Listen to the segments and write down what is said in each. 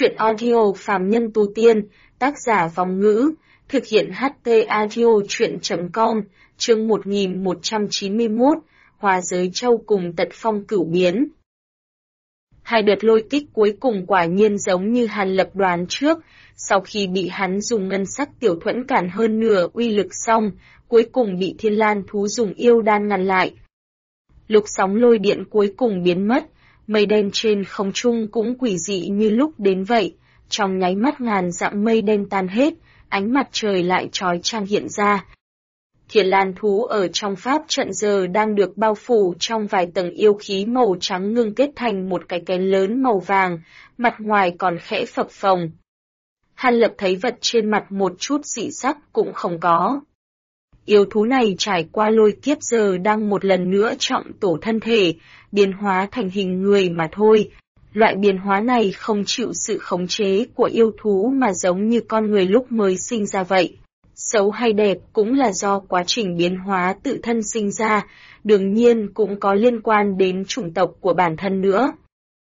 Truyện audio Phàm Nhân Tu Tiên, tác giả Vong Ngữ, thực hiện HT Audio Truyện.com, chương 1191, Hòa Giới Châu cùng Tật Phong Cửu Biến. Hai đợt lôi kích cuối cùng quả nhiên giống như Hàn Lập đoán trước, sau khi bị hắn dùng ngân sắc tiểu thuẫn cản hơn nửa uy lực xong, cuối cùng bị Thiên Lan thú dùng yêu đan ngăn lại. Lục sóng lôi điện cuối cùng biến mất, mây đen trên không trung cũng quỷ dị như lúc đến vậy, trong nháy mắt ngàn dặm mây đen tan hết, ánh mặt trời lại chói chang hiện ra. Thiên Lan thú ở trong pháp trận giờ đang được bao phủ trong vài tầng yêu khí màu trắng ngưng kết thành một cái kén lớn màu vàng, mặt ngoài còn khẽ phập phồng. Hàn Lập thấy vật trên mặt một chút dị sắc cũng không có. Yêu thú này trải qua lôi kiếp giờ đang một lần nữa trọng tổ thân thể, biến hóa thành hình người mà thôi. Loại biến hóa này không chịu sự khống chế của yêu thú mà giống như con người lúc mới sinh ra vậy. Xấu hay đẹp cũng là do quá trình biến hóa tự thân sinh ra, đương nhiên cũng có liên quan đến chủng tộc của bản thân nữa.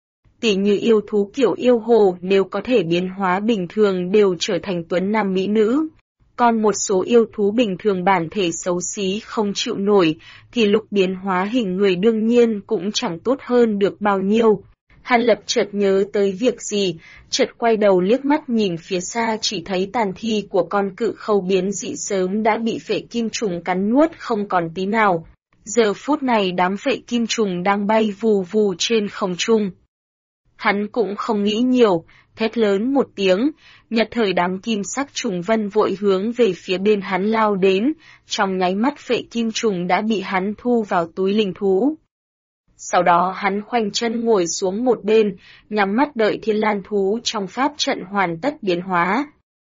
Tỉ như yêu thú kiểu yêu hồ nếu có thể biến hóa bình thường đều trở thành tuấn nam mỹ nữ. Còn một số yêu thú bình thường bản thể xấu xí không chịu nổi, thì lúc biến hóa hình người đương nhiên cũng chẳng tốt hơn được bao nhiêu. Hàn Lập chợt nhớ tới việc gì, chợt quay đầu liếc mắt nhìn phía xa chỉ thấy tàn thi của con cự khâu biến dị sớm đã bị phệ kim trùng cắn nuốt không còn tí nào. Giờ phút này đám phệ kim trùng đang bay vù vù trên không trung. Hắn cũng không nghĩ nhiều, thét lớn một tiếng, nhất thời đám kim sắc trùng vân vội hướng về phía bên hắn lao đến, trong nháy mắt phệ kim trùng đã bị hắn thu vào túi linh thú. Sau đó hắn khoanh chân ngồi xuống một bên, nhắm mắt đợi Thiên Lan thú trong pháp trận hoàn tất biến hóa.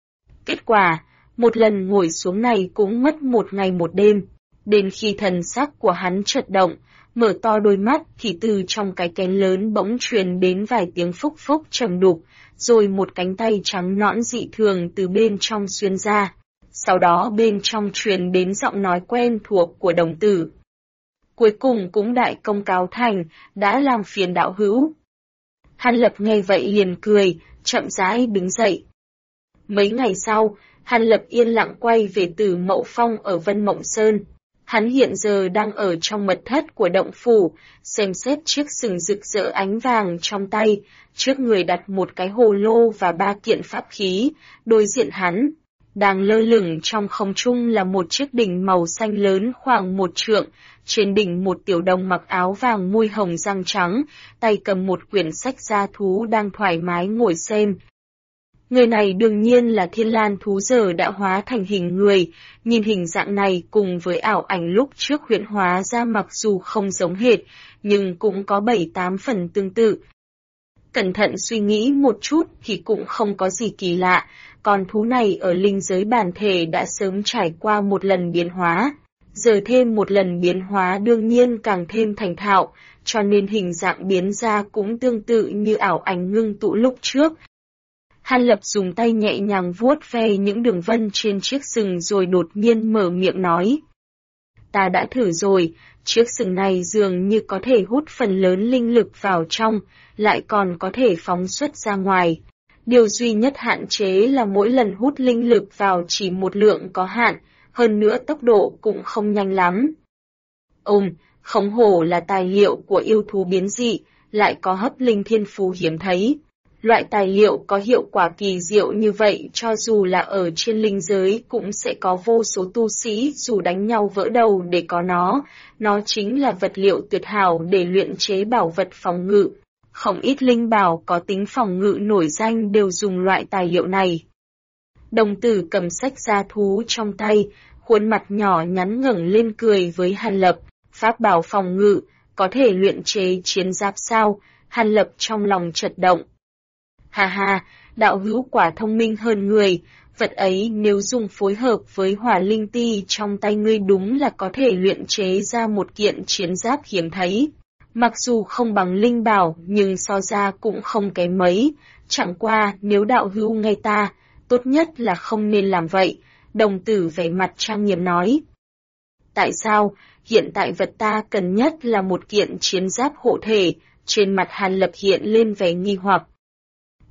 Kết quả, một lần ngồi xuống này cũng mất một ngày một đêm, đến khi thần sắc của hắn chợt động, mở to đôi mắt thì từ trong cái kén lớn bỗng truyền đến vài tiếng phúc phúc trầm đục, rồi một cánh tay trắng nõn dị thường từ bên trong xuyên ra. Sau đó bên trong truyền đến giọng nói quen thuộc của đồng tử. Cuối cùng cũng đại công cáo thành, đã làm phiền đạo hữu. Hàn Lập nghe vậy liền cười, chậm rãi đứng dậy. Mấy ngày sau, Hàn Lập yên lặng quay về Tử Mậu Phong ở Vân Mộng Sơn. Hắn hiện giờ đang ở trong mật thất của động phủ, xem xét chiếc sừng rực rỡ ánh vàng trong tay, trước người đặt một cái hồ lô và 3 kiện pháp khí, đối diện hắn. Đang lơ lửng trong không trung là một chiếc đỉnh màu xanh lớn khoảng 1 trượng, trên đỉnh một tiểu đồng mặc áo vàng môi hồng răng trắng, tay cầm một quyển sách gia thú đang thoải mái ngồi xem. Người này đương nhiên là Thiên Lan thú giờ đã hóa thành hình người, nhìn hình dạng này cùng với ảo ảnh lúc trước huyễn hóa ra mặc dù không giống hệt, nhưng cũng có 7-8 phần tương tự. Cẩn thận suy nghĩ một chút thì cũng không có gì kỳ lạ, con thú này ở linh giới bản thể đã sớm trải qua một lần biến hóa. Giờ thêm một lần biến hóa đương nhiên càng thêm thành thạo, cho nên hình dạng biến ra cũng tương tự như ảo ảnh ngưng tụ lúc trước. Hàn Lập dùng tay nhẹ nhàng vuốt ve những đường vân trên chiếc sừng rồi đột nhiên mở miệng nói. Ta đã thử rồi, chiếc sừng này dường như có thể hút phần lớn linh lực vào trong, lại còn có thể phóng xuất ra ngoài. Điều duy nhất hạn chế là mỗi lần hút linh lực vào chỉ một lượng có hạn, hơn nữa tốc độ cũng không nhanh lắm. Không hổ là tài liệu của yêu thú biến dị, lại có hấp linh thiên phú hiếm thấy. Loại tài liệu có hiệu quả kỳ diệu như vậy cho dù là ở trên linh giới cũng sẽ có vô số tu sĩ dù đánh nhau vỡ đầu để có nó chính là vật liệu tuyệt hảo để luyện chế bảo vật phòng ngự. Không ít linh bảo có tính phòng ngự nổi danh đều dùng loại tài liệu này. Đồng tử cầm sách gia thú trong tay, khuôn mặt nhỏ nhắn ngẩng lên cười với Hàn Lập, pháp bảo phòng ngự, có thể luyện chế chiến giáp sao? Hàn Lập trong lòng chợt động. Ha ha, đạo hữu quả thông minh hơn người, vật ấy nếu dùng phối hợp với hỏa linh ti trong tay ngươi đúng là có thể luyện chế ra một kiện chiến giáp hiếm thấy. Mặc dù không bằng linh bảo nhưng so ra cũng không kém mấy, chẳng qua nếu đạo hữu nghe ta, tốt nhất là không nên làm vậy, đồng tử vẻ mặt trang nghiêm nói. Tại sao? Hiện tại vật ta cần nhất là một kiện chiến giáp hộ thể, trên mặt Hàn Lập hiện lên vẻ nghi hoặc.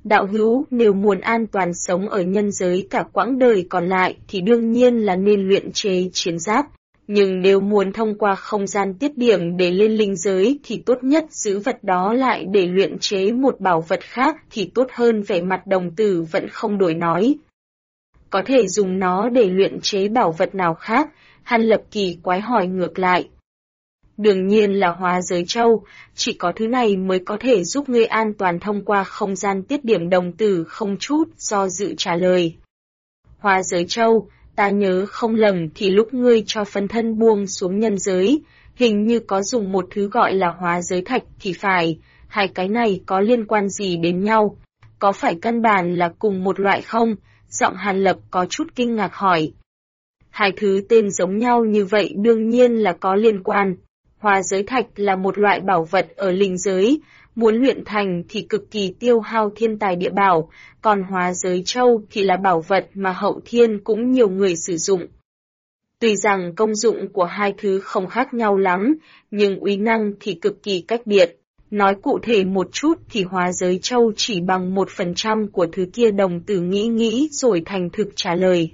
Đạo hữu nếu muốn an toàn sống ở nhân giới cả quãng đời còn lại thì đương nhiên là nên luyện chế chiến giáp. Nhưng nếu muốn thông qua không gian tiết điểm để lên linh giới thì tốt nhất giữ vật đó lại để luyện chế một bảo vật khác thì tốt hơn. Vẻ mặt đồng tử vẫn không đổi nói. Có thể dùng nó để luyện chế bảo vật nào khác? Hàn Lập kỳ quái hỏi ngược lại. Đương nhiên là hóa giới châu, chỉ có thứ này mới có thể giúp ngươi an toàn thông qua không gian tiết điểm. Đồng tử không chút do dự trả lời. Hóa giới châu, ta nhớ không lầm thì lúc ngươi cho phân thân buông xuống nhân giới, hình như có dùng một thứ gọi là hóa giới thạch thì phải, hai cái này có liên quan gì đến nhau? Có phải căn bản là cùng một loại không? Giọng Hàn Lập có chút kinh ngạc hỏi. Hai thứ tên giống nhau như vậy đương nhiên là có liên quan. Hóa giới thạch là một loại bảo vật ở linh giới, muốn luyện thành thì cực kỳ tiêu hao thiên tài địa bảo, còn hóa giới châu thì là bảo vật mà hậu thiên cũng nhiều người sử dụng. Tuy rằng công dụng của hai thứ không khác nhau lắm, nhưng uy năng thì cực kỳ cách biệt. Nói cụ thể một chút thì hóa giới châu chỉ bằng 1% của thứ kia. Đồng tử nghĩ rồi thành thực trả lời.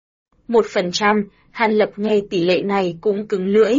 1%, Hàn Lập nghe tỷ lệ này cũng cứng lưỡi.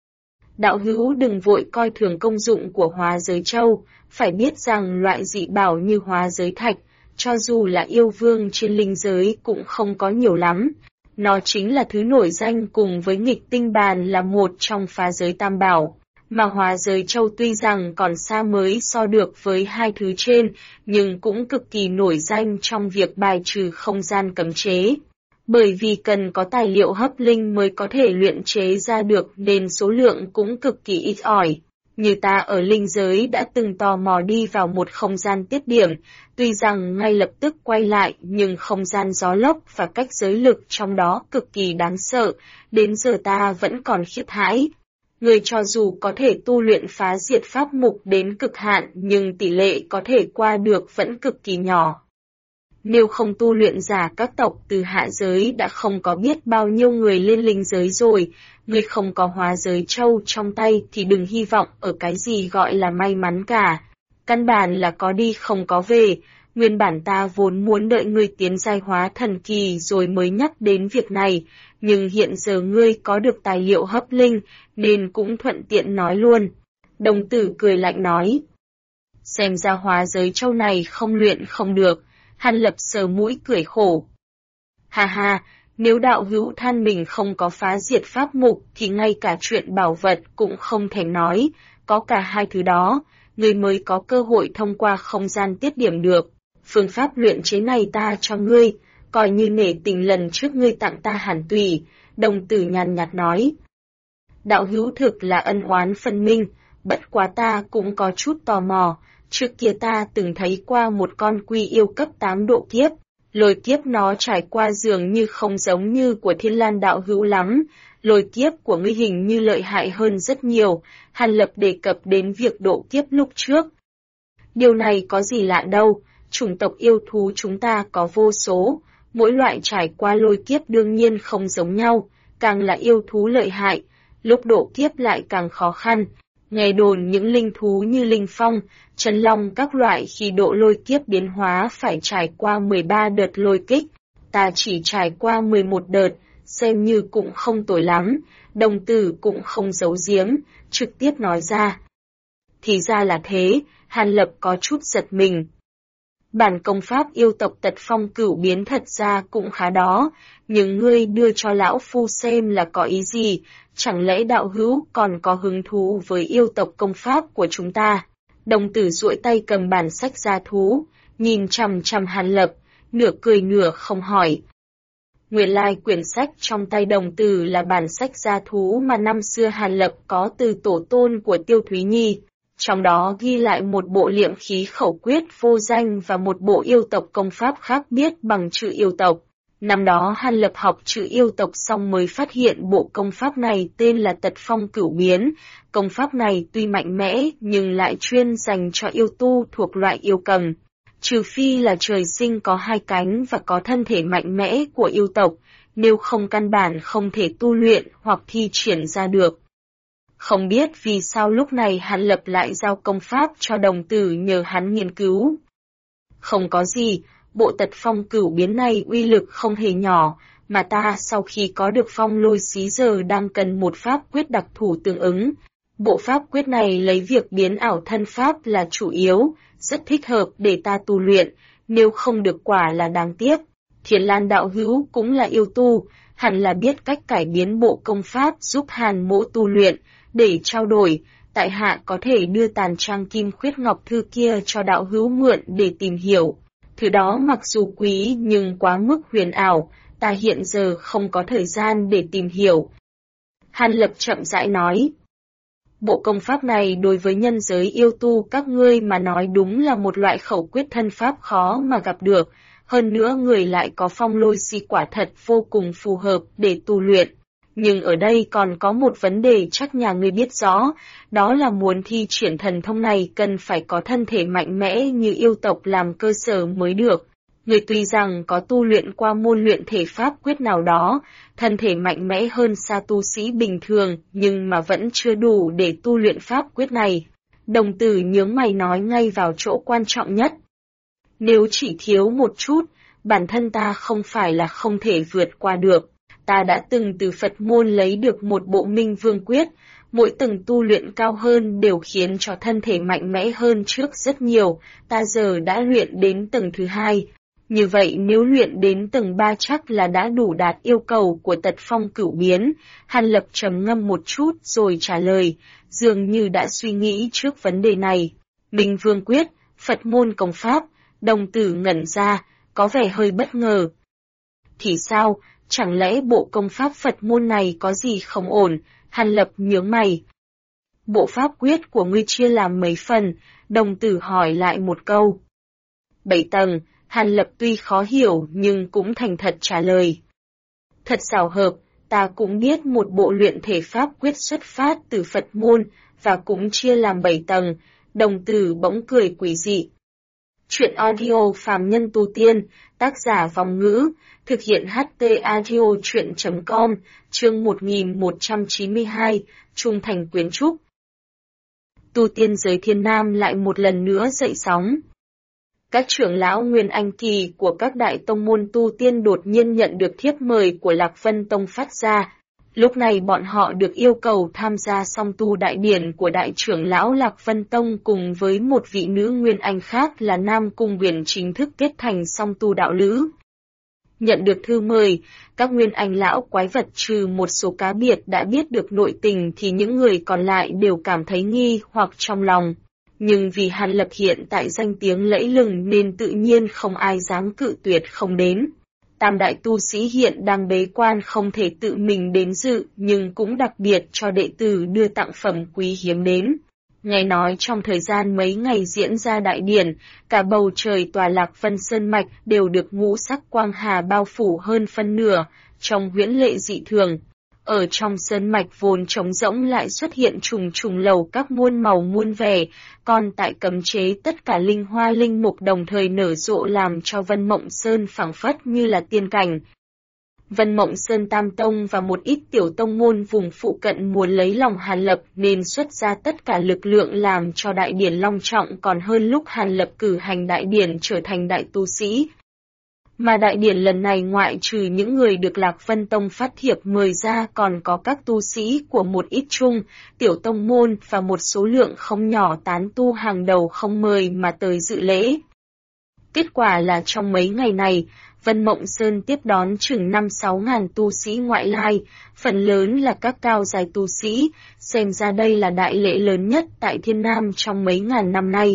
Đạo hữu đừng vội coi thường công dụng của hóa giới châu, phải biết rằng loại dị bảo như hóa giới thạch, cho dù là yêu vương trên linh giới cũng không có nhiều lắm. Nó chính là thứ nổi danh cùng với nghịch tinh bàn là một trong phá giới tam bảo. Mà hóa giới châu tuy rằng còn xa mới so được với hai thứ trên, nhưng cũng cực kỳ nổi danh trong việc bài trừ không gian cấm chế. Bởi vì cần có tài liệu hấp linh mới có thể luyện chế ra được nên số lượng cũng cực kỳ ít ỏi. Như ta ở linh giới đã từng tò mò đi vào một không gian tiết điểm, tuy rằng ngay lập tức quay lại nhưng không gian gió lốc và cách giới lực trong đó cực kỳ đáng sợ, đến giờ ta vẫn còn khiếp hãi. Người cho dù có thể tu luyện phá diệt pháp mục đến cực hạn nhưng tỷ lệ có thể qua được vẫn cực kỳ nhỏ. Nếu không tu luyện giả các tộc từ hạ giới đã không có biết bao nhiêu người lên linh giới rồi, người không có hóa giới châu trong tay thì đừng hy vọng ở cái gì gọi là may mắn cả. Căn bản là có đi không có về, nguyên bản ta vốn muốn đợi ngươi tiến giai hóa thần kỳ rồi mới nhắc đến việc này, nhưng hiện giờ ngươi có được tài liệu hấp linh nên cũng thuận tiện nói luôn. Đồng tử cười lạnh nói. Xem ra hóa giới châu này không luyện không được. Hàn Lập sờ mũi cười khổ. Ha ha, nếu đạo hữu than mình không có phá diệt pháp mục thì ngay cả chuyện bảo vật cũng không thể nói, có cả hai thứ đó, ngươi mới có cơ hội thông qua không gian tiết điểm được. Phương pháp luyện chế này ta cho ngươi, coi như nể tình lần trước ngươi tặng ta hàn tùy, đồng tử nhàn nhạt nói. Đạo hữu thực là ân oán phân minh, bất quá ta cũng có chút tò mò. Trước kia ta từng thấy qua một con quy yêu cấp 8 độ kiếp, lôi kiếp nó trải qua dường như không giống như của Thiên Lan đạo hữu lắm, lôi kiếp của ngươi hình như lợi hại hơn rất nhiều. Hàn Lập đề cập đến việc độ kiếp lúc trước. Điều này có gì lạ đâu, chủng tộc yêu thú chúng ta có vô số, mỗi loại trải qua lôi kiếp đương nhiên không giống nhau, càng là yêu thú lợi hại, lúc độ kiếp lại càng khó khăn. Nghe đồn những linh thú như linh phong, chân long các loại khi độ lôi kiếp biến hóa phải trải qua 13 đợt lôi kích, ta chỉ trải qua 11 đợt, xem như cũng không tồi lắm, đồng tử cũng không giấu giếm, trực tiếp nói ra. Thì ra là thế, Hàn Lập có chút giật mình. Bản công pháp yêu tộc tật phong cửu biến thật ra cũng khá đó, nhưng ngươi đưa cho lão phu xem là có ý gì, chẳng lẽ đạo hữu còn có hứng thú với yêu tộc công pháp của chúng ta? Đồng tử duỗi tay cầm bản sách gia thú, nhìn chằm chằm Hàn Lập, nửa cười nửa không hỏi. Nguyên lai quyển sách trong tay đồng tử là bản sách gia thú mà năm xưa Hàn Lập có từ tổ tôn của Tiêu Thúy Nhi. Trong đó ghi lại một bộ liệm khí khẩu quyết vô danh và một bộ yêu tộc công pháp khác biết bằng chữ yêu tộc. Năm đó Hàn Lập học chữ yêu tộc xong mới phát hiện bộ công pháp này tên là Tật Phong Cửu Biến. Công pháp này tuy mạnh mẽ nhưng lại chuyên dành cho yêu tu thuộc loại yêu cầm. Trừ phi là trời sinh có hai cánh và có thân thể mạnh mẽ của yêu tộc, nếu không căn bản không thể tu luyện hoặc thi triển ra được. Không biết vì sao lúc này Hàn Lập lại giao công pháp cho đồng tử nhờ hắn nghiên cứu. Không có gì, bộ tật phong cửu biến này uy lực không hề nhỏ, mà ta sau khi có được phong lôi xí giờ đang cần một pháp quyết đặc thù tương ứng. Bộ pháp quyết này lấy việc biến ảo thân pháp là chủ yếu, rất thích hợp để ta tu luyện, nếu không được quả là đáng tiếc. Thiền Lan đạo hữu cũng là yêu tu, hẳn là biết cách cải biến bộ công pháp giúp Hàn Mỗ tu luyện, để trao đổi, tại hạ có thể đưa tàn trang kim khuyết ngọc thư kia cho đạo hữu mượn để tìm hiểu. Thứ đó mặc dù quý nhưng quá mức huyền ảo, ta hiện giờ không có thời gian để tìm hiểu. Hàn Lập chậm rãi nói. Bộ công pháp này đối với nhân giới yêu tu các ngươi mà nói đúng là một loại khẩu quyết thân pháp khó mà gặp được, hơn nữa người lại có phong lôi si quả thật vô cùng phù hợp để tu luyện. Nhưng ở đây còn có một vấn đề chắc nhà ngươi biết rõ, đó là muốn thi triển thần thông này cần phải có thân thể mạnh mẽ như yêu tộc làm cơ sở mới được. Người tuy rằng có tu luyện qua môn luyện thể pháp quyết nào đó, thân thể mạnh mẽ hơn xa tu sĩ bình thường nhưng mà vẫn chưa đủ để tu luyện pháp quyết này. Đồng tử nhướng mày nói ngay vào chỗ quan trọng nhất. Nếu chỉ thiếu một chút, bản thân ta không phải là không thể vượt qua được. Ta đã từng từ Phật môn lấy được một bộ Minh Vương Quyết, mỗi tầng tu luyện cao hơn đều khiến cho thân thể mạnh mẽ hơn trước rất nhiều, ta giờ đã luyện đến tầng thứ 2. Như vậy nếu luyện đến tầng 3 chắc là đã đủ đạt yêu cầu của tật phong cửu biến. Hàn Lập trầm ngâm một chút rồi trả lời, dường như đã suy nghĩ trước vấn đề này. Minh Vương Quyết, Phật môn công pháp, đồng tử ngẩn ra, có vẻ hơi bất ngờ. Thì sao, chẳng lẽ bộ công pháp Phật môn này có gì không ổn? Hàn Lập nhướng mày. Bộ pháp quyết của ngươi chia làm mấy phần? Đồng tử hỏi lại một câu. 7 tầng. Hàn Lập tuy khó hiểu nhưng cũng thành thật trả lời. Thật xảo hợp, ta cũng biết một bộ luyện thể pháp quyết xuất phát từ Phật môn và cũng chia làm 7 tầng. Đồng tử bỗng cười quỷ dị. Chuyện audio phàm nhân tu tiên, tác giả Vòng Ngữ, thực hiện HT Audio chuyện.com, chương 1192, Trung thành quyến trúc. Tu tiên giới Thiên Nam lại một lần nữa dậy sóng. Các trưởng lão Nguyên Anh kỳ của các đại tông môn tu tiên đột nhiên nhận được thiếp mời của Lạc Vân Tông phát ra. Lúc này bọn họ được yêu cầu tham gia song tu đại điển của đại trưởng lão Lạc Vân Tông cùng với một vị nữ Nguyên Anh khác là Nam Cung Huyền chính thức kết thành song tu đạo lữ. Nhận được thư mời, các Nguyên Anh lão quái vật trừ một số cá biệt đã biết được nội tình thì những người còn lại đều cảm thấy nghi hoặc trong lòng. Nhưng vì Hàn Lập hiện tại danh tiếng lẫy lừng nên tự nhiên không ai dám cự tuyệt không đến. Tam đại tu sĩ hiện đang bế quan không thể tự mình đến dự nhưng cũng đặc biệt cho đệ tử đưa tặng phẩm quý hiếm đến. Nghe nói trong thời gian mấy ngày diễn ra đại điển, cả bầu trời tòa Lạc Vân Sơn Mạch đều được ngũ sắc quang hà bao phủ hơn phân nửa, trong huyễn lệ dị thường. Ở trong sơn mạch vốn trống rỗng lại xuất hiện trùng trùng lầu các muôn màu muôn vẻ, còn tại cấm chế tất cả linh hoa linh mục đồng thời nở rộ làm cho Vân Mộng Sơn phảng phất như là tiên cảnh. Vân Mộng Sơn Tam Tông và một ít tiểu tông môn vùng phụ cận muốn lấy lòng Hàn Lập nên xuất ra tất cả lực lượng làm cho đại điển long trọng còn hơn lúc Hàn Lập cử hành đại điển trở thành đại tu sĩ. Mà đại điển lần này ngoại trừ những người được Lạc Vân Tông phát thiệp mời ra còn có các tu sĩ của một ít trung, tiểu tông môn và một số lượng không nhỏ tán tu hàng đầu không mời mà tới dự lễ. Kết quả là trong mấy ngày này, Vân Mộng Sơn tiếp đón chừng 5-6 ngàn tu sĩ ngoại lai, phần lớn là các cao giai tu sĩ, xem ra đây là đại lễ lớn nhất tại Thiên Nam trong mấy ngàn năm nay.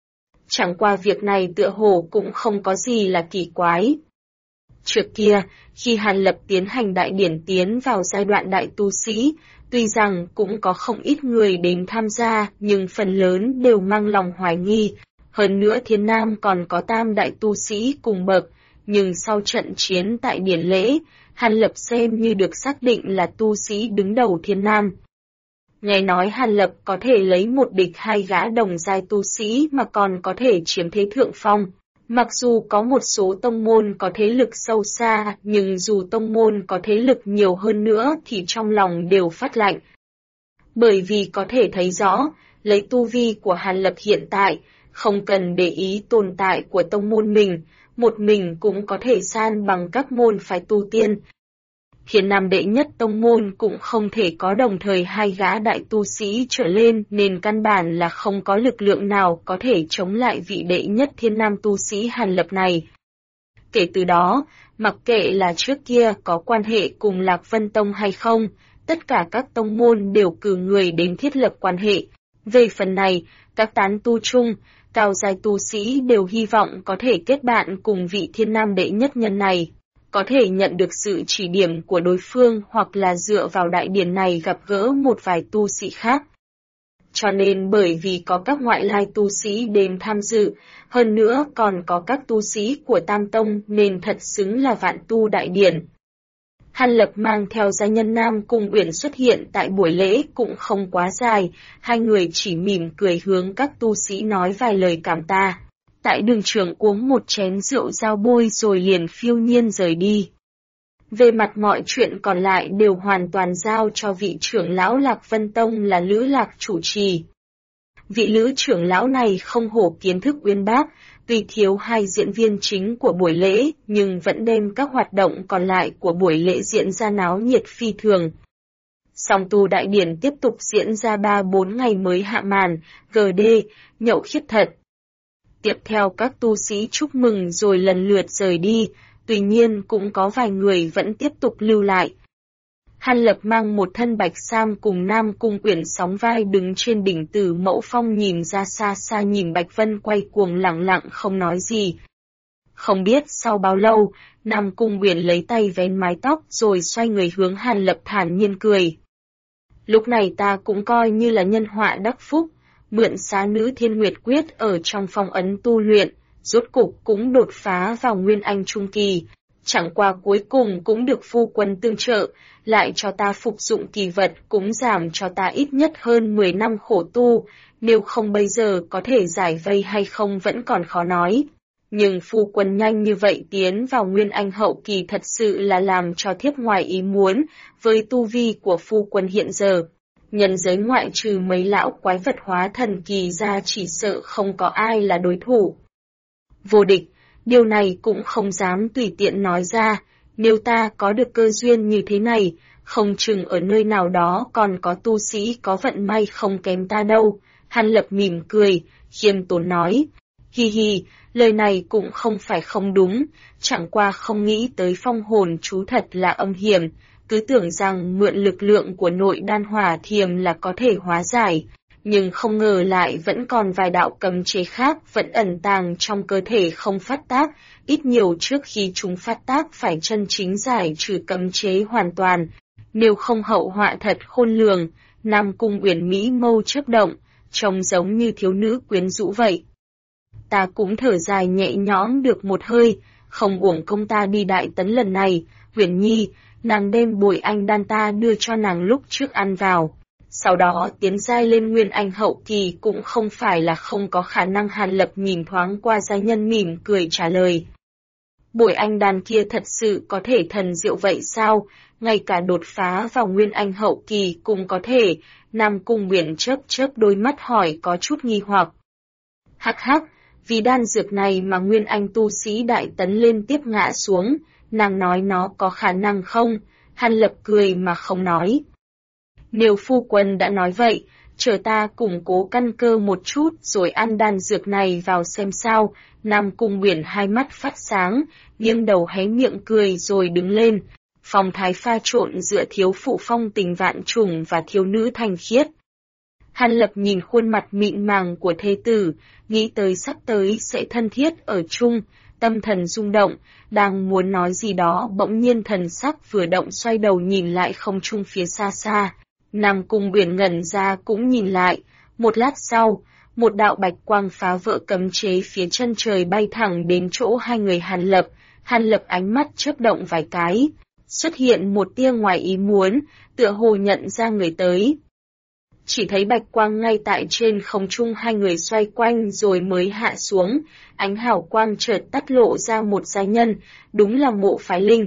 Chẳng qua việc này tựa hồ cũng không có gì là kỳ quái. Trước kia, khi Hàn Lập tiến hành đại điển tiến vào giai đoạn đại tu sĩ, tuy rằng cũng có không ít người đến tham gia nhưng phần lớn đều mang lòng hoài nghi. Hơn nữa Thiên Nam còn có tam đại tu sĩ cùng bậc, nhưng sau trận chiến tại điển lễ, Hàn Lập xem như được xác định là tu sĩ đứng đầu Thiên Nam. Nghe nói Hàn Lập có thể lấy một địch 2 gã đồng giai tu sĩ mà còn có thể chiếm thế thượng phong. Mặc dù có một số tông môn có thế lực sâu xa, nhưng dù tông môn có thế lực nhiều hơn nữa thì trong lòng đều phát lạnh. Bởi vì có thể thấy rõ, lấy tu vi của Hàn Lập hiện tại, không cần để ý tồn tại của tông môn mình, một mình cũng có thể san bằng các môn phái tu tiên. Hiền Nam đệ nhất tông môn cũng không thể có đồng thời hai gã đại tu sĩ trở lên nên căn bản là không có lực lượng nào có thể chống lại vị đệ nhất thiên nam tu sĩ Hàn Lập này. Kể từ đó, mặc kệ là trước kia có quan hệ cùng Lạc Vân Tông hay không, tất cả các tông môn đều cử người đến thiết lập quan hệ. Về phần này, các tán tu chung, cao giai tu sĩ đều hy vọng có thể kết bạn cùng vị thiên nam đệ nhất nhân này, có thể nhận được sự chỉ điểm của đối phương hoặc là dựa vào đại điển này gặp gỡ một vài tu sĩ khác. Cho nên bởi vì có các ngoại lai tu sĩ đến tham dự, hơn nữa còn có các tu sĩ của Tam Tông nên thật xứng là vạn tu đại điển. Hàn Lập mang theo gia nhân Nam Cung Uyển xuất hiện tại buổi lễ cũng không quá dài, hai người chỉ mỉm cười hướng các tu sĩ nói vài lời cảm tạ. Tại đường trường uống một chén rượu giao bôi rồi liền phiêu nhiên rời đi. Về mặt mọi chuyện còn lại đều hoàn toàn giao cho vị trưởng lão Lạc Vân Tông là Lữ Lạc chủ trì. Vị Lữ trưởng lão này không hổ kiến thức uyên bác, tuy thiếu hai diễn viên chính của buổi lễ nhưng vẫn đem các hoạt động còn lại của buổi lễ diễn ra náo nhiệt phi thường. Song tu đại điển tiếp tục diễn ra 3-4 ngày mới hạ màn, GD, nhậu khiết thật. Tiếp theo các tu sĩ chúc mừng rồi lần lượt rời đi, tuy nhiên cũng có vài người vẫn tiếp tục lưu lại. Hàn Lập mang một thân bạch sam cùng Nam Cung Uyển sóng vai đứng trên đỉnh Tử Mẫu Phong nhìn ra xa xa nhìn Bạch Vân quay cuồng lẳng lặng không nói gì. Không biết sau bao lâu, Nam Cung Uyển lấy tay vén mái tóc rồi xoay người hướng Hàn Lập thản nhiên cười. Lúc này ta cũng coi như là nhân họa đắc phúc, mượn xá nữ Thiên Nguyệt Quyết ở trong phong ấn tu luyện, rốt cục cũng đột phá vào Nguyên Anh Trung Kỳ. Chẳng qua cuối cùng cũng được phu quân tương trợ, lại cho ta phục dụng kỳ vật cũng giảm cho ta ít nhất hơn 10 năm khổ tu, nếu không bây giờ có thể giải vây hay không vẫn còn khó nói. Nhưng phu quân nhanh như vậy tiến vào Nguyên Anh hậu kỳ thật sự là làm cho thiếp ngoài ý muốn, với tu vi của phu quân hiện giờ. Nhân giới ngoại trừ mấy lão quái vật hóa thần kỳ ra chỉ sợ không có ai là đối thủ. Vô địch, điều này cũng không dám tùy tiện nói ra, nếu ta có được cơ duyên như thế này, không chừng ở nơi nào đó còn có tu sĩ có vận may không kém ta đâu. Hàn Lập mỉm cười, khiêm tốn nói, hi hi, lời này cũng không phải không đúng, chẳng qua không nghĩ tới phong hồn chú thật là âm hiểm, cứ tưởng rằng mượn lực lượng của nội đan hỏa thiềm là có thể hóa giải, nhưng không ngờ lại vẫn còn vài đạo cấm chế khác vẫn ẩn tàng trong cơ thể không phát tác, ít nhiều trước khi chúng phát tác phải chân chính giải trừ cấm chế hoàn toàn, nếu không hậu họa thật khôn lường. Nam Cung Uyển mỹ mâu chớp động, trông giống như thiếu nữ quyến rũ vậy. Ta cũng thở dài nhẹ nhõm được một hơi, không uổng công ta đi Đại Tấn lần này. Uyển Nhi, nàng đem bồi anh đan ta đưa cho nàng lúc trước ăn vào, sau đó tiến giai lên Nguyên Anh hậu kỳ cũng không phải là không có khả năng. Hàn Lập nhìn thoáng qua gia nhân mỉm cười trả lời. Bồi anh đan kia thật sự có thể thần diệu vậy sao, ngay cả đột phá vào Nguyên Anh hậu kỳ cũng có thể. Nam Cung Uyển chớp chớp đôi mắt hỏi có chút nghi hoặc. Hắc hắc, vì đan dược này mà Nguyên Anh tu sĩ Đại Tấn liên tiếp ngã xuống, nàng nói nó có khả năng không? Hàn Lập cười mà không nói. Nếu phu quân đã nói vậy, chờ ta củng cố căn cơ một chút rồi ăn đan dược này vào xem sao. Nam Cung Uyển hai mắt phát sáng, nghiêng đầu hé miệng cười rồi đứng lên. Phong thái pha trộn giữa thiếu phụ phong tình vạn trùng và thiếu nữ thanh khiết. Hàn Lập nhìn khuôn mặt mịn màng của thê tử, nghĩ tới sắp tới sẽ thân thiết ở chung, tâm thần rung động, đang muốn nói gì đó bỗng nhiên thần sắc vừa động xoay đầu nhìn lại không trung phía xa xa. Nam Cung Uyển ngẩn ra cũng nhìn lại, một lát sau, một đạo bạch quang phá vỡ cấm chế phía chân trời bay thẳng đến chỗ hai người Hàn Lập. Hàn Lập ánh mắt chớp động vài cái, xuất hiện một tia ngoài ý muốn, tựa hồ nhận ra người tới. Chỉ thấy bạch quang ngay tại trên không trung hai người xoay quanh rồi mới hạ xuống, ánh hào quang chợt tắt lộ ra một giai nhân, đúng là Mộ Phái Linh.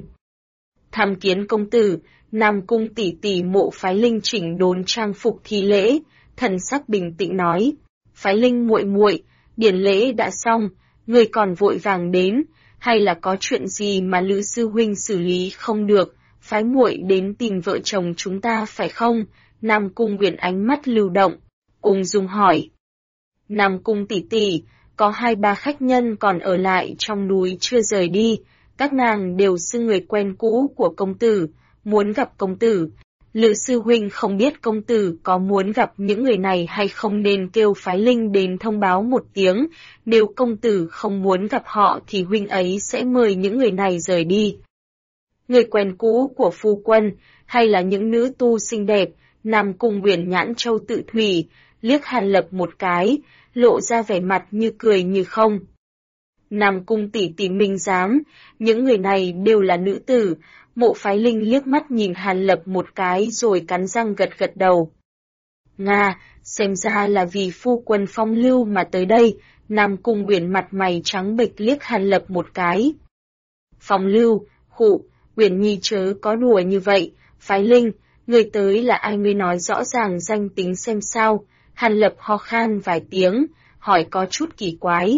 Tham kiến công tử. Nam Cung tỷ tỷ Mộ Phái Linh chỉnh đốn trang phục thi lễ, thần sắc bình tĩnh nói. Phái Linh muội muội, Điển lễ đã xong, người còn vội vàng đến, hay là có chuyện gì mà Lữ sư huynh xử lý không được, phái muội đến tìm vợ chồng chúng ta phải không? Nam Cung Uyển ánh mắt lưu động, ung dung hỏi. Nam Cung tỷ tỷ, có 2-3 khách nhân còn ở lại trong núi chưa rời đi, các nàng đều xưng người quen cũ của công tử, muốn gặp công tử. Lữ sư huynh không biết công tử có muốn gặp những người này hay không nên kêu phái linh đến thông báo một tiếng, nếu công tử không muốn gặp họ thì huynh ấy sẽ mời những người này rời đi. Người quen cũ của phu quân, hay là những nữ tu xinh đẹp, Nam Cung Uyển nhãn châu tự thủy, liếc Hàn Lập một cái, lộ ra vẻ mặt như cười như không. Nam Cung tỷ tỷ minh giám, những người này đều là nữ tử. Mộ Phái Linh liếc mắt nhìn Hàn Lập một cái rồi cắn răng gật gật đầu. Nga, xem ra là vì phu quân phong lưu mà tới đây. Nam Cung Uyển mặt mày trắng bệch liếc Hàn Lập một cái. Phong lưu, khụ, Uyển nhi chớ có đùa như vậy. Phái Linh, người tới là ai, ngươi nói rõ ràng danh tính xem sao. Hàn Lập ho khan vài tiếng, hỏi có chút kỳ quái.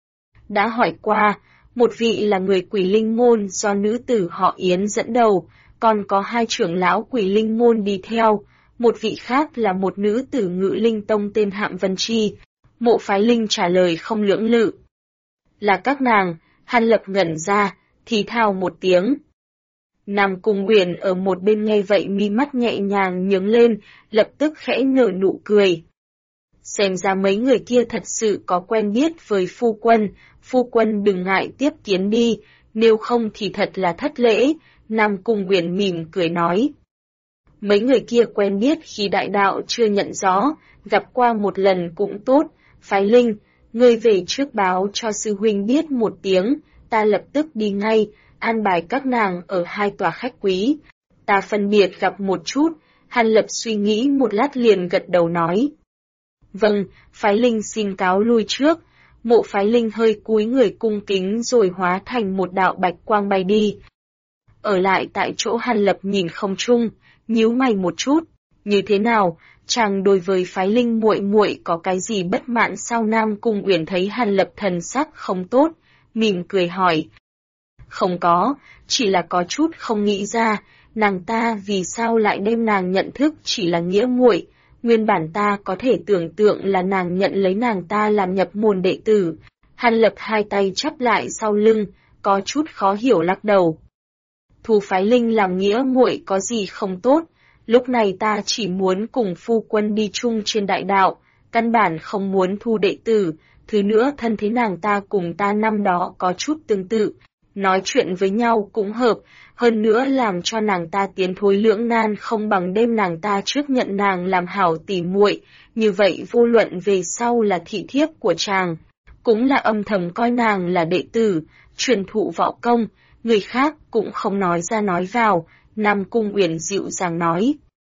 Đã hỏi qua, một vị là người Quỷ Linh môn do nữ tử họ Yến dẫn đầu, còn có 2 trưởng lão Quỷ Linh môn đi theo, một vị khác là một nữ tử Ngự Linh tông tên Hạm Vân Chi. Mộ Phái Linh trả lời không lưỡng lự. Là các nàng. Hàn Lập ngẩn ra, thì thào một tiếng. Nam Cung Uyển ở một bên nghe vậy mi mắt nhẹ nhàng nhướng lên, lập tức khẽ nở nụ cười. Xem ra mấy người kia thật sự có quen biết với phu quân đừng ngại tiếp kiến đi, nếu không thì thật là thất lễ. Nam Cung Uyển mỉm cười nói. Mấy người kia quen biết khi đại đạo chưa nhận rõ, gặp qua một lần cũng tốt. Phái Linh, ngươi về trước báo cho sư huynh biết một tiếng, ta lập tức đi ngay, an bài các nàng ở 2 tòa khách quý. Ta phân biệt gặp một chút. Hàn Lập suy nghĩ một lát liền gật đầu nói. Vâng, Phái Linh xin cáo lui trước. Mộ Phái Linh hơi cúi người cung kính rồi hóa thành một đạo bạch quang bay đi. Ở lại tại chỗ Hàn Lập nhìn không trung, nhíu mày một chút. Như thế nào, chàng đối với Phái Linh muội muội có cái gì bất mãn sao? Nam Cung Uyển thấy Hàn Lập thần sắc không tốt, mỉm cười hỏi. Không có, chỉ là có chút không nghĩ ra, nàng ta vì sao lại đem nàng nhận thức chỉ là nghĩa muội. Nguyên bản ta có thể tưởng tượng là nàng nhận lấy nàng ta làm nhập môn đệ tử. Hàn Lập 2 tay chắp lại sau lưng, có chút khó hiểu lắc đầu. Thu Phái Linh làm nghĩa muội có gì không tốt, lúc này ta chỉ muốn cùng phu quân đi chung trên đại đạo, căn bản không muốn thu đệ tử. Thứ nữa thân thế nàng ta cùng ta năm đó có chút tương tự, nói chuyện với nhau cũng hợp, hơn nữa làm cho nàng ta tiến thối lưỡng nan không bằng đem nàng ta trước nhận nàng làm hảo tỉ muội, như vậy vô luận về sau là thị thiếp của chàng, cũng là âm thầm coi nàng là đệ tử, truyền thụ võ công, người khác cũng không nói ra nói vào. Nam Cung Uyển dịu dàng nói.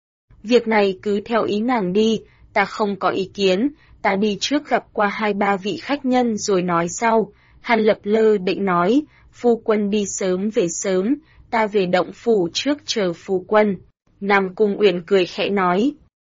Việc này cứ theo ý nàng đi, ta không có ý kiến, ta đi trước gặp qua 2-3 vị khách nhân rồi nói sau. Hàn Lập lơ định nói, phu quân đi sớm về sớm, ta về động phủ trước chờ phu quân. Nam Cung Uyển cười khẽ nói.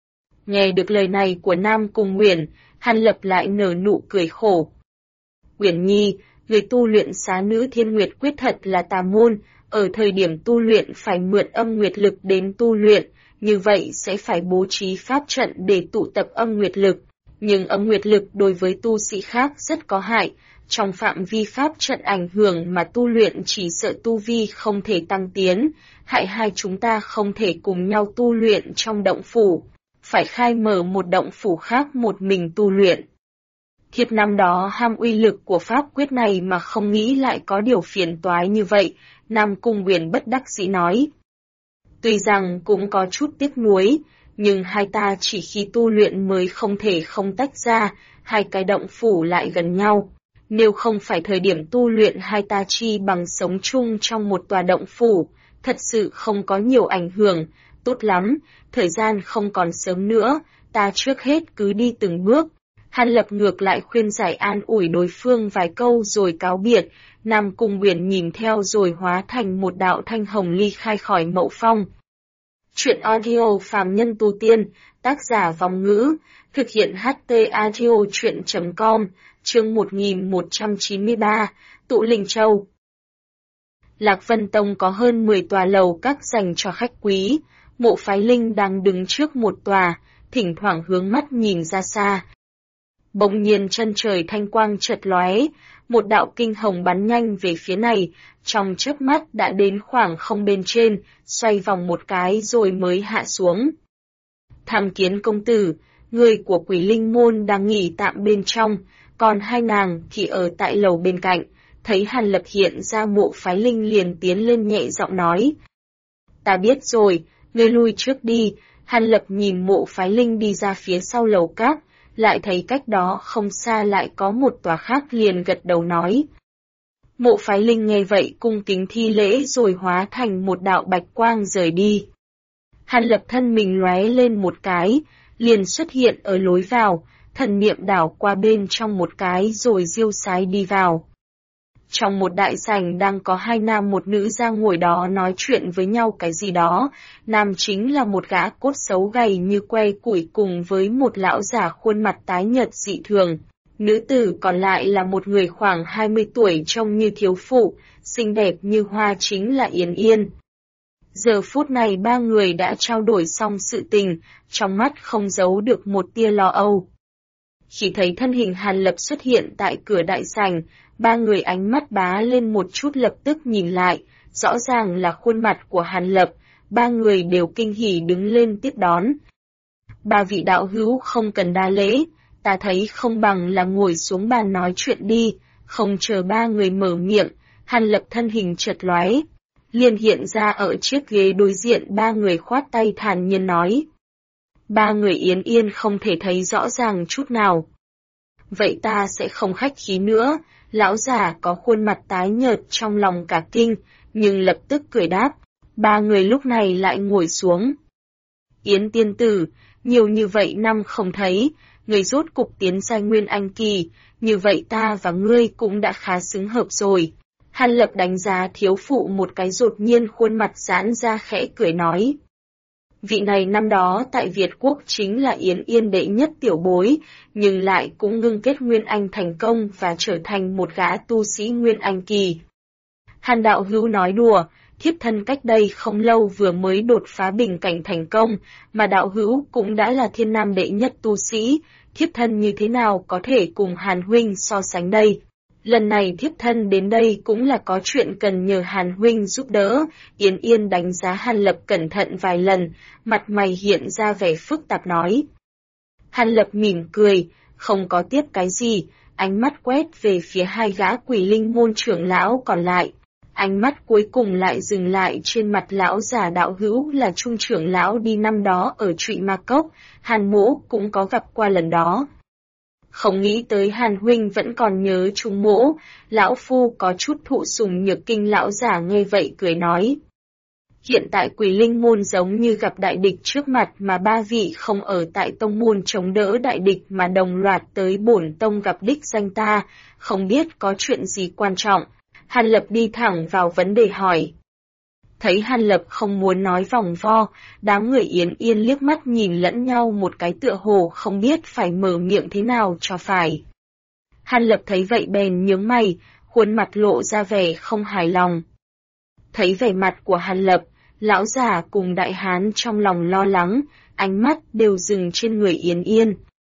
Nghe được lời này của Nam Cung Uyển, Hàn Lập lại nở nụ cười khổ. Uyển nhi, người tu luyện xá nữ thiên nguyệt quyết thật là tà môn, ở thời điểm tu luyện phải mượn âm nguyệt lực đến tu luyện, như vậy sẽ phải bố trí pháp trận để tụ tập âm nguyệt lực. Nhưng âm nguyệt lực đối với tu sĩ khác rất có hại, trong phạm vi pháp trận ảnh hưởng mà tu luyện chỉ sợ tu vi không thể tăng tiến, hại hai chúng ta không thể cùng nhau tu luyện trong động phủ, phải khai mở một động phủ khác một mình tu luyện. Thiếp năm đó ham uy lực của pháp quyết này mà không nghĩ lại có điều phiền toái như vậy, Nam Cung Uyển bất đắc dĩ nói. Tuy rằng cũng có chút tiếc nuối, nhưng hai ta chỉ khi tu luyện mới không thể không tách ra, 2 cái động phủ lại gần nhau. Nếu không phải thời điểm tu luyện hai ta chi bằng sống chung trong một tòa động phủ, thật sự không có nhiều ảnh hưởng, tốt lắm, thời gian không còn sớm nữa, ta trước hết cứ đi từng bước. Hàn Lập ngược lại khuyên giải an ủi đối phương vài câu rồi cáo biệt, Nam Cung Uyển nhìn theo rồi hóa thành một đạo thanh hồng ly khai khỏi mậu phong. Truyện audio phàm nhân tu tiên, tác giả Vòng Ngữ, thực hiện HT Audio Truyện.com, chương 1193, Tụ Linh Châu. Lạc Vân Tông có hơn 10 tòa lầu các dành cho khách quý, Mộ Phái Linh đang đứng trước một tòa, thỉnh thoảng hướng mắt nhìn ra xa. Bỗng nhiên chân trời thanh quang chợt lóe, một đạo kinh hồng bắn nhanh về phía này, trong chớp mắt đã đến khoảng không bên trên, xoay vòng một cái rồi mới hạ xuống. Tham Kiến công tử, người của Quỷ Linh môn đang nghỉ tạm bên trong, còn hai nàng thì ở tại lầu bên cạnh. Thấy Hàn Lập hiện ra, Mộ Phái Linh liền tiến lên nhẹ giọng nói. Ta biết rồi, ngươi lui trước đi. Hàn Lập nhìn Mộ Phái Linh đi ra phía sau lầu các, lại thấy cách đó không xa lại có một tòa khác, liền gật đầu nói. Mộ Phái Linh nghe vậy cung kính thi lễ rồi hóa thành một đạo bạch quang rời đi. Hàn Lập thân mình lóe lên một cái, liền xuất hiện ở lối vào, thần niệm đảo qua bên trong một cái rồi diêu sái đi vào. Trong một đại sảnh đang có hai nam một nữ đang ngồi đó nói chuyện với nhau cái gì đó, nam chính là một gã cốt xấu gầy như que củi cùng với một lão già khuôn mặt tái nhợt dị thường. Nữ tử còn lại là một người khoảng 20 tuổi trông như thiếu phụ, xinh đẹp như hoa, chính là Yến Yên. Giờ phút này ba người đã trao đổi xong sự tình, trong mắt không giấu được một tia lo âu. Khi thấy thân hình Hàn Lập xuất hiện tại cửa đại sảnh, ba người ánh mắt bá lên một chút, lập tức nhìn lại, rõ ràng là khuôn mặt của Hàn Lập, ba người đều kinh hỉ đứng lên tiếp đón. Ba vị đạo hữu không cần đa lễ, ta thấy không bằng là ngồi xuống bàn nói chuyện đi. Không chờ ba người mở miệng, Hàn Lập thân hình chợt lóe, liền hiện ra ở chiếc ghế đối diện ba người, khoát tay thản nhiên nói. Ba người Yến Yên không thể thấy rõ ràng chút nào. Vậy ta sẽ không khách khí nữa. Lão già có khuôn mặt tái nhợt trong lòng cả kinh, nhưng lập tức cười đáp. Ba người lúc này lại ngồi xuống. Yến tiên tử, nhiều như vậy năm không thấy, người rốt cục tiến giai Nguyên Anh kỳ, như vậy ta và ngươi cũng đã khá xứng hợp rồi. Hàn Lập đánh giá thiếu phụ một cái, đột nhiên khuôn mặt giãn ra khẽ cười nói. Vị này năm đó tại Việt Quốc chính là Yến Yên đệ nhất tiểu bối, nhưng lại cũng ngưng kết Nguyên Anh thành công và trở thành một gã tu sĩ Nguyên Anh kỳ. Hàn đạo hữu nói đùa, thiếp thân cách đây không lâu vừa mới đột phá bình cảnh thành công, mà đạo hữu cũng đã là thiên nam đệ nhất tu sĩ, thiếp thân như thế nào có thể cùng Hàn huynh so sánh đây. Lần này thiếp thân đến đây cũng là có chuyện cần nhờ Hàn huynh giúp đỡ. Yến Yên đánh giá Hàn Lập cẩn thận vài lần, mặt mày hiện ra vẻ phức tạp nói. Hàn Lập mỉm cười, không có tiếp cái gì, ánh mắt quét về phía hai gã Quỷ Linh môn trưởng lão còn lại. Ánh mắt cuối cùng lại dừng lại trên mặt lão già đạo hữu là Trung trưởng lão đi năm đó ở Trụy Ma Cốc, Hàn mỗ cũng có gặp qua lần đó. Không nghĩ tới Hàn huynh vẫn còn nhớ Trung mỗ, lão phu có chút thụ sủng nhược kinh. Lão già nghe vậy cười nói. Hiện tại Quỷ Linh môn giống như gặp đại địch trước mặt, mà ba vị không ở tại tông môn chống đỡ đại địch mà đồng loạt tới bổn tông gặp đích danh ta, không biết có chuyện gì quan trọng. Hàn Lập đi thẳng vào vấn đề hỏi. Thấy Hàn Lập không muốn nói vòng vo, đám người Yến Yên liếc mắt nhìn lẫn nhau một cái, tựa hồ không biết phải mở miệng thế nào cho phải. Hàn Lập thấy vậy bèn nhướng mày, khuôn mặt lộ ra vẻ không hài lòng. Thấy vẻ mặt của Hàn Lập, lão già cùng đại hán trong lòng lo lắng, ánh mắt đều dừng trên người Yến Yên.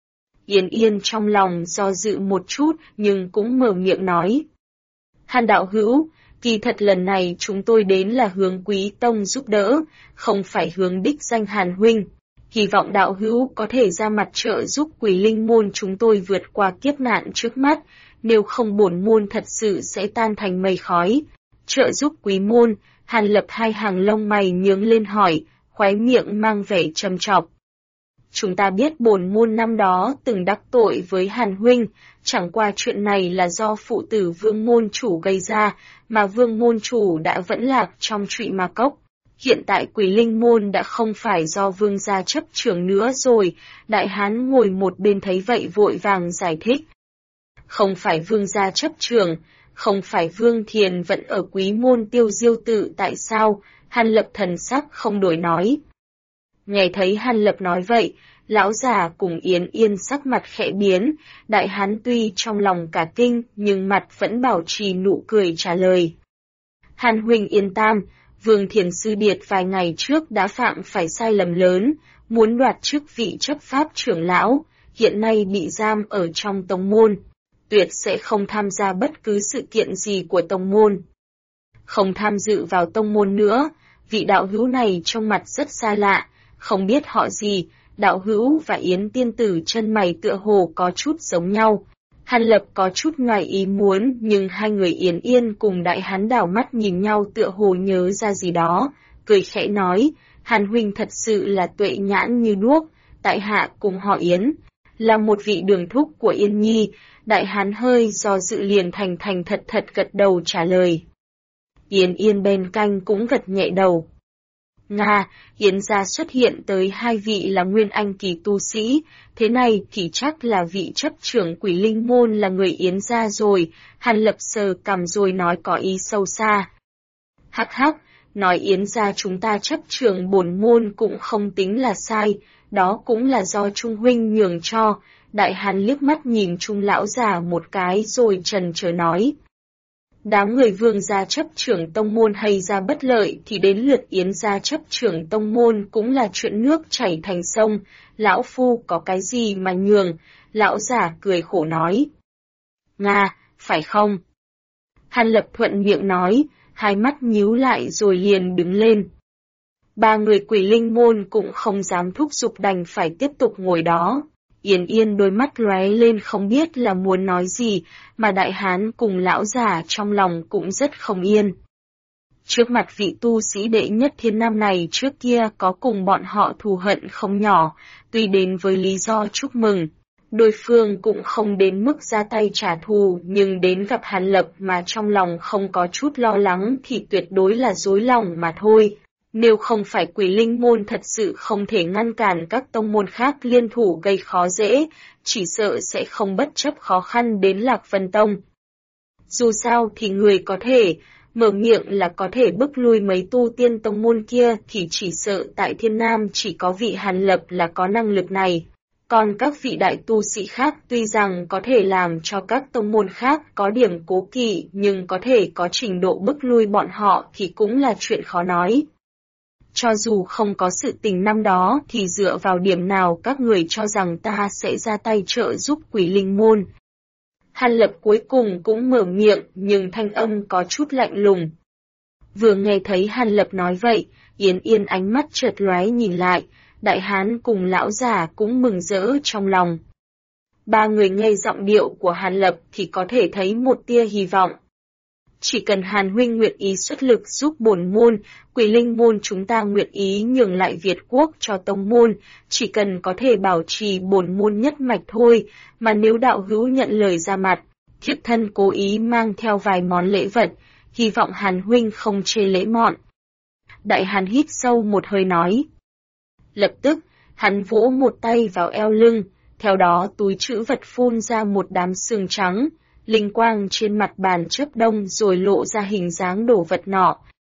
Yến Yên trong lòng do dự một chút nhưng cũng mở miệng nói. Hàn đạo hữu, kỳ thật lần này chúng tôi đến là hướng Quý Tông giúp đỡ, không phải hướng đích danh Hàn huynh. Hy vọng đạo hữu có thể ra mặt trợ giúp Quỷ Linh môn chúng tôi vượt qua kiếp nạn trước mắt, nếu không bổn môn thật sự sẽ tan thành mây khói. Trợ giúp Quý môn, Hàn Lập hai hàng lông mày nhướng lên hỏi, khóe miệng mang vẻ trầm trọng. Chúng ta biết bổn môn năm đó từng đắc tội với Hàn huynh, chẳng qua chuyện này là do phụ tử Vương môn chủ gây ra, mà Vương môn chủ đã vẫn lạc trong Trụy Ma Cốc. Hiện tại Quỷ Linh môn đã không phải do Vương gia chấp trưởng nữa rồi. Đại hán ngồi một bên thấy vậy vội vàng giải thích. Không phải Vương gia chấp trưởng, không phải Vương Thiền vẫn ở Quý môn Tiêu Diêu tự tại sao? Hàn Lập thần sắc không đổi nói. Nghe thấy Hàn Lập nói vậy, lão già cùng Yến Yên sắc mặt khẽ biến, đại hán tuy trong lòng cả kinh nhưng mặt vẫn bảo trì nụ cười trả lời. Hàn huynh yên tam, Vương Thiền Sư Điệt vài ngày trước đã phạm phải sai lầm lớn, muốn đoạt chức vị chấp pháp trưởng lão, hiện nay bị giam ở trong tông môn, tuyệt sẽ không tham gia bất cứ sự kiện gì của tông môn. Không tham dự vào tông môn nữa, vị đạo hữu này trông mặt rất xa lạ, không biết họ gì, đạo hữu và Yến tiên tử chân mày tựa hồ có chút giống nhau. Hàn Lập có chút ngoài ý muốn, nhưng hai người Yến Yên cùng đại hán đảo mắt nhìn nhau tựa hồ nhớ ra gì đó, cười khẽ nói, Hàn huynh thật sự là tuệ nhãn như đuốc, tại hạ cùng họ Yến, là một vị đường thúc của Yên Nhi. Đại hán hơi do dự liền thành thật gật đầu trả lời. Yến Yên bên cạnh cũng gật nhẹ đầu. Nga, Yến gia xuất hiện tới hai vị là nguyên anh kỳ tu sĩ, thế này thì chắc là vị chấp trưởng Quỷ Linh môn là người Yến gia rồi. Hàn Lập sờ cằm rồi nói có ý sâu xa. Hắc hắc, nói Yến gia chúng ta chấp trưởng bổn môn cũng không tính là sai, đó cũng là do Trung huynh nhường cho. Đại hán liếc mắt nhìn Trung lão già một cái rồi trần trờ nói. Đám người Vương gia chấp trưởng tông môn hay ra bất lợi thì đến lượt Yến gia chấp trưởng tông môn cũng là chuyện nước chảy thành sông, lão phu có cái gì mà nhường, lão già cười khổ nói. Nga, phải không? Hàn Lập thuận miệng nói, hai mắt nhíu lại rồi liền đứng lên. Ba người Quỷ Linh môn cũng không dám thúc giục đành phải tiếp tục ngồi đó. Yến Yên đôi mắt lóe lên không biết là muốn nói gì, mà đại hán cùng lão già trong lòng cũng rất không yên. Trước mặt vị tu sĩ đệ nhất thiên nam này trước kia có cùng bọn họ thù hận không nhỏ, tuy đến với lý do chúc mừng. Đối phương cũng không đến mức ra tay trả thù, nhưng đến gặp Hàn Lập mà trong lòng không có chút lo lắng thì tuyệt đối là dối lòng mà thôi. Nếu không phải Quỷ Linh môn thật sự không thể ngăn cản các tông môn khác liên thủ gây khó dễ, chỉ sợ sẽ không bất chấp khó khăn đến Lạc Vân Tông. Dù sao thì người có thể mở miệng là có thể bức lui mấy tu tiên tông môn kia thì chỉ sợ tại Thiên Nam chỉ có vị Hàn Lập là có năng lực này. Còn các vị đại tu sĩ khác tuy rằng có thể làm cho các tông môn khác có điểm cố kỵ nhưng có thể có trình độ bức lui bọn họ thì cũng là chuyện khó nói. Cho dù không có sự tình năm đó thì dựa vào điểm nào các người cho rằng ta sẽ ra tay trợ giúp Quỷ Linh môn. Hàn Lập cuối cùng cũng mở miệng nhưng thanh âm có chút lạnh lùng. Vừa nghe thấy Hàn Lập nói vậy, Yến Yên ánh mắt chợt lóe nhìn lại, đại hán cùng lão già cũng mừng rỡ trong lòng. Ba người nghe giọng điệu của Hàn Lập thì có thể thấy một tia hy vọng. Chỉ cần Hàn huynh nguyện ý xuất lực giúp bổn môn, Quỷ Linh môn chúng ta nguyện ý nhường lại Việt quốc cho tông môn, chỉ cần có thể bảo trì bổn môn nhất mạch thôi, mà nếu đạo hữu nhận lời ra mặt, thiếp thân cố ý mang theo vài món lễ vật, hy vọng Hàn huynh không chê lễ mọn. Đại hán hít sâu một hơi nói. Lập tức, hắn vỗ một tay vào eo lưng, theo đó túi trữ vật phun ra một đám sương trắng. Linh quang trên mặt bàn chớp đông rồi lộ ra hình dáng đồ vật nọ.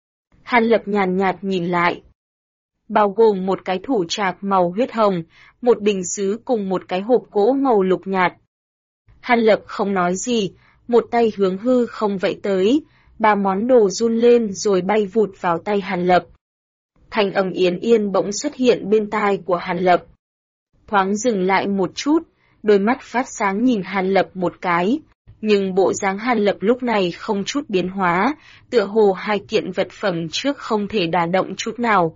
Hàn Lập nhàn nhạt nhìn lại. Bao gồm một cái thủ trạc màu huyết hồng, một bình sứ cùng một cái hộp gỗ màu lục nhạt. Hàn Lập không nói gì, một tay hướng hư không vẫy tới, ba món đồ run lên rồi bay vụt vào tay Hàn Lập. Thanh âm Yến Yên bỗng xuất hiện bên tai của Hàn Lập. Thoáng dừng lại một chút, đôi mắt phát sáng nhìn Hàn Lập một cái. Nhưng bộ dáng Hàn Lập lúc này không chút biến hóa, tựa hồ hai kiện vật phẩm trước không thể đả động chút nào.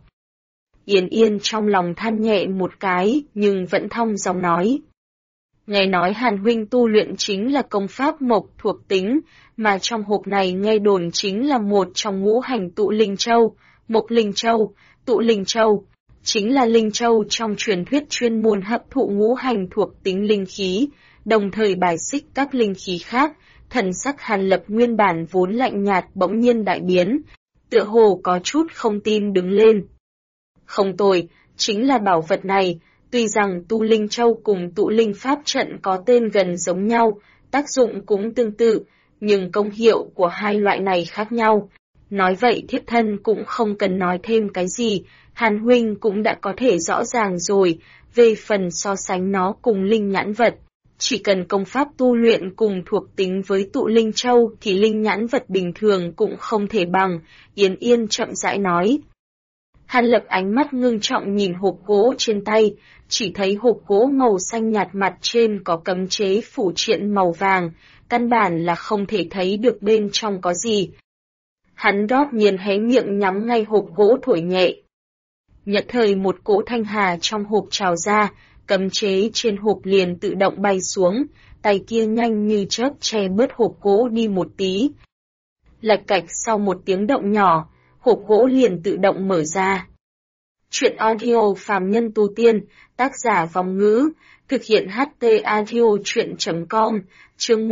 Yến Yên trong lòng than nhẹ một cái, nhưng vẫn thong dong nói. Nghe nói Hàn huynh tu luyện chính là công pháp mộc thuộc tính, mà trong hộp này nghe đồn chính là một trong ngũ hành tụ linh châu, mộc linh châu, tụ linh châu. Chính là linh châu trong truyền thuyết chuyên môn hấp thụ ngũ hành thuộc tính linh khí, đồng thời bài xích các linh khí khác. Thần sắc Hàn Lập nguyên bản vốn lạnh nhạt bỗng nhiên đại biến, tựa hồ có chút không tin đứng lên. Không tồi, chính là bảo vật này, tuy rằng tu linh châu cùng tụ linh pháp trận có tên gần giống nhau, tác dụng cũng tương tự, nhưng công hiệu của hai loại này khác nhau. Nói vậy thiếp thân cũng không cần nói thêm cái gì, Hàn huynh cũng đã có thể rõ ràng rồi, về phần so sánh nó cùng linh nhãn vật. Chỉ cần công pháp tu luyện cùng thuộc tính với tụ linh châu thì linh nhãn vật bình thường cũng không thể bằng, Yến Yên chậm rãi nói. Hàn Lập ánh mắt ngưng trọng nhìn hộp gỗ trên tay, chỉ thấy hộp gỗ màu xanh nhạt mặt trên có cấm chế phủ triện màu vàng, căn bản là không thể thấy được bên trong có gì. Hắn đột nhiên hé miệng nhắm ngay hộp gỗ thổi nhẹ. Nhất thời một cỗ thanh hà trong hộp trào ra, cấm chế trên hộp liền tự động bay xuống, tay kia nhanh như chớp che bớt hộp gỗ đi một tí. Lạch cạch sau một tiếng động nhỏ, hộp gỗ liền tự động mở ra. Chuyện audio phàm nhân tu tiên, tác giả Vong Ngữ, thực hiện HT audio chuyện.com, chương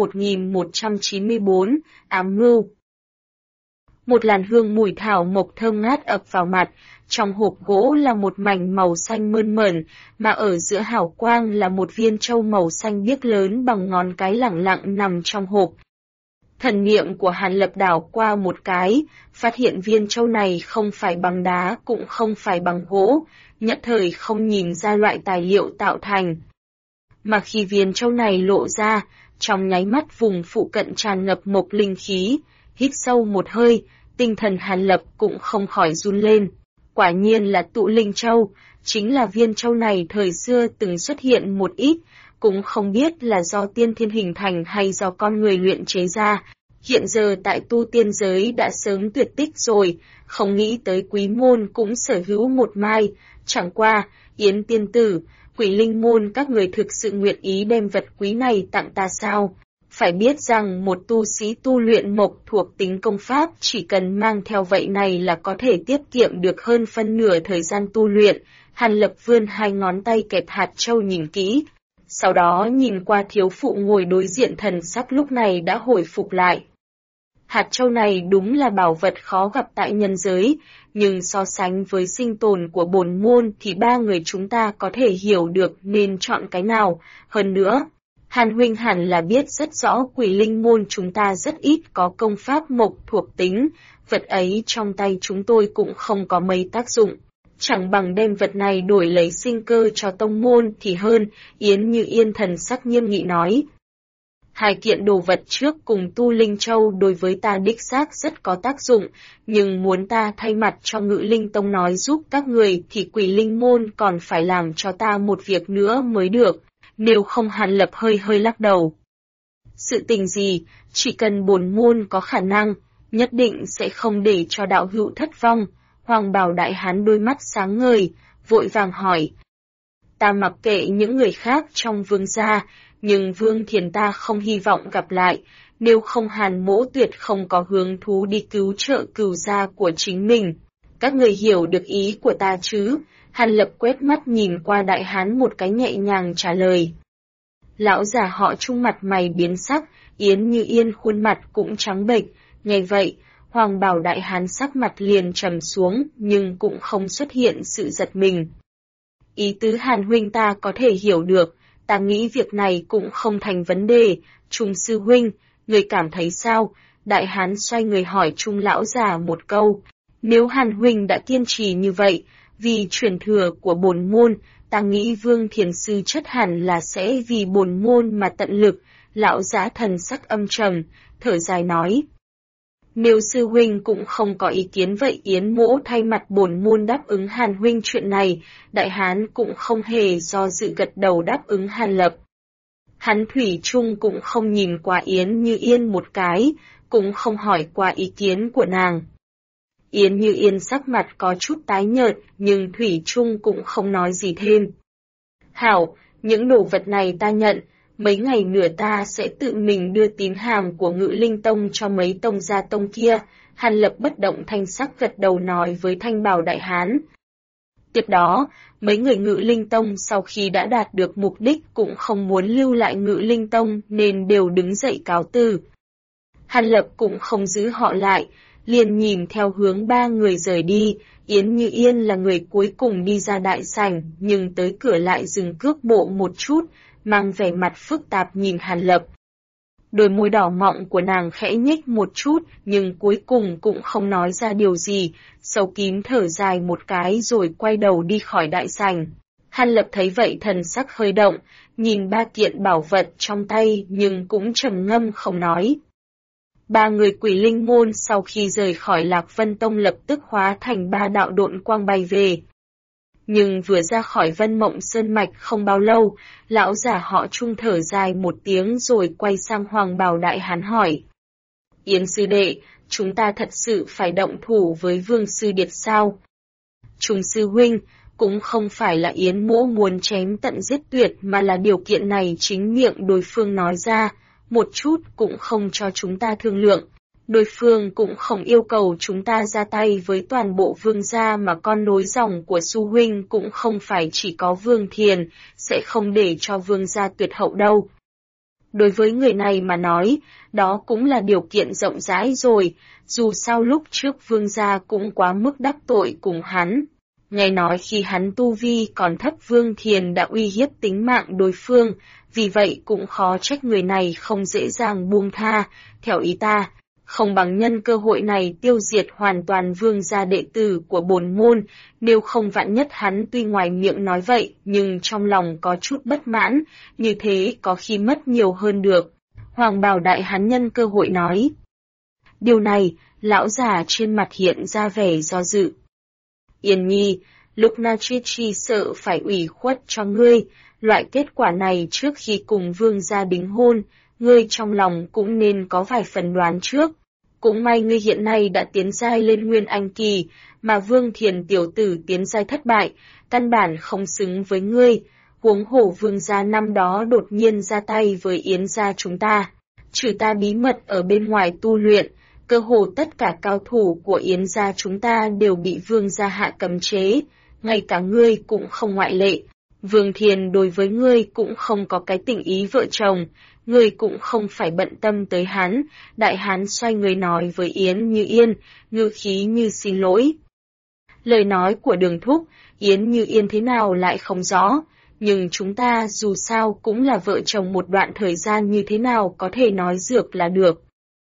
1194, ám mưu. Một làn hương mùi thảo mộc thơm ngát ập vào mặt, trong hộp gỗ là một mảnh màu xanh mơn mởn, mà ở giữa hào quang là một viên châu màu xanh biếc lớn bằng ngón cái lẳng lặng nằm trong hộp. Thần niệm của Hàn Lập đảo qua một cái, phát hiện viên châu này không phải bằng đá cũng không phải bằng gỗ, nhất thời không nhìn ra loại tài liệu tạo thành. Mà khi viên châu này lộ ra, trong nháy mắt vùng phụ cận tràn ngập mộc linh khí, hít sâu một hơi, tinh thần Hàn Lập cũng không khỏi run lên. Quả nhiên là tụ linh châu, chính là viên châu này thời xưa từng xuất hiện một ít, cũng không biết là do tiên thiên hình thành hay do con người luyện chế ra. Hiện giờ tại tu tiên giới đã sớm tuyệt tích rồi, không nghĩ tới quý môn cũng sở hữu một mai, chẳng qua, Yến tiên tử, Quỷ Linh môn các người thực sự nguyện ý đem vật quý này tặng ta sao? Phải biết rằng một tu sĩ tu luyện mộc thuộc tính công pháp chỉ cần mang theo vậy này là có thể tiết kiệm được hơn phân nửa thời gian tu luyện. Hàn Lập vươn hai ngón tay kẹp hạt châu nhìn kỹ, sau đó nhìn qua thiếu phụ ngồi đối diện, thần sắc lúc này đã hồi phục lại. Hạt châu này đúng là bảo vật khó gặp tại nhân giới, nhưng so sánh với sinh tồn của bổn môn thì ba người chúng ta có thể hiểu được nên chọn cái nào. Hơn nữa, Hàn huynh hẳn là biết rất rõ Quỷ Linh môn chúng ta rất ít có công pháp mộc thuộc tính, vật ấy trong tay chúng tôi cũng không có mấy tác dụng. Chẳng bằng đem vật này đổi lấy sinh cơ cho tông môn thì hơn, Yến Như Yên thần sắc nghiêm nghị nói. Hai kiện đồ vật trước cùng tu linh châu đối với ta đích xác rất có tác dụng, nhưng muốn ta thay mặt cho Ngự Linh Tông nói giúp các người thì Quỷ Linh môn còn phải làm cho ta một việc nữa mới được, nếu không. Hàn Lập hơi lắc đầu. Sự tình gì, chỉ cần bổn môn có khả năng, nhất định sẽ không để cho đạo hữu thất vong. Hoàng bào đại hán đôi mắt sáng ngời, vội vàng hỏi. Ta mặc kệ những người khác trong vương gia, nhưng Vương Thiền ta không hy vọng gặp lại, nếu không Hàn mỗ tuyệt không có hứng thú đi cứu trợ cừu gia của chính mình. Các người hiểu được ý của ta chứ? Hàn Lập quét mắt nhìn qua đại hán một cái nhẹ nhàng trả lời. Lão già họ Trung mặt mày biến sắc, Yến Như Yên khuôn mặt cũng trắng bệch, nghe vậy, Hoàng bào đại hán sắc mặt liền trầm xuống nhưng cũng không xuất hiện sự giật mình. Ý tứ Hàn huynh ta có thể hiểu được, ta nghĩ việc này cũng không thành vấn đề. Trung sư huynh, người cảm thấy sao? Đại hán xoay người hỏi Trung lão già một câu. Nếu Hàn huynh đã kiên trì như vậy, vì truyền thừa của bổn môn, ta nghĩ Vương Thiền sư chất hẳn là sẽ vì bổn môn mà tận lực. Lão già thần sắc âm trầm, thở dài nói. Nếu sư huynh cũng không có ý kiến vậy Yến mỗ thay mặt bổn môn đáp ứng Hàn huynh chuyện này. Đại hán cũng không hề do dự gật đầu đáp ứng Hàn Lập. Hắn thủy chung cũng không nhìn qua Yến Như Yên một cái, cũng không hỏi qua ý kiến của nàng. Yến Như Yên sắc mặt có chút tái nhợt, nhưng thủy chung cũng không nói gì thêm. Hảo, những đồ vật này ta nhận. Mấy ngày nữa ta sẽ tự mình đưa tín hàm của Ngự Linh Tông cho mấy tông gia tông kia. Hàn Lập bất động thanh sắc gật đầu nói với Thanh Bảo đại hán. Tiếp đó, mấy người Ngự Linh Tông sau khi đã đạt được mục đích cũng không muốn lưu lại Ngự Linh Tông nên đều đứng dậy cáo từ. Hàn Lập cũng không giữ họ lại, liền nhìn theo hướng ba người rời đi. Yến Như Yên là người cuối cùng đi ra đại sảnh, nhưng tới cửa lại dừng cước bộ một chút, mang vẻ mặt phức tạp nhìn Hàn Lập. Đôi môi đỏ mọng của nàng khẽ nhếch một chút, nhưng cuối cùng cũng không nói ra điều gì, sâu kín thở dài một cái rồi quay đầu đi khỏi đại sảnh. Hàn Lập thấy vậy thần sắc hơi động, nhìn ba kiện bảo vật trong tay nhưng cũng trầm ngâm không nói. Ba người Quỷ Linh môn sau khi rời khỏi Lạc Vân Tông lập tức hóa thành ba đạo độn quang bay về. Nhưng vừa ra khỏi Vân Mộng Sơn Mạch không bao lâu, lão giả họ Trung thở dài một tiếng rồi quay sang Hoàng Bào Đại Hán hỏi. Yến sư đệ, chúng ta thật sự phải động thủ với Vương Sư Điệt sao? Trung sư huynh, cũng không phải là Yến mỗ muốn chém tận giết tuyệt mà là điều kiện này chính miệng đối phương nói ra, một chút cũng không cho chúng ta thương lượng. Đối phương cũng không yêu cầu chúng ta ra tay với toàn bộ vương gia mà con nối dòng của Su huynh cũng không phải chỉ có Vương Thiền, sẽ không để cho vương gia tuyệt hậu đâu. Đối với người này mà nói, đó cũng là điều kiện rộng rãi rồi, dù sao lúc trước vương gia cũng quá mức đắc tội cùng hắn. Nghe nói khi hắn tu vi còn thấp Vương Thiền đã uy hiếp tính mạng đối phương, vì vậy cũng khó trách người này không dễ dàng buông tha, theo ý ta. Không bằng nhân cơ hội này tiêu diệt hoàn toàn vương gia đệ tử của bổn môn, nếu không vạn nhất hắn tuy ngoài miệng nói vậy nhưng trong lòng có chút bất mãn, như thế có khi mất nhiều hơn được. Hoàng Bào Đại Hán nhân cơ hội nói. Điều này, lão già trên mặt hiện ra vẻ do dự. Yên nhi, lúc Na Chi Chi sợ phải ủy khuất cho ngươi, loại kết quả này trước khi cùng vương gia đính hôn, ngươi trong lòng cũng nên có vài phần đoán trước. Cũng may ngươi hiện nay đã tiến giai lên Nguyên Anh Kỳ, mà Vương Thiền tiểu tử tiến giai thất bại, căn bản không xứng với ngươi, huống hổ vương gia năm đó đột nhiên ra tay với Yến gia chúng ta. Trừ ta bí mật ở bên ngoài tu luyện, cơ hồ tất cả cao thủ của Yến gia chúng ta đều bị vương gia hạ cấm chế, ngay cả ngươi cũng không ngoại lệ. Vương Thiền đối với ngươi cũng không có cái tình ý vợ chồng, ngươi cũng không phải bận tâm tới hắn. Đại hán xoay người nói với Yến Như Yên, ngữ khí như xin lỗi. Lời nói của Đường thúc, Yến Như Yên thế nào lại không rõ, nhưng chúng ta dù sao cũng là vợ chồng một đoạn thời gian như thế nào có thể nói dược là được.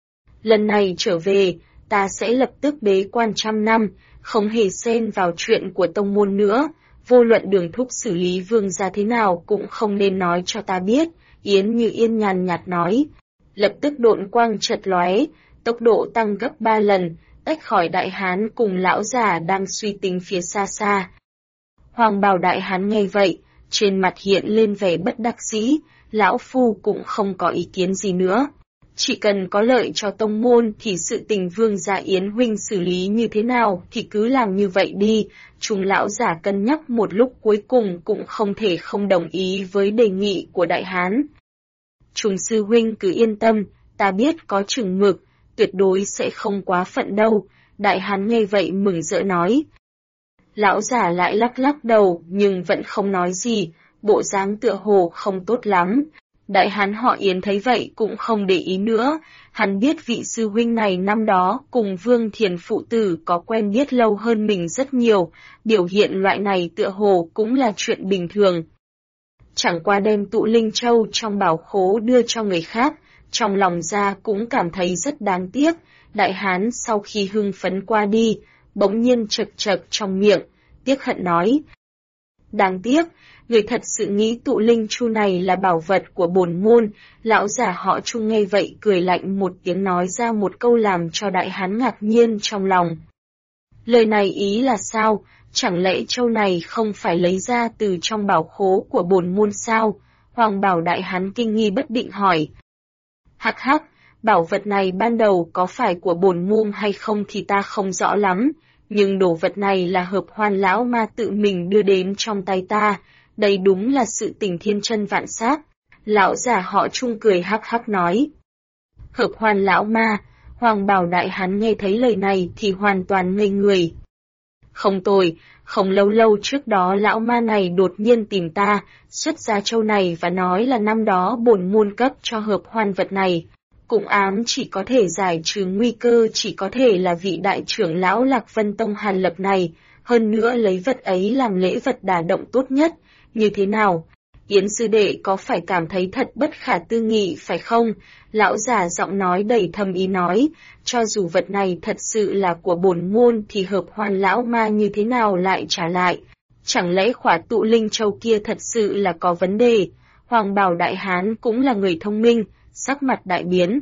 Lần này trở về, ta sẽ lập tức bế quan 100 năm, không hề xen vào chuyện của tông môn nữa. Vô luận Đường thúc xử lý vương gia thế nào cũng không nên nói cho ta biết, Yến Như Yên nhàn nhạt nói. Lập tức độn quang chật lóe, tốc độ tăng gấp 3 lần, tách khỏi đại hán cùng lão già đang suy tính phía xa xa. Hoàng Bào Đại Hán nghe vậy, trên mặt hiện lên vẻ bất đắc dĩ, lão phu cũng không có ý kiến gì nữa. Chỉ cần có lợi cho tông môn thì sự tình vương gia Yến huynh xử lý như thế nào thì cứ làm như vậy đi. Chúng lão giả cân nhắc một lúc cuối cùng cũng không thể không đồng ý với đề nghị của đại hán. Trùng sư huynh cứ yên tâm, ta biết có chừng mực, tuyệt đối sẽ không quá phận đâu. Đại hán nghe vậy mừng rỡ nói. Lão giả lại lắc lắc đầu nhưng vẫn không nói gì, bộ dáng tựa hồ không tốt lắm. Đại hán họ Yến thấy vậy cũng không để ý nữa, hắn biết vị sư huynh này năm đó cùng Vương Thiền phụ tử có quen biết lâu hơn mình rất nhiều, biểu hiện loại này tựa hồ cũng là chuyện bình thường. Chẳng qua đem tụ linh châu trong bảo khố đưa cho người khác, trong lòng ra cũng cảm thấy rất đáng tiếc. Đại hán sau khi hưng phấn qua đi, bỗng nhiên chật chật trong miệng, tiếc hận nói. Đáng tiếc, người thật sự nghĩ tụ linh chu này là bảo vật của bổn môn. Lão giả họ Trung nghe vậy cười lạnh một tiếng nói ra một câu làm cho đại hán ngạc nhiên trong lòng. Lời này ý là sao? Chẳng lẽ châu này không phải lấy ra từ trong bảo khố của bổn môn sao? Hoàng Bảo Đại Hán kinh nghi bất định hỏi. Hắc hắc, bảo vật này ban đầu có phải của bổn môn hay không thì ta không rõ lắm, nhưng đồ vật này là Hợp Hoan lão ma tự mình đưa đến trong tay ta, đây đúng là sự tình thiên chân vạn xác. Lão già họ Trung cười hắc hắc nói. Hợp Hoan lão ma, Hoàng Bảo Đại Hán nghe thấy lời này thì hoàn toàn ngây người. Không tồi, không lâu trước đó lão ma này đột nhiên tìm ta, xuất ra châu này và nói là năm đó bổn môn cấp cho Hợp Hoan vật này. Cũng ám chỉ có thể giải trừ nguy cơ chỉ có thể là vị đại trưởng lão Lạc Vân Tông Hàn Lập này, hơn nữa lấy vật ấy làm lễ vật đả động tốt nhất. Như thế nào? Yến sư đệ có phải cảm thấy thật bất khả tư nghị phải không? Lão già giọng nói đầy thâm ý nói, cho dù vật này thật sự là của bổn môn thì Hợp Hoan lão ma như thế nào lại trả lại? Chẳng lẽ khỏa tụ linh châu kia thật sự là có vấn đề? Hoàng Bào Đại Hán cũng là người thông minh, sắc mặt đại biến.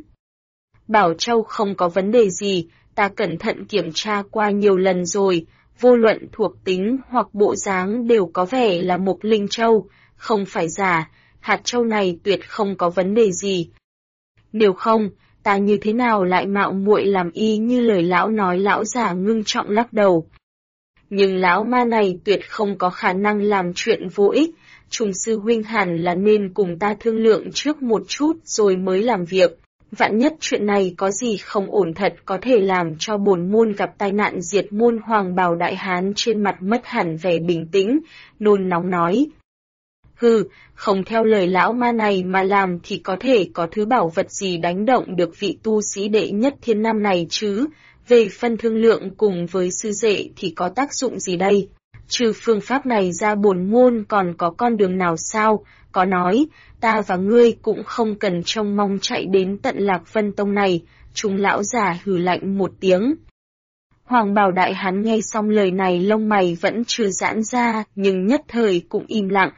Bảo châu không có vấn đề gì, ta cẩn thận kiểm tra qua nhiều lần rồi, vô luận thuộc tính hoặc bộ dáng đều có vẻ là một linh châu, không phải giả, hạt châu này tuyệt không có vấn đề gì. Nếu không, ta như thế nào lại mạo muội làm y như lời lão nói? Lão già ngưng trọng lắc đầu. Nhưng lão ma này tuyệt không có khả năng làm chuyện vô ích, Trùng sư huynh hẳn là nên cùng ta thương lượng trước một chút rồi mới làm việc. Vạn nhất chuyện này có gì không ổn thật có thể làm cho bổn môn gặp tai nạn diệt môn. Hoàng Bào Đại Hán trên mặt mất hẳn vẻ bình tĩnh, nôn nóng nói. Hừ, không theo lời lão ma này mà làm thì có thể có thứ bảo vật gì đánh động được vị tu sĩ đệ nhất thiên nam này chứ? Về phân thương lượng cùng với sư đệ thì có tác dụng gì đây? Trừ phương pháp này ra bổn môn còn có con đường nào sao? Có nói, ta và ngươi cũng không cần trông mong chạy đến tận Lạc Vân Tông này. Chúng lão già hừ lạnh một tiếng. Hoàng Bào Đại Hán nghe xong lời này lông mày vẫn chưa giãn ra, nhưng nhất thời cũng im lặng.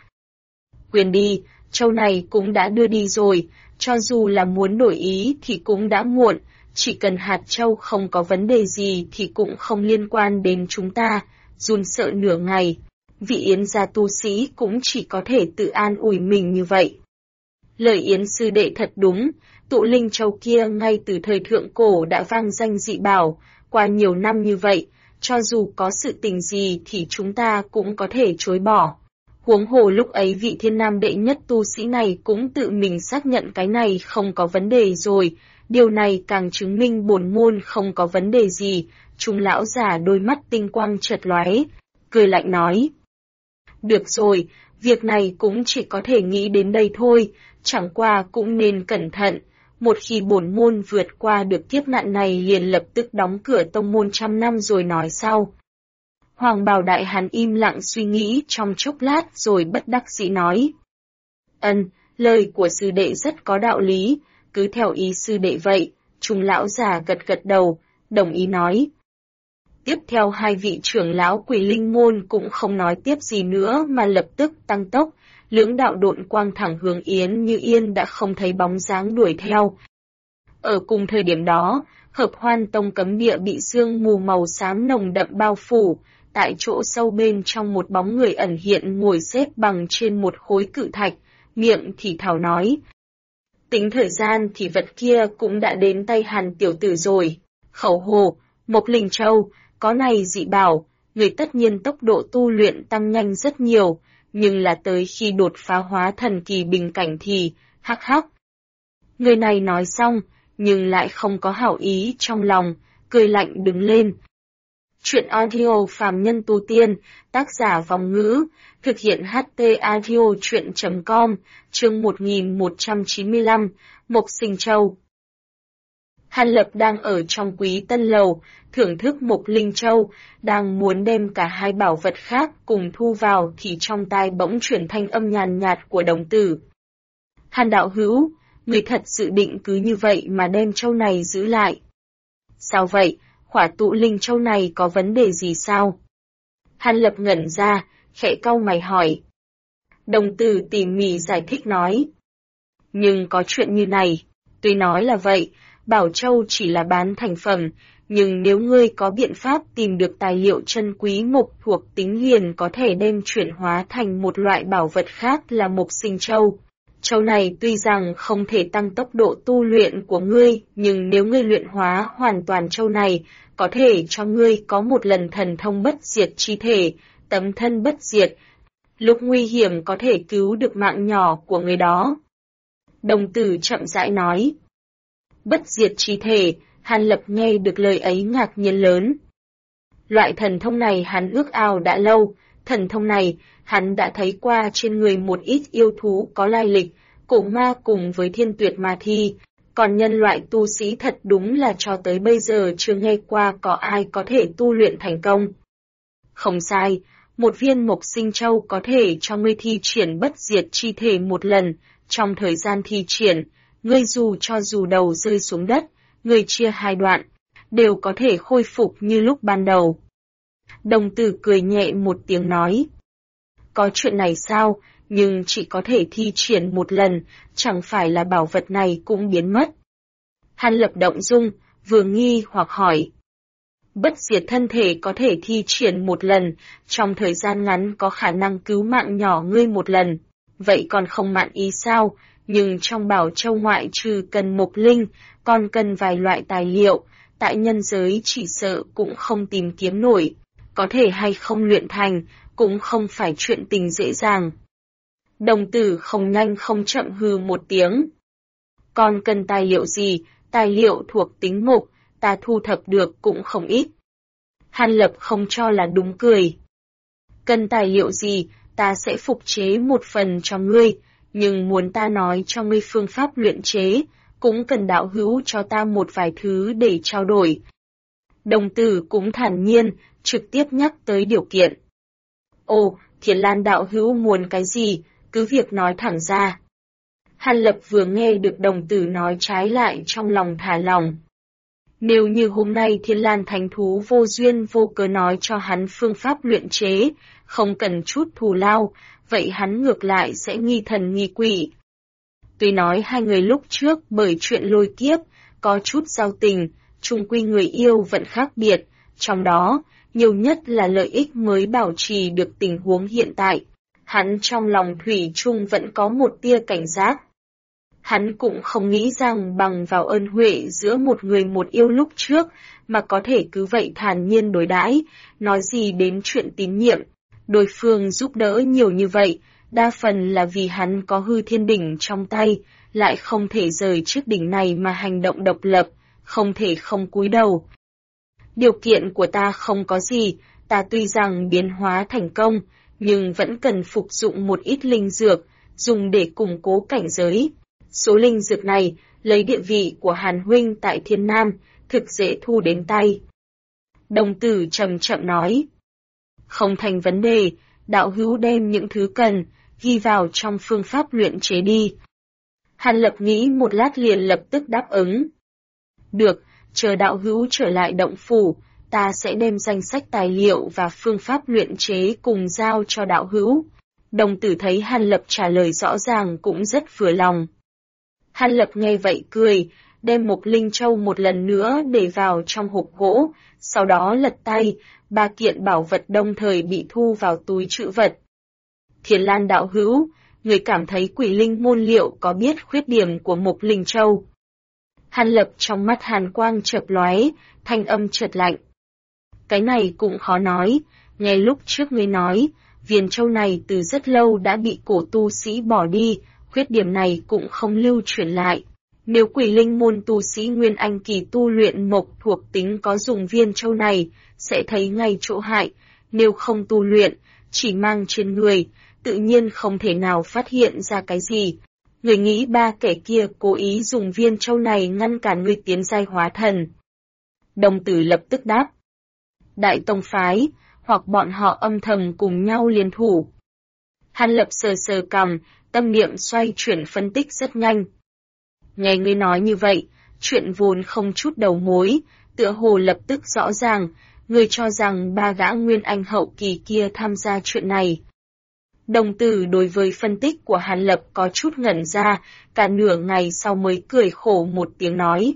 Quên đi, châu này cũng đã đưa đi rồi, cho dù là muốn đổi ý thì cũng đã muộn, chỉ cần hạt châu không có vấn đề gì thì cũng không liên quan đến chúng ta. Run sợ nửa ngày, vị Yến gia tu sĩ cũng chỉ có thể tự an ủi mình như vậy. Lời Yến sư đệ thật đúng, tụ linh châu kia ngay từ thời thượng cổ đã vang danh dị bảo, qua nhiều năm như vậy, cho dù có sự tình gì thì chúng ta cũng có thể chối bỏ. Huống hồ lúc ấy vị thiên nam đệ nhất tu sĩ này cũng tự mình xác nhận cái này không có vấn đề rồi, điều này càng chứng minh bổn môn không có vấn đề gì. Chúng lão già đôi mắt tinh quang chợt lóe, cười lạnh nói. Được rồi, việc này cũng chỉ có thể nghĩ đến đây thôi, chẳng qua cũng nên cẩn thận. Một khi bổn môn vượt qua được kiếp nạn này liền lập tức đóng cửa tông môn 100 năm rồi nói sau. Hoàng Bào Đại Hán im lặng suy nghĩ trong chốc lát rồi bất đắc dĩ nói. Lời của sư đệ rất có đạo lý, cứ theo ý sư đệ vậy. Chúng lão già gật gật đầu, đồng ý nói. Tiếp theo hai vị trưởng lão Quỷ Linh môn cũng không nói tiếp gì nữa mà lập tức tăng tốc, lưỡng đạo độn quang thẳng hướng Yến Như Yên đã không thấy bóng dáng đuổi theo. Ở cùng thời điểm đó, Hợp Hoan Tông cấm địa bị sương mù màu xám nồng đậm bao phủ, tại chỗ sâu bên trong một bóng người ẩn hiện ngồi xếp bằng trên một khối cự thạch, miệng thì thào nói. Tính thời gian thì vật kia cũng đã đến tay Hàn tiểu tử rồi. Khẩu hồ, Mộc Linh Châu, có này dị bảo, người tất nhiên tốc độ tu luyện tăng nhanh rất nhiều, nhưng là tới khi đột phá hóa thần kỳ bình cảnh thì, hắc hắc. Người này nói xong, nhưng lại không có hảo ý trong lòng, cười lạnh đứng lên. Chuyện audio phàm nhân tu tiên, tác giả Vòng Ngữ, thực hiện HT audio chuyện.com, chương 1195, Mộc Sinh Châu. Hàn Lập đang ở trong Quý Tân Lầu, thưởng thức Mộc Linh Châu, đang muốn đem cả hai bảo vật khác cùng thu vào thì trong tai bỗng chuyển thanh âm nhàn nhạt của đồng tử. Hàn đạo hữu, người thật dự định cứ như vậy mà đem châu này giữ lại. Sao vậy, khỏa tụ linh châu này có vấn đề gì sao? Hàn Lập ngẩn ra, khẽ cau mày hỏi. Đồng tử tỉ mỉ giải thích nói. Nhưng có chuyện như này, tuy nói là vậy, Bảo Châu chỉ là bán thành phẩm, nhưng nếu ngươi có biện pháp tìm được tài liệu chân quý mộc thuộc tính liền có thể đem chuyển hóa thành một loại bảo vật khác là Mộc Sinh Châu. Châu này tuy rằng không thể tăng tốc độ tu luyện của ngươi, nhưng nếu ngươi luyện hóa hoàn toàn châu này, có thể cho ngươi có một lần thần thông bất diệt chi thể, tấm thân bất diệt, lúc nguy hiểm có thể cứu được mạng nhỏ của người đó. Đồng tử chậm rãi nói. Bất diệt chi thể, Hàn Lập nghe được lời ấy ngạc nhiên lớn. Loại thần thông này hắn ước ao đã lâu, thần thông này hắn đã thấy qua trên người một ít yêu thú có lai lịch, cổ ma cùng với thiên tuyệt ma thi, còn nhân loại tu sĩ thật đúng là cho tới bây giờ chưa nghe qua có ai có thể tu luyện thành công. Không sai, một viên mộc sinh châu có thể cho ngươi thi triển bất diệt chi thể một lần, trong thời gian thi triển, ngươi dù đầu rơi xuống đất, ngươi chia hai đoạn, đều có thể khôi phục như lúc ban đầu. Đồng tử cười nhẹ một tiếng nói. Có chuyện này sao, nhưng chỉ có thể thi triển một lần, chẳng phải là bảo vật này cũng biến mất. Hàn Lập động dung, vừa nghi hoặc hỏi. Bất diệt thân thể có thể thi triển một lần, trong thời gian ngắn có khả năng cứu mạng nhỏ ngươi một lần. Vậy còn không mạn ý sao, nhưng trong bảo châu ngoại trừ cần mộc linh, còn cần vài loại tài liệu, tại nhân giới chỉ sợ cũng không tìm kiếm nổi. Có thể hay không luyện thành, cũng không phải chuyện tình dễ dàng. Đồng tử không nhanh không chậm hừ một tiếng. Còn cần tài liệu gì, tài liệu thuộc tính mộc, ta thu thập được cũng không ít. Hàn Lập không cho là đúng cười. Cần tài liệu gì, ta sẽ phục chế một phần cho ngươi, nhưng muốn ta nói cho ngươi phương pháp luyện chế, cũng cần đạo hữu cho ta một vài thứ để trao đổi. Đồng tử cũng thản nhiên, trực tiếp nhắc tới điều kiện. Ồ, Thiền Lan đạo hữu muốn cái gì, cứ việc nói thẳng ra. Hàn Lập vừa nghe được đồng tử nói trái lại trong lòng thả lòng. Nếu như hôm nay Thiên Lan Thánh Thú vô duyên vô cớ nói cho hắn phương pháp luyện chế, không cần chút thù lao, vậy hắn ngược lại sẽ nghi thần nghi quỷ. Tuy nói hai người lúc trước bởi chuyện lôi kiếp, có chút giao tình, chung quy người yêu vẫn khác biệt, trong đó, nhiều nhất là lợi ích mới bảo trì được tình huống hiện tại. Hắn trong lòng thủy chung vẫn có một tia cảnh giác. Hắn cũng không nghĩ rằng bằng vào ơn huệ giữa một người một yêu lúc trước mà có thể cứ vậy thản nhiên đối đãi, nói gì đến chuyện tín nhiệm. Đối phương giúp đỡ nhiều như vậy, đa phần là vì hắn có hư thiên đỉnh trong tay, lại không thể rời chiếc đỉnh này mà hành động độc lập, không thể không cúi đầu. Điều kiện của ta không có gì, ta tuy rằng biến hóa thành công, nhưng vẫn cần phục dụng một ít linh dược, dùng để củng cố cảnh giới. Số linh dược này, lấy địa vị của Hàn huynh tại Thiên Nam, thực dễ thu đến tay. Đồng tử chậm chậm nói. Không thành vấn đề, đạo hữu đem những thứ cần, ghi vào trong phương pháp luyện chế đi. Hàn Lập nghĩ một lát liền lập tức đáp ứng. Được, chờ đạo hữu trở lại động phủ, ta sẽ đem danh sách tài liệu và phương pháp luyện chế cùng giao cho đạo hữu. Đồng tử thấy Hàn Lập trả lời rõ ràng cũng rất vừa lòng. Hàn Lập nghe vậy cười, đem một linh châu một lần nữa để vào trong hộp gỗ, sau đó lật tay, 3 kiện bảo vật đồng thời bị thu vào túi trữ vật. Thiền Lan đạo hữu, người cảm thấy quỷ linh môn liệu có biết khuyết điểm của một linh châu? Hàn Lập trong mắt hàn quang chợp lóe, thanh âm chợt lạnh. Cái này cũng khó nói, nghe lúc trước ngươi nói, viên châu này từ rất lâu đã bị cổ tu sĩ bỏ đi, khuyết điểm này cũng không lưu truyền lại. Nếu quỷ linh môn tu sĩ Nguyên Anh kỳ tu luyện mộc thuộc tính có dùng viên châu này, sẽ thấy ngay chỗ hại, nếu không tu luyện, chỉ mang trên người, tự nhiên không thể nào phát hiện ra cái gì. Người nghĩ 3 kẻ kia cố ý dùng viên châu này ngăn cản người tiến giai hóa thần. Đồng tử lập tức đáp. Đại tông phái, hoặc bọn họ âm thầm cùng nhau liên thủ. Hàn Lập sờ sờ cằm, tâm niệm xoay chuyển phân tích rất nhanh. Nghe ngươi nói như vậy, chuyện vốn không chút đầu mối, tựa hồ lập tức rõ ràng, ngươi cho rằng 3 gã Nguyên Anh hậu kỳ kia tham gia chuyện này. Đồng tử đối với phân tích của Hàn Lập có chút ngẩn ra, cả nửa ngày sau mới cười khổ một tiếng nói.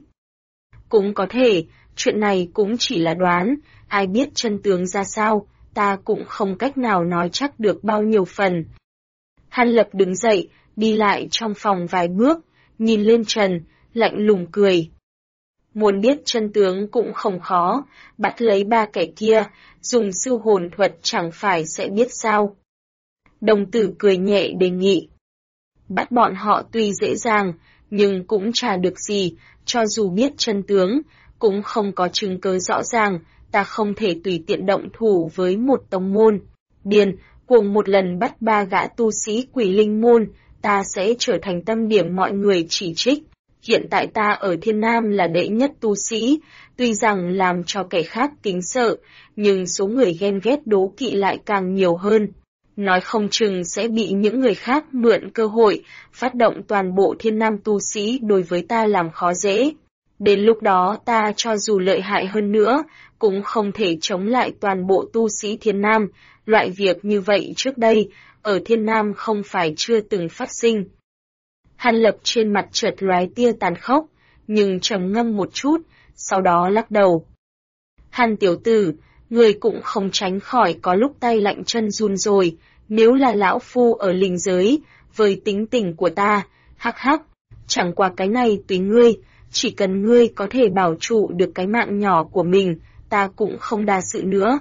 Cũng có thể, chuyện này cũng chỉ là đoán, ai biết chân tướng ra sao, ta cũng không cách nào nói chắc được bao nhiêu phần. Hàn Lập đứng dậy, đi lại trong phòng vài bước, nhìn lên trần, lạnh lùng cười. Muốn biết chân tướng cũng không khó, bắt lấy 3 kẻ kia, dùng siêu hồn thuật chẳng phải sẽ biết sao. Đồng tử cười nhẹ đề nghị. Bắt bọn họ tuy dễ dàng, nhưng cũng chả được gì, cho dù biết chân tướng, cũng không có chứng cứ rõ ràng, ta không thể tùy tiện động thủ với một tông môn. Điền, cuồng một lần bắt 3 gã tu sĩ quỷ linh môn, ta sẽ trở thành tâm điểm mọi người chỉ trích. Hiện tại ta ở Thiên Nam là đệ nhất tu sĩ, tuy rằng làm cho kẻ khác kính sợ, nhưng số người ghen ghét đố kỵ lại càng nhiều hơn. Nói không chừng sẽ bị những người khác mượn cơ hội, phát động toàn bộ Thiên Nam tu sĩ đối với ta làm khó dễ. Đến lúc đó ta cho dù lợi hại hơn nữa, cũng không thể chống lại toàn bộ tu sĩ Thiên Nam. Loại việc như vậy trước đây, ở Thiên Nam không phải chưa từng phát sinh. Hàn Lập trên mặt chợt lóe tia tàn khốc, nhưng trầm ngâm một chút, sau đó lắc đầu. Hàn tiểu tử, người cũng không tránh khỏi có lúc tay lạnh chân run rồi, nếu là lão phu ở linh giới, với tính tình của ta, hắc hắc, chẳng qua cái này tùy ngươi, chỉ cần ngươi có thể bảo trụ được cái mạng nhỏ của mình, ta cũng không đa sự nữa.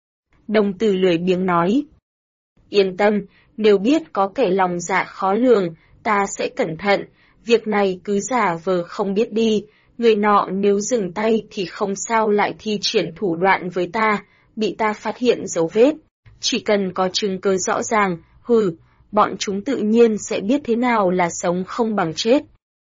Đồng Tử lười biếng nói. Yên tâm, nếu biết có kẻ lòng dạ khó lường, ta sẽ cẩn thận, việc này cứ giả vờ không biết đi, người nọ nếu dừng tay thì không sao lại thi triển thủ đoạn với ta, bị ta phát hiện dấu vết. Chỉ cần có chứng cứ rõ ràng, bọn chúng tự nhiên sẽ biết thế nào là sống không bằng chết.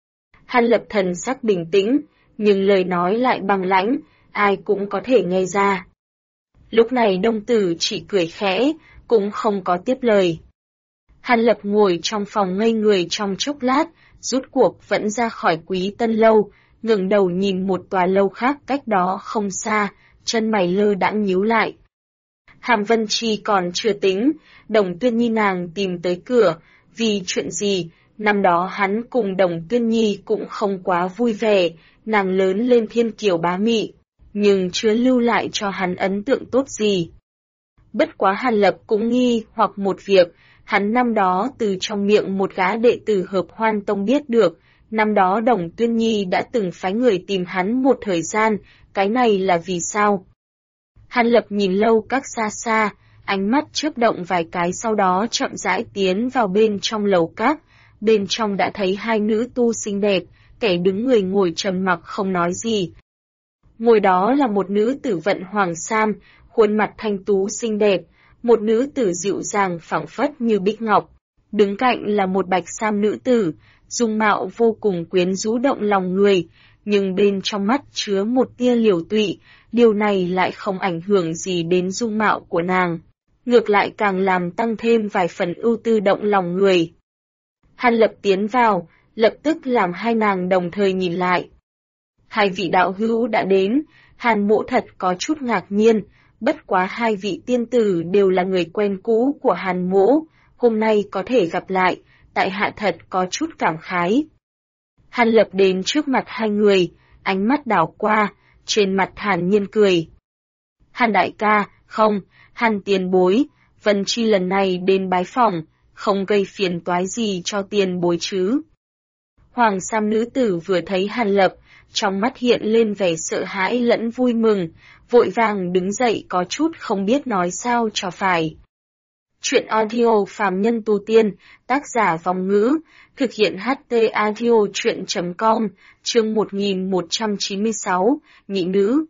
Hàn Lập thần sắc bình tĩnh, nhưng lời nói lại băng lãnh, ai cũng có thể nghe ra. Lúc này Đông Tử chỉ cười khẽ, cũng không có tiếp lời. Hàn Lập ngồi trong phòng ngây người trong chốc lát, rút cuộc vẫn ra khỏi Quý Tân Lâu, ngẩng đầu nhìn một tòa lâu khác cách đó không xa, chân mày lơ đãng nhíu lại. Hàm Vân Chi còn chưa tính, Đồng Tuyên Nhi nàng tìm tới cửa, vì chuyện gì, năm đó hắn cùng Đồng Tuyên Nhi cũng không quá vui vẻ, nàng lớn lên thiên kiều bá mị, nhưng chưa lưu lại cho hắn ấn tượng tốt gì. Bất quá Hàn Lập cũng nghi hoặc một việc, hắn năm đó từ trong miệng một gã đệ tử Hợp Hoan Tông biết được, năm đó Đồng Tuyên Nhi đã từng phái người tìm hắn một thời gian, cái này là vì sao? Hàn Lập nhìn lâu các xa xa, ánh mắt chớp động vài cái sau đó chậm rãi tiến vào bên trong lầu các, bên trong đã thấy hai nữ tu xinh đẹp, kẻ đứng người ngồi trầm mặc không nói gì. Ngồi đó là một nữ tử vận hoàng sam, khuôn mặt thanh tú xinh đẹp, một nữ tử dịu dàng phảng phất như bích ngọc. Đứng cạnh là một bạch sam nữ tử, dung mạo vô cùng quyến rũ động lòng người, nhưng bên trong mắt chứa một tia liều tụy, điều này lại không ảnh hưởng gì đến dung mạo của nàng. Ngược lại càng làm tăng thêm vài phần ưu tư động lòng người. Hàn Lập tiến vào, lập tức làm hai nàng đồng thời nhìn lại. Hai vị đạo hữu đã đến, Hàn Mỗ thật có chút ngạc nhiên, bất quá hai vị tiên tử đều là người quen cũ của Hàn Mỗ, hôm nay có thể gặp lại, tại hạ thật có chút cảm khái. Hàn Lập đến trước mặt hai người, ánh mắt đảo qua, trên mặt thản nhiên cười. Hàn đại ca, không, Hàn tiền bối, Vân Chi lần này đến bái phỏng, không gây phiền toái gì cho tiền bối chứ. Hoàng sam nữ tử vừa thấy Hàn Lập, trong mắt hiện lên vẻ sợ hãi lẫn vui mừng, vội vàng đứng dậy có chút không biết nói sao cho phải. Chuyện audio phàm nhân tu tiên, tác giả Vong Ngữ, thực hiện HT audio chuyện.com, chương 1196, nhị nữ.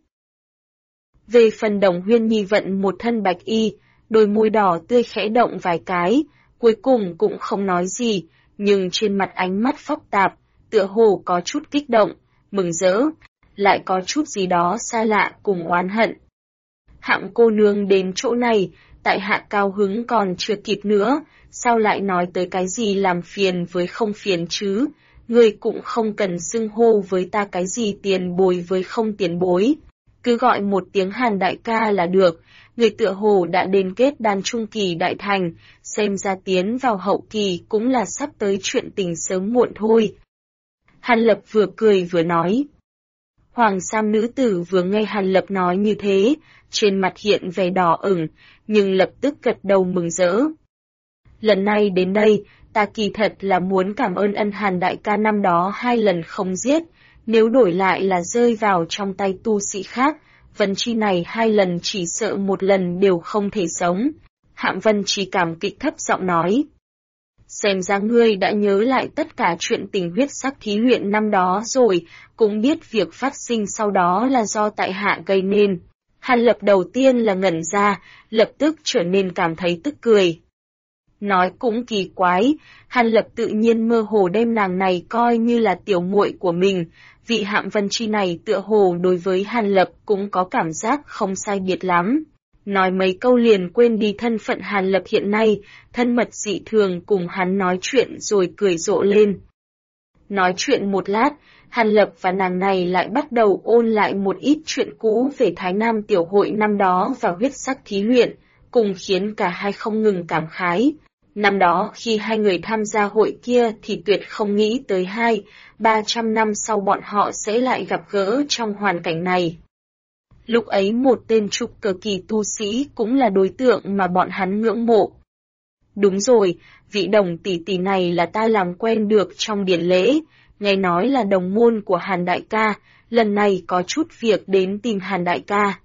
Về phần Đồng Huyên Nhi vận một thân bạch y, đôi môi đỏ tươi khẽ động vài cái, cuối cùng cũng không nói gì, nhưng trên mặt ánh mắt phức tạp, tựa hồ có chút kích động, mừng rỡ, lại có chút gì đó xa lạ cùng oán hận. Hạng cô nương đến chỗ này, tại hạ cao hứng còn chưa kịp nữa, sao lại nói tới cái gì làm phiền với không phiền chứ, người cũng không cần xưng hô với ta cái gì tiền bối với không tiền bối, cứ gọi một tiếng Hàn đại ca là được. Người tựa hồ đã đến kết đan trung kỳ đại thành, xem ra tiến vào hậu kỳ cũng là sắp tới chuyện tình sớm muộn thôi. Hàn Lập vừa cười vừa nói. Hoàng sam nữ tử vừa nghe Hàn Lập nói như thế, trên mặt hiện vẻ đỏ ửng, nhưng lập tức gật đầu mừng rỡ. Lần này đến đây, ta kỳ thật là muốn cảm ơn ân Hàn đại ca năm đó 2 lần không giết, nếu đổi lại là rơi vào trong tay tu sĩ khác, Vân Chi này 2 lần chỉ sợ 1 lần đều không thể sống. Hạng Vân Chi cảm kích thấp giọng nói. Xem ra ngươi đã nhớ lại tất cả chuyện tình huyết sắc thí luyện năm đó rồi, cũng biết việc phát sinh sau đó là do tại hạ gây nên. Hàn Lập đầu tiên là ngẩn ra, lập tức trở nên cảm thấy tức cười. Nói cũng kỳ quái, Hàn Lập tự nhiên mơ hồ đem nàng này coi như là tiểu muội của mình, vị Hạm Vân Chi này tựa hồ đối với Hàn Lập cũng có cảm giác không sai biệt lắm. Nói mấy câu liền quên đi thân phận Hàn Lập hiện nay, thân mật dị thường cùng hắn nói chuyện rồi cười rộ lên. Nói chuyện một lát, Hàn Lập và nàng này lại bắt đầu ôn lại một ít chuyện cũ về Thái Nam Tiểu Hội năm đó và huyết sắc thí luyện, cùng khiến cả hai không ngừng cảm khái. Năm đó khi hai người tham gia hội kia thì tuyệt không nghĩ tới 200-300 năm sau bọn họ sẽ lại gặp gỡ trong hoàn cảnh này. Lúc ấy một tên trúc cơ kỳ tu sĩ cũng là đối tượng mà bọn hắn ngưỡng mộ. Đúng rồi, vị Đồng tỷ tỷ này là ta làm quen được trong điển lễ, nghe nói là đồng môn của Hàn đại ca, lần này có chút việc đến tìm Hàn đại ca.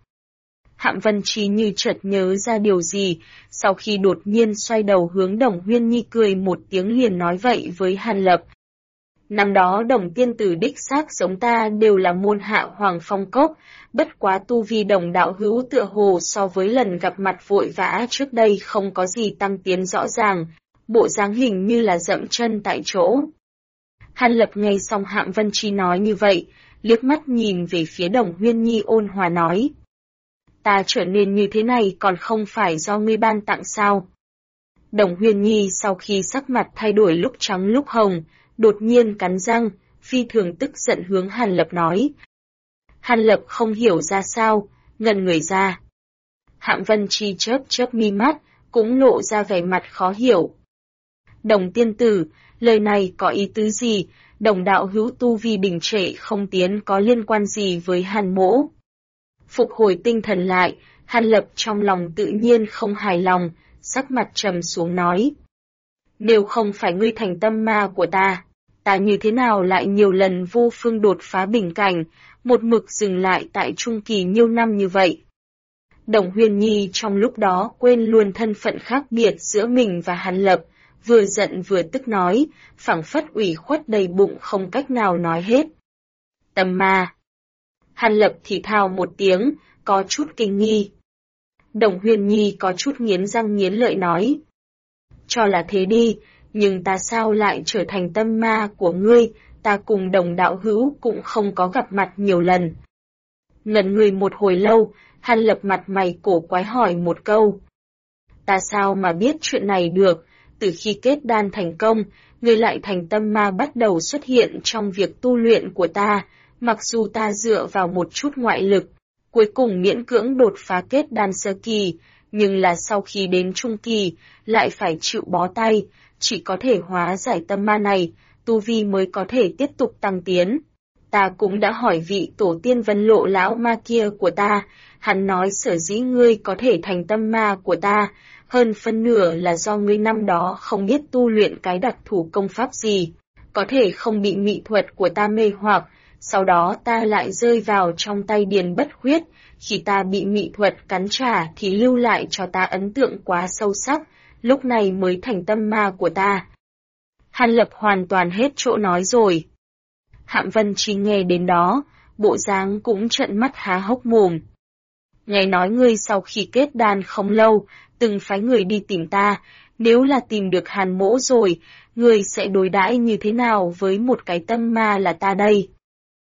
Hạm Vân Chi như chợt nhớ ra điều gì, sau khi đột nhiên xoay đầu hướng Đồng Huyên Nhi cười một tiếng liền nói vậy với Hàn Lập. Năm đó Đồng tiên tử đích xác giống ta đều là môn hạ Hoàng Phong Cốc, bất quá tu vi Đồng đạo hữu tựa hồ so với lần gặp mặt vội vã trước đây không có gì tăng tiến rõ ràng, bộ dáng hình như là dậm chân tại chỗ. Hàn Lập nghe xong Hạm Vân Chi nói như vậy, liếc mắt nhìn về phía Đồng Huyên Nhi ôn hòa nói. Ta trở nên như thế này còn không phải do ngươi ban tặng sao? Đồng Huyên Nhi sau khi sắc mặt thay đổi lúc trắng lúc hồng, đột nhiên cắn răng, phi thường tức giận hướng Hàn Lập nói. Hàn Lập không hiểu ra sao, ngẩn người ra. Hạm Vân Chi chớp chớp mi mắt, cũng lộ ra vẻ mặt khó hiểu. Đồng tiên tử, lời này có ý tứ gì? Đồng đạo hữu tu vi bình trệ không tiến có liên quan gì với Hàn mỗ? Phục hồi tinh thần lại, Hàn Lập trong lòng tự nhiên không hài lòng, sắc mặt trầm xuống nói. Nếu không phải ngươi thành tâm ma của ta như thế nào lại nhiều lần vô phương đột phá bình cảnh, một mực dừng lại tại trung kỳ nhiều năm như vậy. Đồng Huyên Nhi trong lúc đó quên luôn thân phận khác biệt giữa mình và Hàn Lập, vừa giận vừa tức nói, phảng phất ủy khuất đầy bụng không cách nào nói hết. Tâm ma. Hàn Lập thì thào một tiếng, có chút kinh nghi. Đồng Huyên Nhi có chút nghiến răng nghiến lợi nói. Cho là thế đi, nhưng ta sao lại trở thành tâm ma của ngươi, ta cùng Đồng đạo hữu cũng không có gặp mặt nhiều lần. Ngẩn người một hồi lâu, Hàn Lập mặt mày cổ quái hỏi một câu. Ta sao mà biết chuyện này được, từ khi kết đan thành công, ngươi lại thành tâm ma bắt đầu xuất hiện trong việc tu luyện của ta, mặc dù ta dựa vào một chút ngoại lực, cuối cùng miễn cưỡng đột phá kết đan sơ kỳ, nhưng là sau khi đến trung kỳ, lại phải chịu bó tay, chỉ có thể hóa giải tâm ma này, tu vi mới có thể tiếp tục tăng tiến. Ta cũng đã hỏi vị tổ tiên Vân Lộ lão ma kia của ta, hắn nói sở dĩ ngươi có thể thành tâm ma của ta, hơn phân nửa là do ngươi năm đó không biết tu luyện cái đặc thù công pháp gì, có thể không bị mị thuật của ta mê hoặc, sau đó ta lại rơi vào trong tay Điền Bất Huyết, khi ta bị mị thuật cắn trả thì lưu lại cho ta ấn tượng quá sâu sắc, lúc này mới thành tâm ma của ta. Hàn Lập hoàn toàn hết chỗ nói rồi. Hạm Vân Chi nghe đến đó, bộ dáng cũng trợn mắt há hốc mồm. Nghe nói ngươi sau khi kết đan không lâu, từng phái người đi tìm ta, nếu là tìm được Hàn mỗ rồi, ngươi sẽ đối đãi như thế nào với một cái tâm ma là ta đây?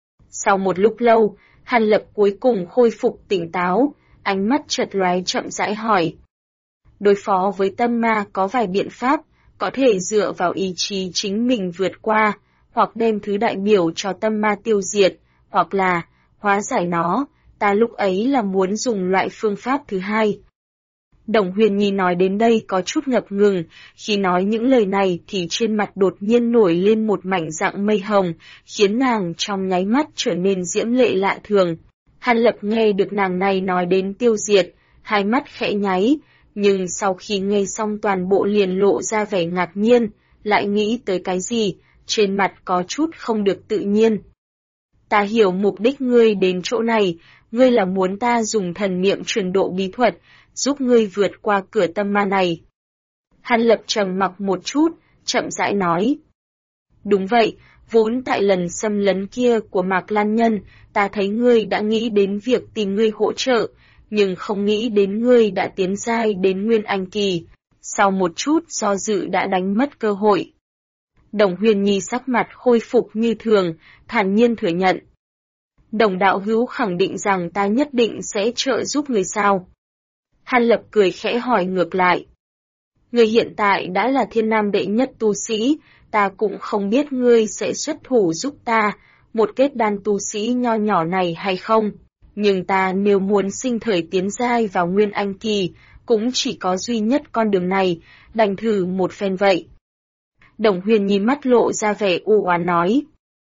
Sau một lúc lâu, Hàn Lập cuối cùng khôi phục tỉnh táo, ánh mắt chợt lóe chậm rãi hỏi. Đối phó với tâm ma có vài biện pháp, có thể dựa vào ý chí chính mình vượt qua, hoặc đem thứ đại biểu cho tâm ma tiêu diệt, hoặc là hóa giải nó, ta lúc ấy là muốn dùng loại phương pháp thứ hai. Đồng Huyền Nhi nói đến đây có chút ngập ngừng, khi nói những lời này thì trên mặt đột nhiên nổi lên một mảnh dạng mây hồng, khiến nàng trong nháy mắt trở nên diễm lệ lạ thường. Hàn Lập nghe được nàng này nói đến tiêu diệt, hai mắt khẽ nháy, nhưng sau khi nghe xong toàn bộ liền lộ ra vẻ ngạc nhiên, lại nghĩ tới cái gì, trên mặt có chút không được tự nhiên. Ta hiểu mục đích ngươi đến chỗ này, ngươi là muốn ta dùng thần niệm truyền độ bí thuật, giúp ngươi vượt qua cửa tâm ma này. Hàn Lập trầm mặc một chút, chậm rãi nói. Đúng vậy, vốn tại lần xâm lấn kia của Mạc Lan Nhân, ta thấy ngươi đã nghĩ đến việc tìm ngươi hỗ trợ, nhưng không nghĩ đến ngươi đã tiến giai đến Nguyên Anh Kỳ. sau một chút do dự đã đánh mất cơ hội. Đồng Huyền Nhi sắc mặt khôi phục như thường, thản nhiên thừa nhận. Đồng đạo hữu khẳng định rằng ta nhất định sẽ trợ giúp người sao? Hàn Lập cười khẽ hỏi ngược lại. Người hiện tại đã là thiên nam đệ nhất tu sĩ, ta cũng không biết ngươi sẽ xuất thủ giúp ta, một kết đan tu sĩ nho nhỏ này hay không. Nhưng ta nếu muốn sinh thời tiến giai vào Nguyên Anh kỳ, cũng chỉ có duy nhất con đường này, đành thử một phen vậy. Đồng Huyền nhìn mắt lộ ra vẻ u oán nói.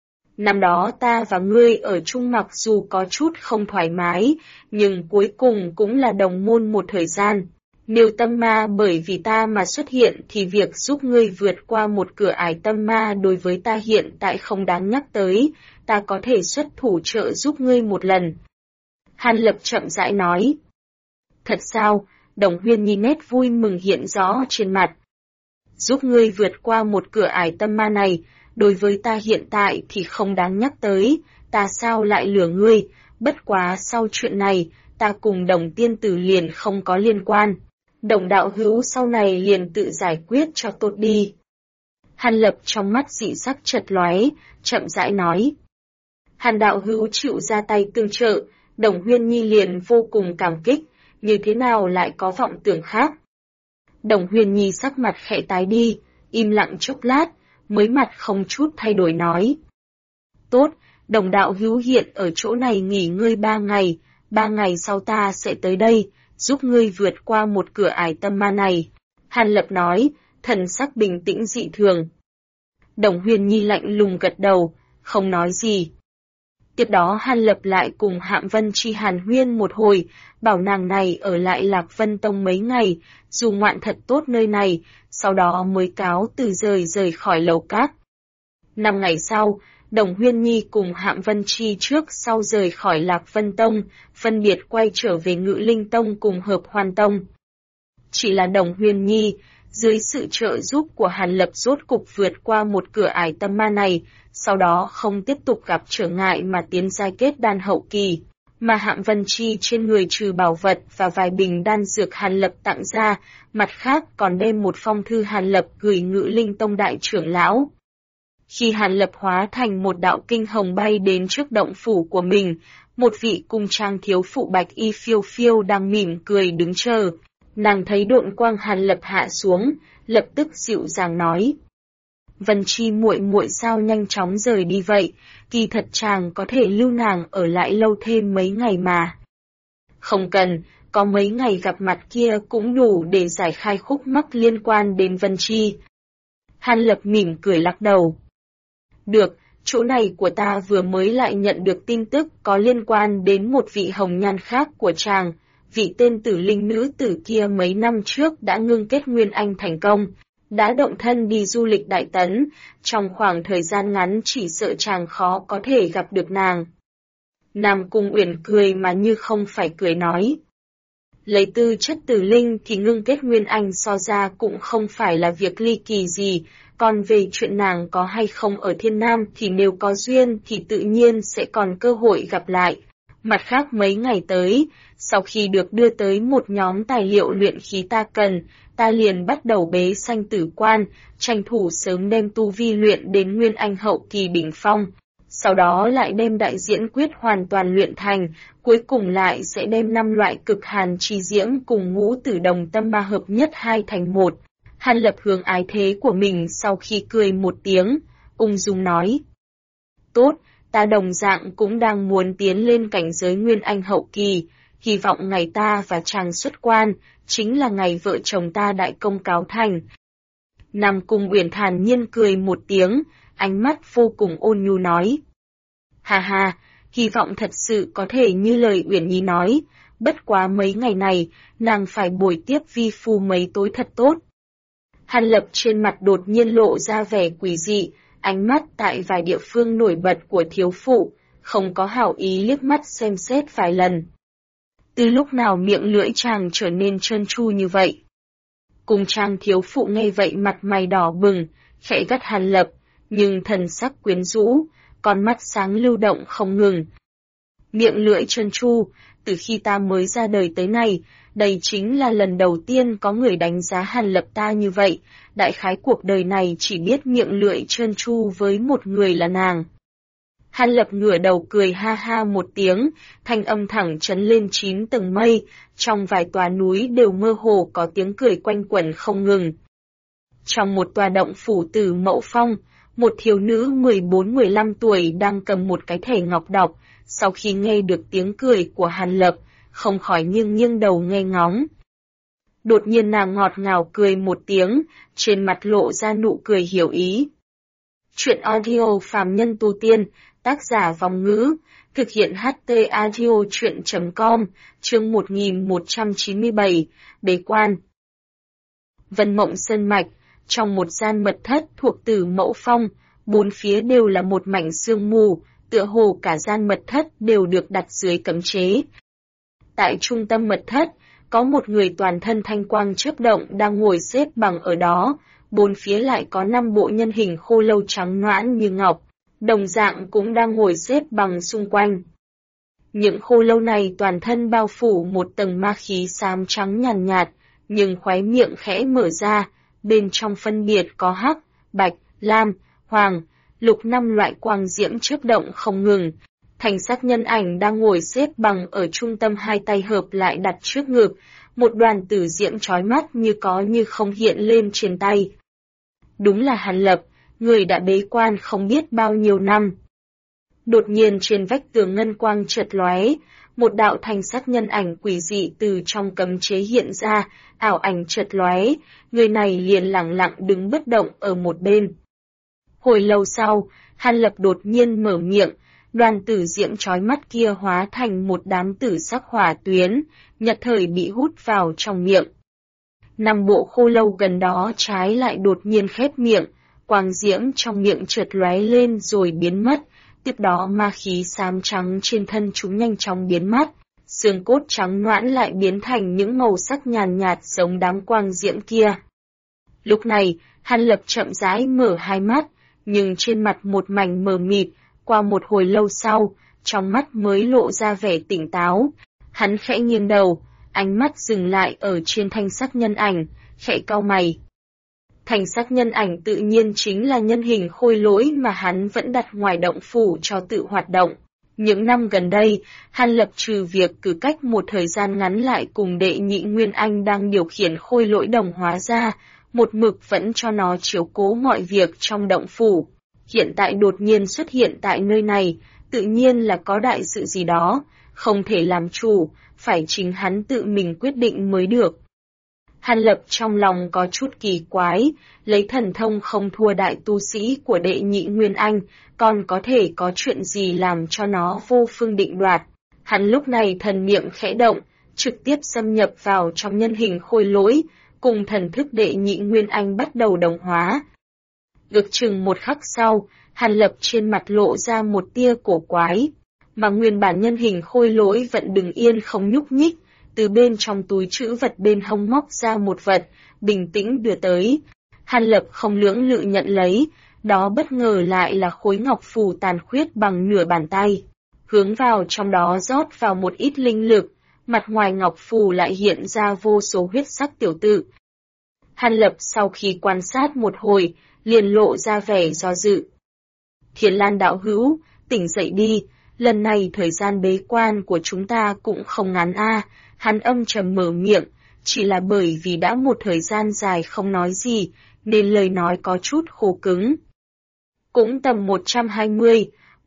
Năm đó ta và ngươi ở chung mặc dù có chút không thoải mái, nhưng cuối cùng cũng là đồng môn một thời gian. Nếu tâm ma bởi vì ta mà xuất hiện thì việc giúp ngươi vượt qua một cửa ải tâm ma đối với ta hiện tại không đáng nhắc tới, ta có thể xuất thủ trợ giúp ngươi một lần. Hàn Lập chậm rãi nói. Thật sao? Đồng Huyền nhìn nét vui mừng hiện rõ trên mặt. Giúp ngươi vượt qua một cửa ải tâm ma này, đối với ta hiện tại thì không đáng nhắc tới, ta sao lại lừa ngươi, bất quá sau chuyện này, ta cùng Đồng tiên tử liền không có liên quan. Đồng đạo hữu sau này liền tự giải quyết cho tốt đi. Hàn Lập trong mắt dị sắc chật lóe, chậm rãi nói. Hàn đạo hữu chịu ra tay tương trợ, Đồng Huyền Nhi liền vô cùng cảm kích, như thế nào lại có vọng tưởng khác. Đồng Huyền Nhi sắc mặt khẽ tái đi, im lặng chốc lát, mới mặt không chút thay đổi nói. Tốt, Đồng đạo hữu hiện ở chỗ này nghỉ ngơi 3 ngày, 3 ngày sau ta sẽ tới đây, giúp ngươi vượt qua một cửa ải tâm ma này. Hàn Lập nói, thần sắc bình tĩnh dị thường. Đồng Huyền Nhi lạnh lùng gật đầu, không nói gì. Tiếp đó Hàn Lập lại cùng Hạm Vân Chi hàn huyên một hồi, bảo nàng này ở lại Lạc Vân Tông mấy ngày, dù ngoạn thật tốt nơi này, sau đó mới cáo từ rời khỏi lầu cát. 5 ngày sau, Đồng Huyền Nhi cùng Hạm Vân Chi trước sau rời khỏi Lạc Vân Tông, phân biệt quay trở về Ngự Linh Tông cùng Hợp Hoan Tông. Chỉ là Đồng Huyền Nhi, dưới sự trợ giúp của Hàn Lập rốt cục vượt qua một cửa ải tâm ma này, sau đó không tiếp tục gặp trở ngại mà tiến giai kết đan hậu kỳ, mà Hạm Vân Chi trên người trừ bảo vật và vài bình đan dược Hàn Lập tặng ra, mặt khác còn đem một phong thư Hàn Lập gửi Ngự Linh Tông đại trưởng lão. Khi Hàn Lập hóa thành một đạo kinh hồng bay đến trước động phủ của mình, một vị cung trang thiếu phụ bạch y phiêu phiêu đang mỉm cười đứng chờ. Nàng thấy độn quang Hàn Lập hạ xuống, lập tức dịu dàng nói. Vân Chi muội muội sao nhanh chóng rời đi vậy, kỳ thật chàng có thể lưu nàng ở lại lâu thêm mấy ngày mà. Không cần, có mấy ngày gặp mặt kia cũng đủ để giải khai khúc mắc liên quan đến Vân Chi. Hàn Lập mỉm cười lắc đầu. Được, chỗ này của ta vừa mới lại nhận được tin tức có liên quan đến một vị hồng nhan khác của chàng. Vị tên tử linh nữ tử kia mấy năm trước đã ngưng kết Nguyên Anh thành công, đã động thân đi du lịch Đại Tấn, trong khoảng thời gian ngắn chỉ sợ chàng khó có thể gặp được nàng. Nam Cung Uyển cười mà như không phải cười nói. Lấy tư chất tử linh thì ngưng kết Nguyên Anh so ra cũng không phải là việc ly kỳ gì, còn về chuyện nàng có hay không ở Thiên Nam thì nếu có duyên thì tự nhiên sẽ còn cơ hội gặp lại. Mặt khác mấy ngày tới, sau khi được đưa tới một nhóm tài liệu luyện khí ta cần, ta liền bắt đầu bế sanh tử quan, tranh thủ sớm đem tu vi luyện đến Nguyên Anh hậu kỳ đỉnh phong. Sau đó lại đem đại diễn quyết hoàn toàn luyện thành, cuối cùng lại sẽ đem 5 loại cực hàn chi diễm cùng ngũ tử đồng tâm ma hợp nhất hai thành một. Hàn Lập hướng ái thế của mình sau khi cười một tiếng, ung dung nói. Tốt, ta đồng dạng cũng đang muốn tiến lên cảnh giới Nguyên Anh hậu kỳ, hy vọng ngày ta và chàng xuất quan, chính là ngày vợ chồng ta đại công cáo thành. Nam Cung Uyển thản nhiên cười một tiếng, ánh mắt vô cùng ôn nhu nói. Ha ha, hy vọng thật sự có thể như lời Uyển Nhi nói, bất quá mấy ngày này, nàng phải bồi tiếp vi phu mấy tối thật tốt. Hàn Lập trên mặt đột nhiên lộ ra vẻ quỷ dị, ánh mắt tại vài địa phương nổi bật của thiếu phụ, không có hảo ý liếc mắt xem xét vài lần. Từ lúc nào miệng lưỡi chàng trở nên trơn tru như vậy? Cùng chàng thiếu phụ nghe vậy mặt mày đỏ bừng, khẽ gắt Hàn Lập, nhưng thần sắc quyến rũ, con mắt sáng lưu động không ngừng. Miệng lưỡi trơn tru, từ khi ta mới ra đời tới nay, đây chính là lần đầu tiên có người đánh giá Hàn Lập ta như vậy, đại khái cuộc đời này chỉ biết miệng lưỡi trơn tru với một người là nàng. Hàn Lập ngửa đầu cười ha ha một tiếng, thanh âm thẳng trấn lên 9 tầng mây, trong vài tòa núi đều mơ hồ có tiếng cười quanh quẩn không ngừng. Trong một tòa động phủ Tử Mẫu Phong, một thiếu nữ 14-15 tuổi đang cầm một cái thẻ ngọc đọc, sau khi nghe được tiếng cười của Hàn Lập, không khỏi nghiêng đầu nghe ngóng. Đột nhiên nàng ngọt ngào cười một tiếng, trên mặt lộ ra nụ cười hiểu ý. Chuyện audio phàm nhân tu tiên, tác giả Vòng Ngữ, thực hiện HT Audio Chuyện.com, chương 1197, Bế quan. Vân Mộng Sơn Mạch, trong một gian mật thất thuộc Tử Mẫu Phong, bốn phía đều là một mảnh sương mù, tựa hồ cả gian mật thất đều được đặt dưới cấm chế. Tại trung tâm mật thất, có một người toàn thân thanh quang chớp động đang ngồi xếp bằng ở đó, bốn phía lại có 5 bộ nhân hình khô lâu trắng nõn như ngọc, đồng dạng cũng đang ngồi xếp bằng xung quanh. Những khô lâu này toàn thân bao phủ một tầng ma khí xám trắng nhàn nhạt, nhưng khóe miệng khẽ mở ra, bên trong phân biệt có hắc, bạch, lam, hoàng, lục 5 loại quang diễm chớp động không ngừng. Thành sắc nhân ảnh đang ngồi xếp bằng ở trung tâm, hai tay hợp lại đặt trước ngực, một đoàn tử diễm chói mắt như có như không hiện lên trên tay. Đúng là Hàn Lập, người đã bế quan không biết bao nhiêu năm. Đột nhiên trên vách tường ngân quang chợt lóe, một đạo thành sắc nhân ảnh quỷ dị từ trong cấm chế hiện ra, ảo ảnh chợt lóe, người này liền lặng lặng đứng bất động ở một bên. Hồi lâu sau, Hàn Lập đột nhiên mở miệng, đoàn tử diễm chói mắt kia hóa thành một đám tử sắc hỏa tuyến, nhất thời bị hút vào trong miệng. 5 bộ khô lâu gần đó trái lại đột nhiên khép miệng, quang diễm trong miệng chợt lóe lên rồi biến mất, tiếp đó ma khí xám trắng trên thân chúng nhanh chóng biến mất, xương cốt trắng nõn lại biến thành những màu sắc nhàn nhạt giống đám quang diễm kia. Lúc này, Hàn Lập chậm rãi mở hai mắt, nhưng trên mặt một mảnh mờ mịt, qua một hồi lâu sau, trong mắt mới lộ ra vẻ tỉnh táo. Hắn khẽ nghiêng đầu, ánh mắt dừng lại ở trên thanh sắc nhân ảnh, khẽ cau mày. Thanh sắc nhân ảnh tự nhiên chính là nhân hình khôi lỗi mà hắn vẫn đặt ngoài động phủ cho tự hoạt động. Những năm gần đây, Hàn Lập trừ việc cứ cách một thời gian ngắn lại cùng đệ nhị Nguyên Anh đang điều khiển khôi lỗi đồng hóa ra, một mực vẫn cho nó chiếu cố mọi việc trong động phủ. Hiện tại đột nhiên xuất hiện tại nơi này, tự nhiên là có đại sự gì đó, không thể làm chủ, phải chính hắn tự mình quyết định mới được. Hàn Lập trong lòng có chút kỳ quái, lấy thần thông không thua đại tu sĩ của đệ nhị Nguyên Anh, còn có thể có chuyện gì làm cho nó vô phương định đoạt. Hắn lúc này thần niệm khẽ động, trực tiếp xâm nhập vào trong nhân hình khôi lỗi, cùng thần thức đệ nhị Nguyên Anh bắt đầu đồng hóa. Ước chừng một khắc sau, Hàn Lập trên mặt lộ ra một tia cổ quái, mà nguyên bản nhân hình khôi lỗi vẫn đứng yên không nhúc nhích, từ bên trong túi trữ vật bên hông móc ra một vật, bình tĩnh đưa tới. Hàn Lập không lưỡng lự nhận lấy, đó bất ngờ lại là khối ngọc phù tàn khuyết bằng nửa bàn tay. Hướng vào trong đó rót vào một ít linh lực, mặt ngoài ngọc phù lại hiện ra vô số huyết sắc tiểu tự. Hàn Lập sau khi quan sát một hồi, liền lộ ra vẻ do dự. Thiền Lan đạo hữu, tỉnh dậy đi, lần này thời gian bế quan của chúng ta cũng không ngắn a. Hắn âm trầm mở miệng, chỉ là bởi vì đã một thời gian dài không nói gì, nên lời nói có chút khô cứng. Cũng tầm 120,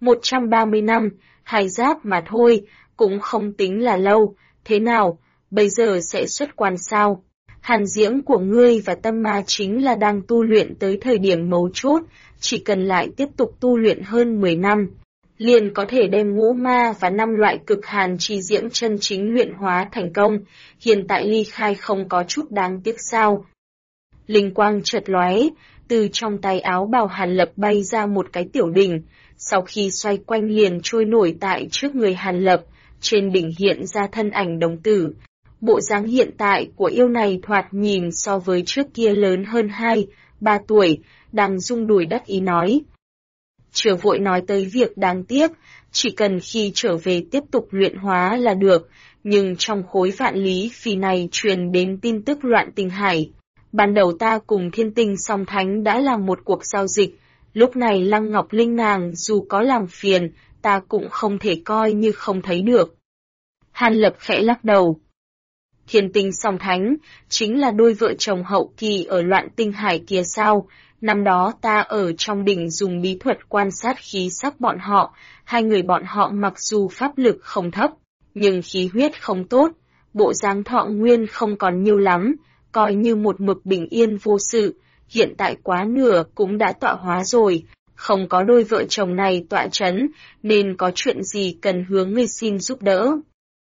130 năm, hai giáp mà thôi, cũng không tính là lâu, thế nào, bây giờ sẽ xuất quan sao? Hàn diễm của ngươi và tâm ma chính là đang tu luyện tới thời điểm mấu chốt, chỉ cần lại tiếp tục tu luyện hơn 10 năm, liền có thể đem ngũ ma và 5 loại cực hàn chi diễm chân chính luyện hóa thành công, hiện tại ly khai không có chút đáng tiếc sao. Linh quang chợt lóe, từ trong tay áo bào Hàn Lập bay ra một cái tiểu đỉnh, sau khi xoay quanh liền trôi nổi tại trước người Hàn Lập, trên đỉnh hiện ra thân ảnh đồng tử. Bộ dáng hiện tại của yêu này thoạt nhìn so với trước kia lớn hơn 2-3 tuổi, đang rung đùi đắc ý nói. Chưa vội nói tới việc đáng tiếc, chỉ cần khi trở về tiếp tục luyện hóa là được, nhưng trong khối vạn lý phi này truyền đến tin tức loạn tinh hải. Ban đầu ta cùng Thiên Tinh Song Thánh đã làm một cuộc giao dịch, lúc này Lăng Ngọc Linh nàng dù có làm phiền, ta cũng không thể coi như không thấy được. Hàn Lập khẽ lắc đầu. Thiên Tinh Song Thánh, chính là đôi vợ chồng hậu kỳ ở loạn tinh hải kia sao? Năm đó ta ở trong đỉnh dùng bí thuật quan sát khí sắc bọn họ, hai người bọn họ mặc dù pháp lực không thấp, nhưng khí huyết không tốt, bộ dáng thọ nguyên không còn nhiều lắm, coi như một mực bình yên vô sự, hiện tại quá nửa cũng đã tọa hóa rồi, không có đôi vợ chồng này tọa chấn, nên có chuyện gì cần hướng ngươi xin giúp đỡ.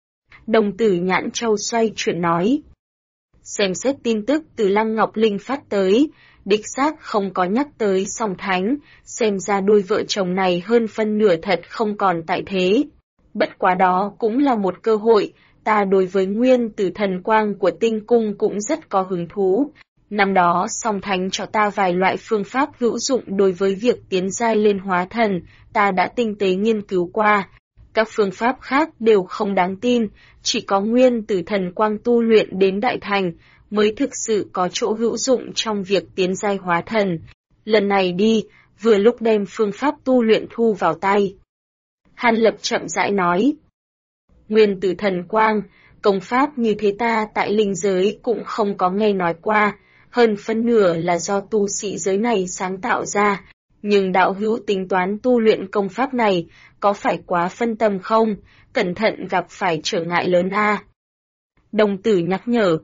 Đồng tử Nhãn Châu xoay chuyển nói. Xem xét tin tức từ Lăng Ngọc Linh phát tới, đích xác không có nhắc tới Song Thánh, xem ra đôi vợ chồng này hơn phân nửa thật không còn tại thế. Bất quá đó cũng là một cơ hội, ta đối với nguyên tử thần quang của tinh cung cũng rất có hứng thú. Năm đó Song Thánh cho ta vài loại phương pháp hữu dụng đối với việc tiến giai lên hóa thần, ta đã tinh tế nghiên cứu qua. Các phương pháp khác đều không đáng tin, chỉ có nguyên tử thần quang tu luyện đến đại thành mới thực sự có chỗ hữu dụng trong việc tiến giai hóa thần. Lần này đi, vừa lúc đem phương pháp tu luyện thu vào tay. Hàn Lập chậm rãi nói. Nguyên tử thần quang, công pháp như thế ta tại linh giới cũng không có nghe nói qua, hơn phân nửa là do tu sĩ giới này sáng tạo ra. Nhưng đạo hữu tính toán tu luyện công pháp này, có phải quá phân tâm không? Cẩn thận gặp phải trở ngại lớn a. Đồng tử nhắc nhở.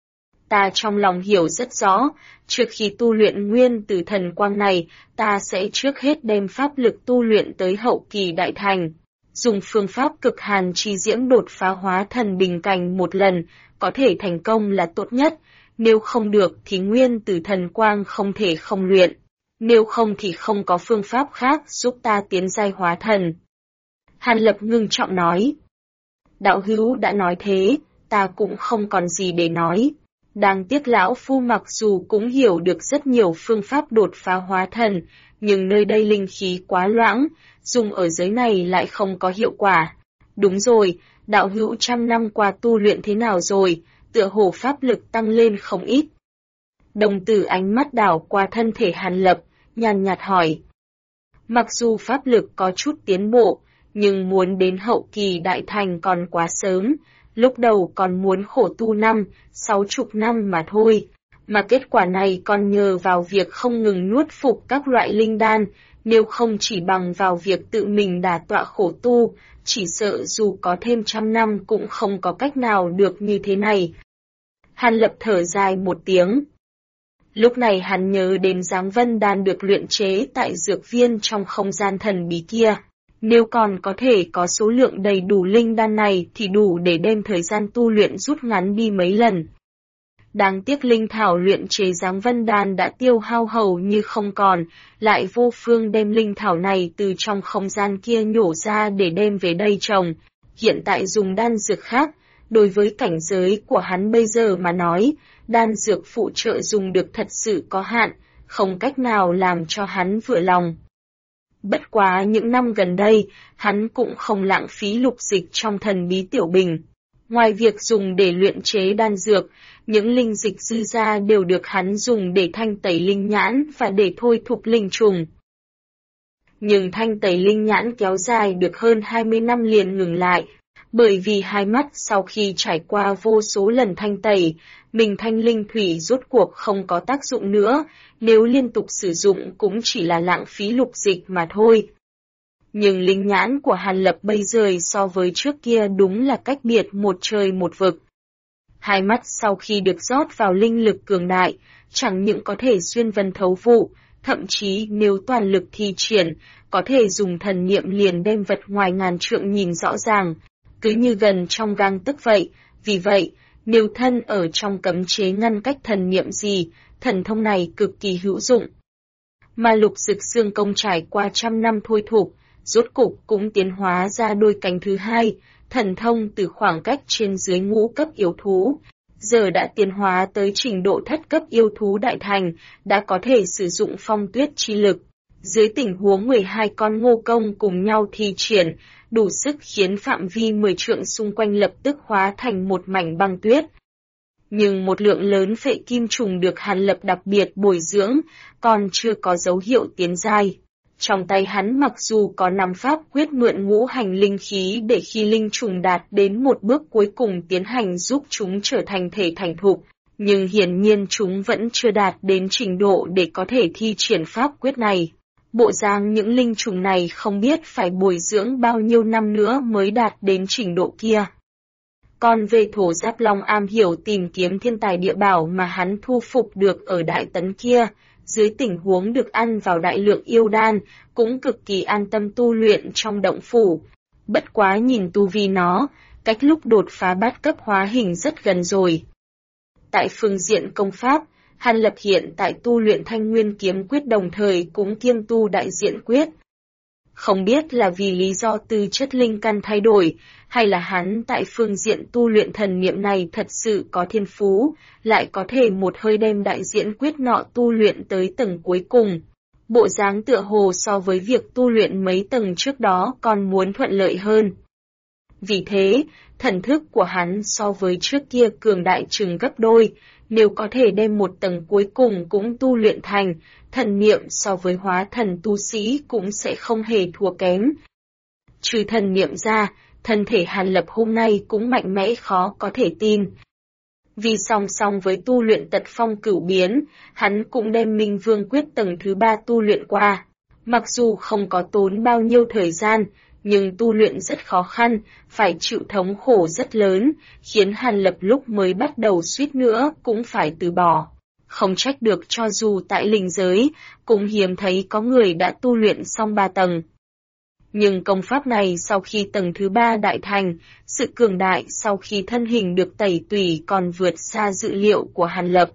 Ta trong lòng hiểu rất rõ, trước khi tu luyện nguyên tử thần quang này, ta sẽ trước hết đem pháp lực tu luyện tới hậu kỳ đại thành. Dùng phương pháp cực hàn chi diễm đột phá hóa thần bình cảnh một lần, có thể thành công là tốt nhất, nếu không được thì nguyên tử thần quang không thể không luyện. Nếu không thì không có phương pháp khác giúp ta tiến giai hóa thần. Hàn Lập ngưng trọng nói. Đạo hữu đã nói thế, ta cũng không còn gì để nói. Đáng tiếc lão phu mặc dù cũng hiểu được rất nhiều phương pháp đột phá hóa thần, nhưng nơi đây linh khí quá loãng, dùng ở giới này lại không có hiệu quả. Đúng rồi, đạo hữu trăm năm qua tu luyện thế nào rồi, tựa hồ pháp lực tăng lên không ít. Đồng tử ánh mắt đảo qua thân thể Hàn Lập, nhàn nhạt hỏi. Mặc dù pháp lực có chút tiến bộ, nhưng muốn đến hậu kỳ đại thành còn quá sớm, lúc đầu còn muốn khổ tu 60 năm mà thôi. Mà kết quả này còn nhờ vào việc không ngừng nuốt phục các loại linh đan, nếu không chỉ bằng vào việc tự mình đả tọa khổ tu, chỉ sợ dù có thêm 100 năm cũng không có cách nào được như thế này. Hàn Lập thở dài một tiếng. Lúc này hắn nhớ đến Giáng Vân đan được luyện chế tại dược viên trong không gian thần bí kia. Nếu còn có thể có số lượng đầy đủ linh đan này thì đủ để đem thời gian tu luyện rút ngắn đi mấy lần. Đáng tiếc linh thảo luyện chế Giáng Vân đan đã tiêu hao hầu như không còn, lại vô phương đem linh thảo này từ trong không gian kia nhổ ra để đem về đây trồng. Hiện tại dùng đan dược khác, đối với cảnh giới của hắn bây giờ mà nói, đan dược phụ trợ dùng được thật sự có hạn, không cách nào làm cho hắn vừa lòng. Bất quá những năm gần đây, hắn cũng không lãng phí lục dịch trong thần bí tiểu bình. Ngoài việc dùng để luyện chế đan dược, những linh dịch dư ra đều được hắn dùng để thanh tẩy linh nhãn và để thôi thúc linh trùng. Nhưng thanh tẩy linh nhãn kéo dài được hơn 20 năm liền ngừng lại, bởi vì hai mắt sau khi trải qua vô số lần thanh tẩy, mình thanh linh thủy rốt cuộc không có tác dụng nữa, nếu liên tục sử dụng cũng chỉ là lãng phí lục dịch mà thôi. Nhưng linh nhãn của Hàn Lập bây giờ so với trước kia đúng là cách biệt một trời một vực. Hai mắt sau khi được rót vào linh lực cường đại, chẳng những có thể xuyên vân thấu vụ, thậm chí nếu toàn lực thi triển, có thể dùng thần niệm liền đem vật ngoài ngàn trượng nhìn rõ ràng, cứ như gần trong gang tấc vậy. Vì vậy, nếu thân ở trong cấm chế ngăn cách thần niệm gì, thần thông này cực kỳ hữu dụng. Mà lục dực xương công trải qua 100 năm thôi thúc, rốt cục cũng tiến hóa ra đôi cánh thứ hai, thần thông từ khoảng cách trên dưới ngũ cấp yêu thú. Giờ đã tiến hóa tới trình độ thất cấp yêu thú đại thành, đã có thể sử dụng phong tuyết chi lực. Dưới tình huống 12 con ngô công cùng nhau thi triển, đủ sức khiến phạm vi 10 trượng xung quanh lập tức hóa thành một mảnh băng tuyết. Nhưng một lượng lớn phệ kim trùng được Hàn Lập đặc biệt bồi dưỡng, còn chưa có dấu hiệu tiến giai. Trong tay hắn mặc dù có nắm pháp quyết mượn ngũ hành linh khí để khi linh trùng đạt đến một bước cuối cùng tiến hành giúp chúng trở thành thể thành thục, nhưng hiển nhiên chúng vẫn chưa đạt đến trình độ để có thể thi triển pháp quyết này. Bộ dáng những linh trùng này không biết phải bồi dưỡng bao nhiêu năm nữa mới đạt đến trình độ kia. Còn về Thổ Giáp Long am hiểu tìm kiếm thiên tài địa bảo mà hắn thu phục được ở Đại Tấn kia, dưới tình huống được ăn vào đại lượng yêu đan, cũng cực kỳ an tâm tu luyện trong động phủ. Bất quá nhìn tu vi nó, cách lúc đột phá bát cấp hóa hình rất gần rồi. Tại phương diện công pháp, Hàn Lập hiện tại tu luyện Thanh Nguyên kiếm quyết đồng thời cũng kiêm tu Đại Diện quyết. Không biết là vì lý do tư chất linh căn thay đổi, hay là hắn tại phương diện tu luyện thần niệm này thật sự có thiên phú, lại có thể một hơi đem Đại Diện quyết nọ tu luyện tới tầng cuối cùng. Bộ dáng tựa hồ so với việc tu luyện mấy tầng trước đó còn muốn thuận lợi hơn. Vì thế, thần thức của hắn so với trước kia cường đại chừng gấp đôi, nếu có thể đem một tầng cuối cùng cũng tu luyện thành, thần niệm so với hóa thần tu sĩ cũng sẽ không hề thua kém. Trừ thần niệm ra, thân thể Hàn Lập hôm nay cũng mạnh mẽ khó có thể tin. Vì song song với tu luyện tật phong cửu biến, hắn cũng đem Minh Vương quyết tầng thứ 3 tu luyện qua. Mặc dù không có tốn bao nhiêu thời gian, nhưng tu luyện rất khó khăn, phải chịu thống khổ rất lớn, khiến Hàn Lập lúc mới bắt đầu suýt nữa cũng phải từ bỏ. Không trách được cho dù tại linh giới, cũng hiếm thấy có người đã tu luyện xong 3 tầng. Nhưng công pháp này sau khi tầng thứ 3 đại thành, sự cường đại sau khi thân hình được tẩy tủy còn vượt xa dự liệu của Hàn Lập.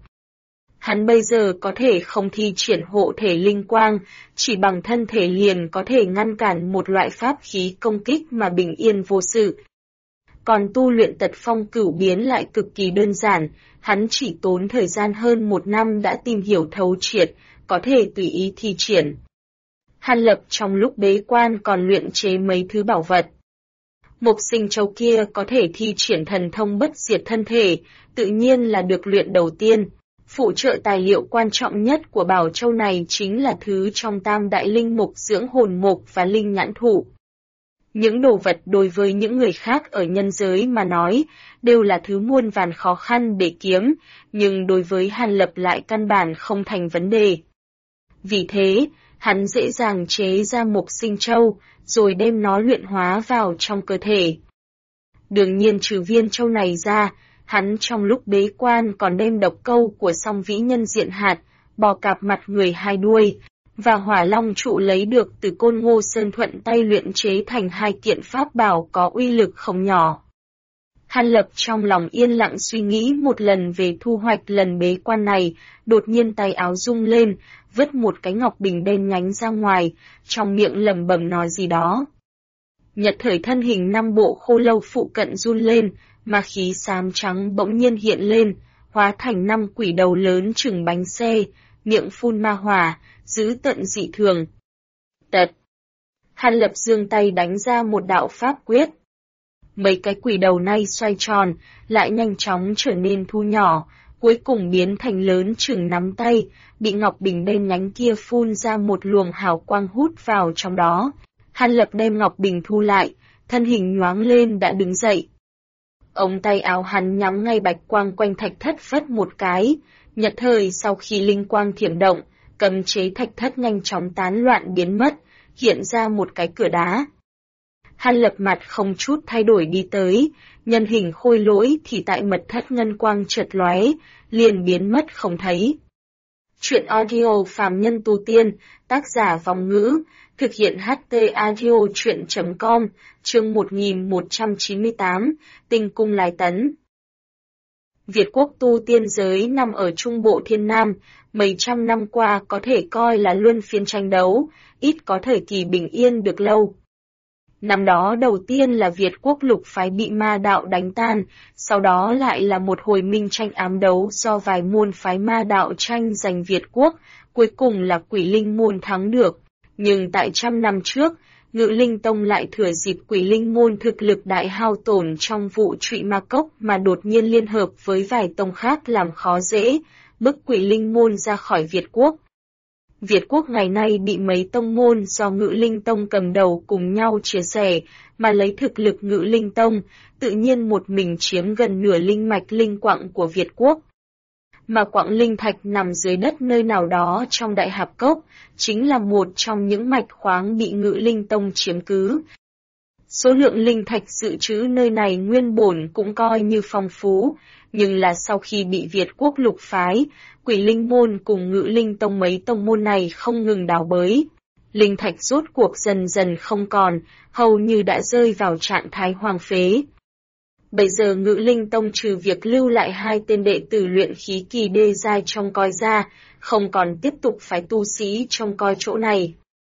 Hắn bây giờ có thể không thi triển hộ thể linh quang, chỉ bằng thân thể liền có thể ngăn cản một loại pháp khí công kích mà bình yên vô sự. Còn tu luyện tật phong cửu biến lại cực kỳ đơn giản, hắn chỉ tốn thời gian hơn 1 năm đã tìm hiểu thấu triệt, có thể tùy ý thi triển. Hàn Lập trong lúc bế quan còn luyện chế mấy thứ bảo vật. Mộc Sinh Châu kia có thể thi triển thần thông bất diệt thân thể, tự nhiên là được luyện đầu tiên. Phụ trợ tài liệu quan trọng nhất của bảo châu này chính là thứ trong tam đại linh mục dưỡng hồn mục và linh nhãn thụ. Những đồ vật đối với những người khác ở nhân giới mà nói, đều là thứ muôn vàn khó khăn để kiếm, nhưng đối với Hàn Lập lại căn bản không thành vấn đề. Vì thế, hắn dễ dàng chế ra Mộc Sinh Châu, rồi đem nó luyện hóa vào trong cơ thể. Đương nhiên trừ viên châu này ra, hắn trong lúc bế quan còn đem độc câu của Song Vĩ Nhân Diện Hạt, bò cạp mặt người 2 đuôi, và hỏa long trụ lấy được từ Côn Ngô Sơn thuận tay luyện chế thành 2 kiện pháp bảo có uy lực không nhỏ. Hàn Lập trong lòng yên lặng suy nghĩ một lần về thu hoạch lần bế quan này, đột nhiên tay áo rung lên, vứt một cái ngọc bình đen nhánh ra ngoài, trong miệng lẩm bẩm nói gì đó. Nhật thời thân hình 5 bộ khô lâu phụ cận run lên, mà khí xám trắng bỗng nhiên hiện lên, hóa thành 5 quỷ đầu lớn chừng bánh xe, miệng phun ma hỏa, dữ tợn dị thường. Tật. Hàn Lập giương tay đánh ra một đạo pháp quyết. Mấy cái quỷ đầu này xoay tròn, lại nhanh chóng trở nên thu nhỏ, cuối cùng biến thành lớn chừng nắm tay, bị ngọc bình đen nhánh kia phun ra một luồng hào quang hút vào trong đó. Hàn Lập đem ngọc bình thu lại, thân hình nhoáng lên đã đứng dậy. Ống tay áo hắn nhắm ngay bạch quang quanh thạch thất phất một cái, nhật thời sau khi linh quang thiểm động, cấm chế thạch thất nhanh chóng tán loạn biến mất, hiện ra một cái cửa đá. Hàn Lập mặt không chút thay đổi đi tới, nhân hình khôi lỗi thì tại mật thất ngân quang chợt lóe, liền biến mất không thấy. Chuyện audio phàm nhân tu tiên, tác giả Vong Ngữ, thực hiện HT audio chuyện.com, chương 1198, Tinh cung Lai Tấn. Việt quốc tu tiên giới nằm ở trung bộ thiên nam, mấy trăm năm qua có thể coi là luân phiên tranh đấu, ít có thời kỳ bình yên được lâu. Năm đó đầu tiên là Việt quốc lục phái bị ma đạo đánh tan, sau đó lại là một hồi minh tranh ám đấu do vài môn phái ma đạo tranh giành Việt quốc, cuối cùng là Quỷ Linh môn thắng được. Nhưng tại trăm năm trước, Ngự Linh Tông lại thừa dịp Quỷ Linh môn thực lực đại hao tổn trong vụ Trụy Ma Cốc mà đột nhiên liên hợp với vài tông khác làm khó dễ, bức Quỷ Linh môn ra khỏi Việt Quốc. Việt Quốc ngày nay bị mấy tông môn do Ngự Linh Tông cầm đầu cùng nhau chia sẻ, mà lấy thực lực Ngự Linh Tông, tự nhiên một mình chiếm gần nửa linh mạch linh quặng của Việt Quốc. Mà quặng linh thạch nằm dưới đất nơi nào đó trong Đại Hạp Cốc, chính là một trong những mạch khoáng bị Ngự Linh Tông chiếm cứ. Số lượng linh thạch dự trữ nơi này nguyên bổn cũng coi như phong phú, nhưng là sau khi bị Việt Quốc lục phái, Quỷ Linh môn cùng Ngự Linh Tông mấy tông môn này không ngừng đào bới. Linh thạch rốt cuộc dần dần không còn, hầu như đã rơi vào trạng thái hoang phế. Bây giờ Ngự Linh Tông trừ việc lưu lại 2 tên đệ tử luyện khí kỳ đê giai trông coi ra, không còn tiếp tục phái tu sĩ trông coi chỗ này.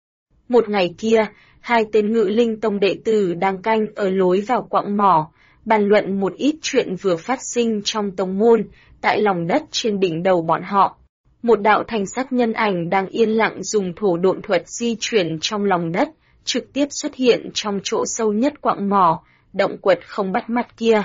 Một ngày kia, 2 tên Ngự Linh Tông đệ tử đang canh ở lối vào quặng mỏ, bàn luận một ít chuyện vừa phát sinh trong tông môn, tại lòng đất trên đỉnh đầu bọn họ. Một đạo thanh sắc nhân ảnh đang yên lặng dùng thổ độn thuật di chuyển trong lòng đất, trực tiếp xuất hiện trong chỗ sâu nhất quặng mỏ, động quật không bắt mắt kia.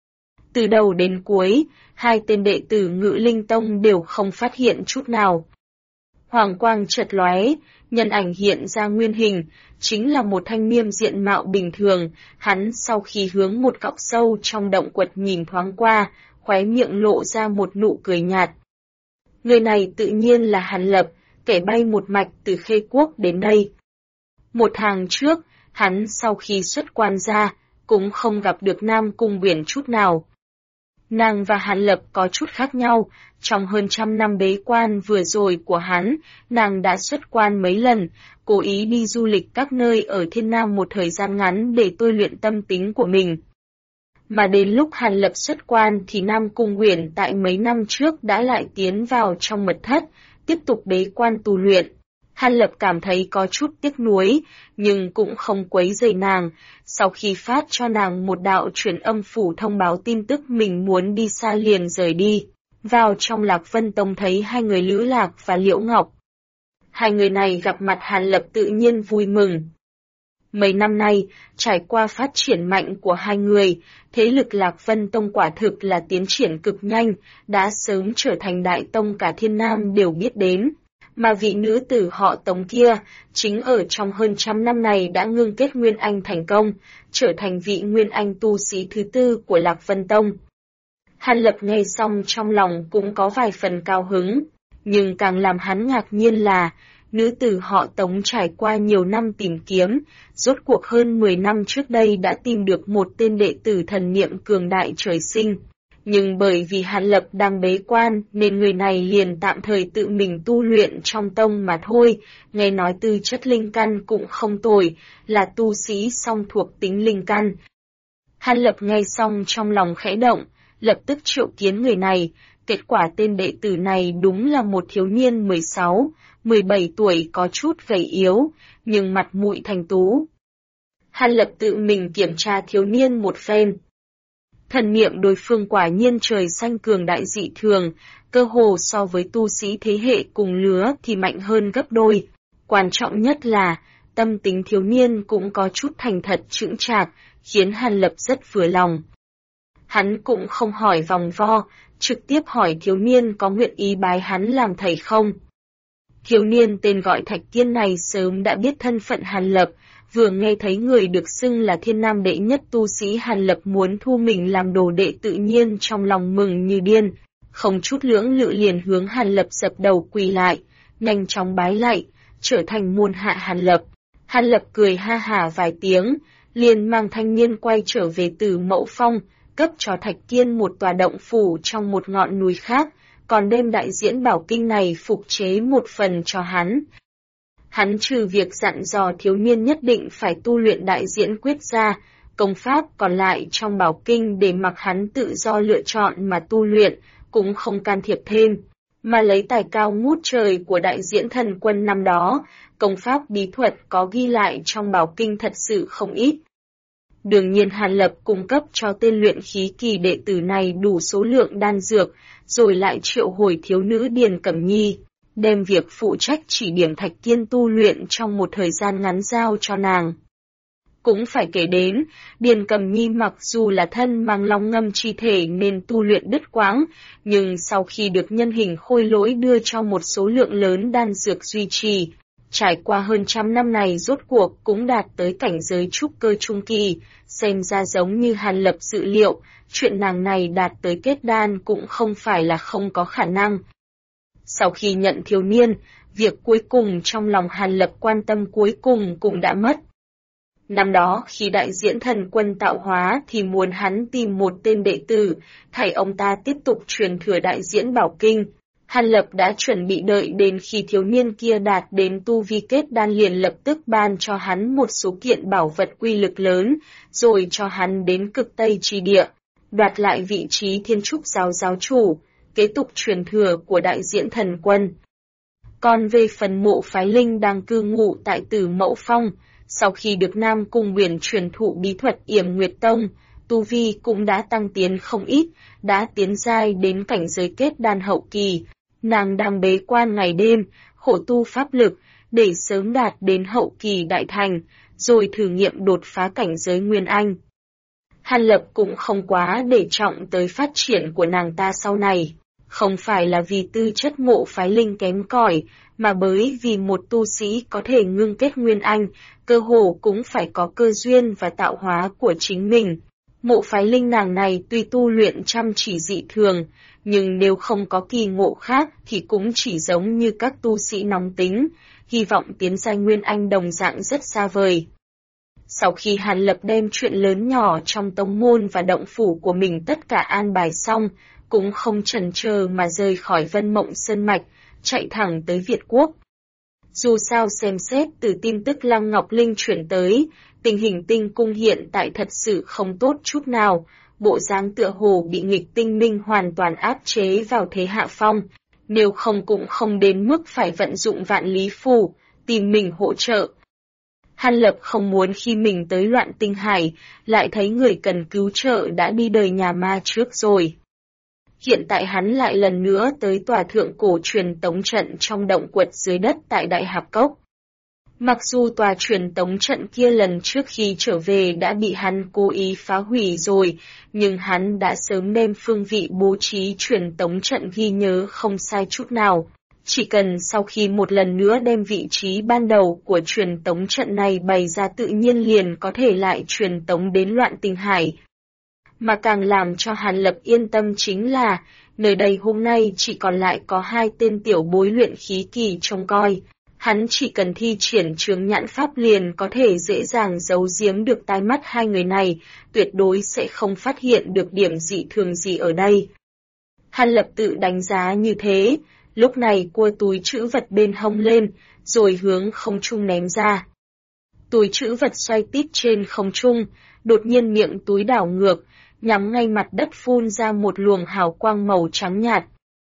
Từ đầu đến cuối, 2 tên đệ tử Ngự Linh Tông đều không phát hiện chút nào. Hoàng quang chợt lóe, nhân ảnh hiện ra nguyên hình, chính là một thanh niên diện mạo bình thường, hắn sau khi hướng một góc sâu trong động quật nhìn thoáng qua, khóe miệng lộ ra một nụ cười nhạt. Người này tự nhiên là Hàn Lập, kẻ bay một mạch từ Khê Quốc đến đây. Một tháng trước, hắn sau khi xuất quan ra, cũng không gặp được Nam Cung Biển chút nào. Nàng và Hàn Lập có chút khác nhau, trong hơn 100 năm bế quan vừa rồi của hắn, nàng đã xuất quan mấy lần, cố ý đi du lịch các nơi ở Thiên Nam một thời gian ngắn để tôi luyện tâm tính của mình. Mà đến lúc Hàn Lập xuất quan thì Nam Cung Uyển tại mấy năm trước đã lại tiến vào trong mật thất, tiếp tục bế quan tu luyện. Hàn Lập cảm thấy có chút tiếc nuối, nhưng cũng không quấy rầy nàng, sau khi phát cho nàng một đạo truyền âm phủ thông báo tin tức mình muốn đi xa liền rời đi. Vào trong Lạc Vân Tông thấy 2 người Lữ Lạc và Liễu Ngọc. 2 người này gặp mặt Hàn Lập tự nhiên vui mừng. Mấy năm nay, trải qua phát triển mạnh của 2 người, thế lực Lạc Vân Tông quả thực là tiến triển cực nhanh, đã sớm trở thành đại tông cả Thiên Nam đều biết đến. Mà vị nữ tử họ Tống kia, chính ở trong hơn 100 năm này đã ngưng kết Nguyên Anh thành công, trở thành vị Nguyên Anh tu sĩ thứ 4 của Lạc Vân Tông. Hàn Lập nghe xong trong lòng cũng có vài phần cao hứng, nhưng càng làm hắn ngạc nhiên là, nữ tử họ Tống trải qua nhiều năm tìm kiếm, rốt cuộc hơn 10 năm trước đây đã tìm được một tên đệ tử thần niệm cường đại trời sinh. Nhưng bởi vì Hàn Lập đang bế quan nên người này liền tạm thời tự mình tu luyện trong tông mà thôi, nghe nói tư chất linh căn cũng không tồi, là tu sĩ song thuộc tính linh căn. Hàn Lập nghe xong trong lòng khẽ động, lập tức triệu kiến người này, kết quả tên đệ tử này đúng là một thiếu niên 16, 17 tuổi có chút gầy yếu, nhưng mặt mũi thành tú. Hàn Lập tự mình kiểm tra thiếu niên một phen. Thần niệm đối phương quả nhiên trời xanh cường đại dị thường, cơ hồ so với tu sĩ thế hệ cùng lứa thì mạnh hơn gấp đôi. Quan trọng nhất là, tâm tính thiếu niên cũng có chút thành thật chững chạc, khiến Hàn Lập rất vừa lòng. Hắn cũng không hỏi vòng vo, trực tiếp hỏi thiếu niên có nguyện ý bái hắn làm thầy không. Thiếu niên tên gọi Thạch Kiên này sớm đã biết thân phận Hàn Lập, vừa nghe thấy người được xưng là Thiên Nam đệ nhất tu sĩ Hàn Lập muốn thu mình làm đồ đệ tự nhiên trong lòng mừng như điên, không chút lưỡng lự liền hướng Hàn Lập dập đầu quỳ lại, nhanh chóng bái lạy, trở thành môn hạ Hàn Lập. Hàn Lập cười ha hả vài tiếng, liền mang thanh niên quay trở về Tử Mẫu Phong, cấp cho Thạch Kiên một tòa động phủ trong một ngọn núi khác, còn đem đại diễn bảo kinh này phục chế một phần cho hắn. Hắn trừ việc dặn dò thiếu niên nhất định phải tu luyện đại diễn quyết ra, công pháp còn lại trong bảo kinh để mặc hắn tự do lựa chọn mà tu luyện, cũng không can thiệp thêm, mà lấy tài cao ngút trời của đại diễn thần quân năm đó, công pháp bí thuật có ghi lại trong bảo kinh thật sự không ít. Đương nhiên Hàn Lập cung cấp cho tên luyện khí kỳ đệ tử này đủ số lượng đan dược, rồi lại triệu hồi thiếu nữ Điền Cẩm Nhi. đem việc phụ trách chỉ điểm Thạch Kiên tu luyện trong một thời gian ngắn giao cho nàng. Cũng phải kể đến, Điền Cẩm Nhi mặc dù là thân mang long ngâm chi thể nên tu luyện đứt quãng, nhưng sau khi được nhân hình khôi lỗi đưa cho một số lượng lớn đan dược duy trì, trải qua hơn 100 năm này rốt cuộc cũng đạt tới cảnh giới trúc cơ trung kỳ, xem ra giống như Hàn Lập dự liệu, chuyện nàng này đạt tới kết đan cũng không phải là không có khả năng. Sau khi nhận thiếu niên, việc cuối cùng trong lòng Hàn Lập quan tâm cuối cùng cũng đã mất. Năm đó khi đại diễn thần quân tạo hóa thì muốn hắn tìm một tên đệ tử, thảy ông ta tiếp tục truyền thừa đại diễn bảo kinh. Hàn Lập đã chuẩn bị đợi đến khi thiếu niên kia đạt đến tu vi kết đan liền lập tức ban cho hắn một số kiện bảo vật uy lực lớn, rồi cho hắn đến cực Tây Chi Địa, đoạt lại vị trí Thiên Trúc giáo giáo chủ, kế tục truyền thừa của đại diễn thần quân. Còn về phần Mộ Phái Linh đang cư ngụ tại Tử Mẫu Phong, sau khi được Nam Cung Huyền truyền thụ bí thuật Yểm Nguyệt Tông, tu vi cũng đã tăng tiến không ít, đã tiến giai đến cảnh giới kết đan hậu kỳ. Nàng đang bế quan ngày đêm, khổ tu pháp lực, để sớm đạt đến hậu kỳ đại thành, rồi thử nghiệm đột phá cảnh giới Nguyên Anh. Hàn Lập cũng không quá để trọng tới phát triển của nàng ta sau này, không phải là vì tư chất Mộ Phái Linh kém cỏi, mà bởi vì một tu sĩ có thể ngưng kết Nguyên Anh, cơ hồ cũng phải có cơ duyên và tạo hóa của chính mình. Mộ Phái Linh nàng này tuy tu luyện chăm chỉ dị thường, nhưng nếu không có kỳ ngộ khác thì cũng chỉ giống như các tu sĩ nóng tính, hy vọng tiến giai Nguyên Anh đồng dạng rất xa vời. Sau khi Hàn Lập đem chuyện lớn nhỏ trong tông môn và động phủ của mình tất cả an bài xong, cũng không chần chờ mà rời khỏi Vân Mộng Sơn Mạch, chạy thẳng tới Việt Quốc. Dù sao xem xét từ tin tức Lăng Ngọc Linh chuyển tới, tình hình tinh cung hiện tại thật sự không tốt chút nào, bộ dáng tựa hồ bị nghịch tinh minh hoàn toàn áp chế vào thế hạ phong, nếu không cũng không đến mức phải vận dụng vạn lý phù, tìm mình hỗ trợ. Hàn Lập không muốn khi mình tới Loạn Tinh Hải, lại thấy người cần cứu trợ đã đi đời nhà ma trước rồi. Hiện tại hắn lại lần nữa tới tòa thượng cổ truyền tống trận trong động quật dưới đất tại Đại Hạp Cốc. Mặc dù tòa truyền tống trận kia lần trước khi trở về đã bị hắn cố ý phá hủy rồi, nhưng hắn đã sớm đem phương vị bố trí truyền tống trận ghi nhớ không sai chút nào. Chỉ cần sau khi một lần nữa đem vị trí ban đầu của truyền tống trận này bày ra tự nhiên liền có thể lại truyền tống đến Loạn Tinh Hải. Mà càng làm cho Hàn Lập yên tâm chính là, nơi đây hôm nay chỉ còn lại có 2 tên tiểu bối luyện khí kỳ trông coi. Hắn chỉ cần thi triển chướng nhãn pháp liền có thể dễ dàng giấu giếm được tai mắt 2 người này, tuyệt đối sẽ không phát hiện được điểm dị thường gì ở đây. Hàn Lập tự đánh giá như thế, lúc này cua túi trữ vật bên hông lên, rồi hướng không trung ném ra. Túi trữ vật xoay tít trên không trung, đột nhiên miệng túi đảo ngược, nhắm ngay mặt đất phun ra một luồng hào quang màu trắng nhạt.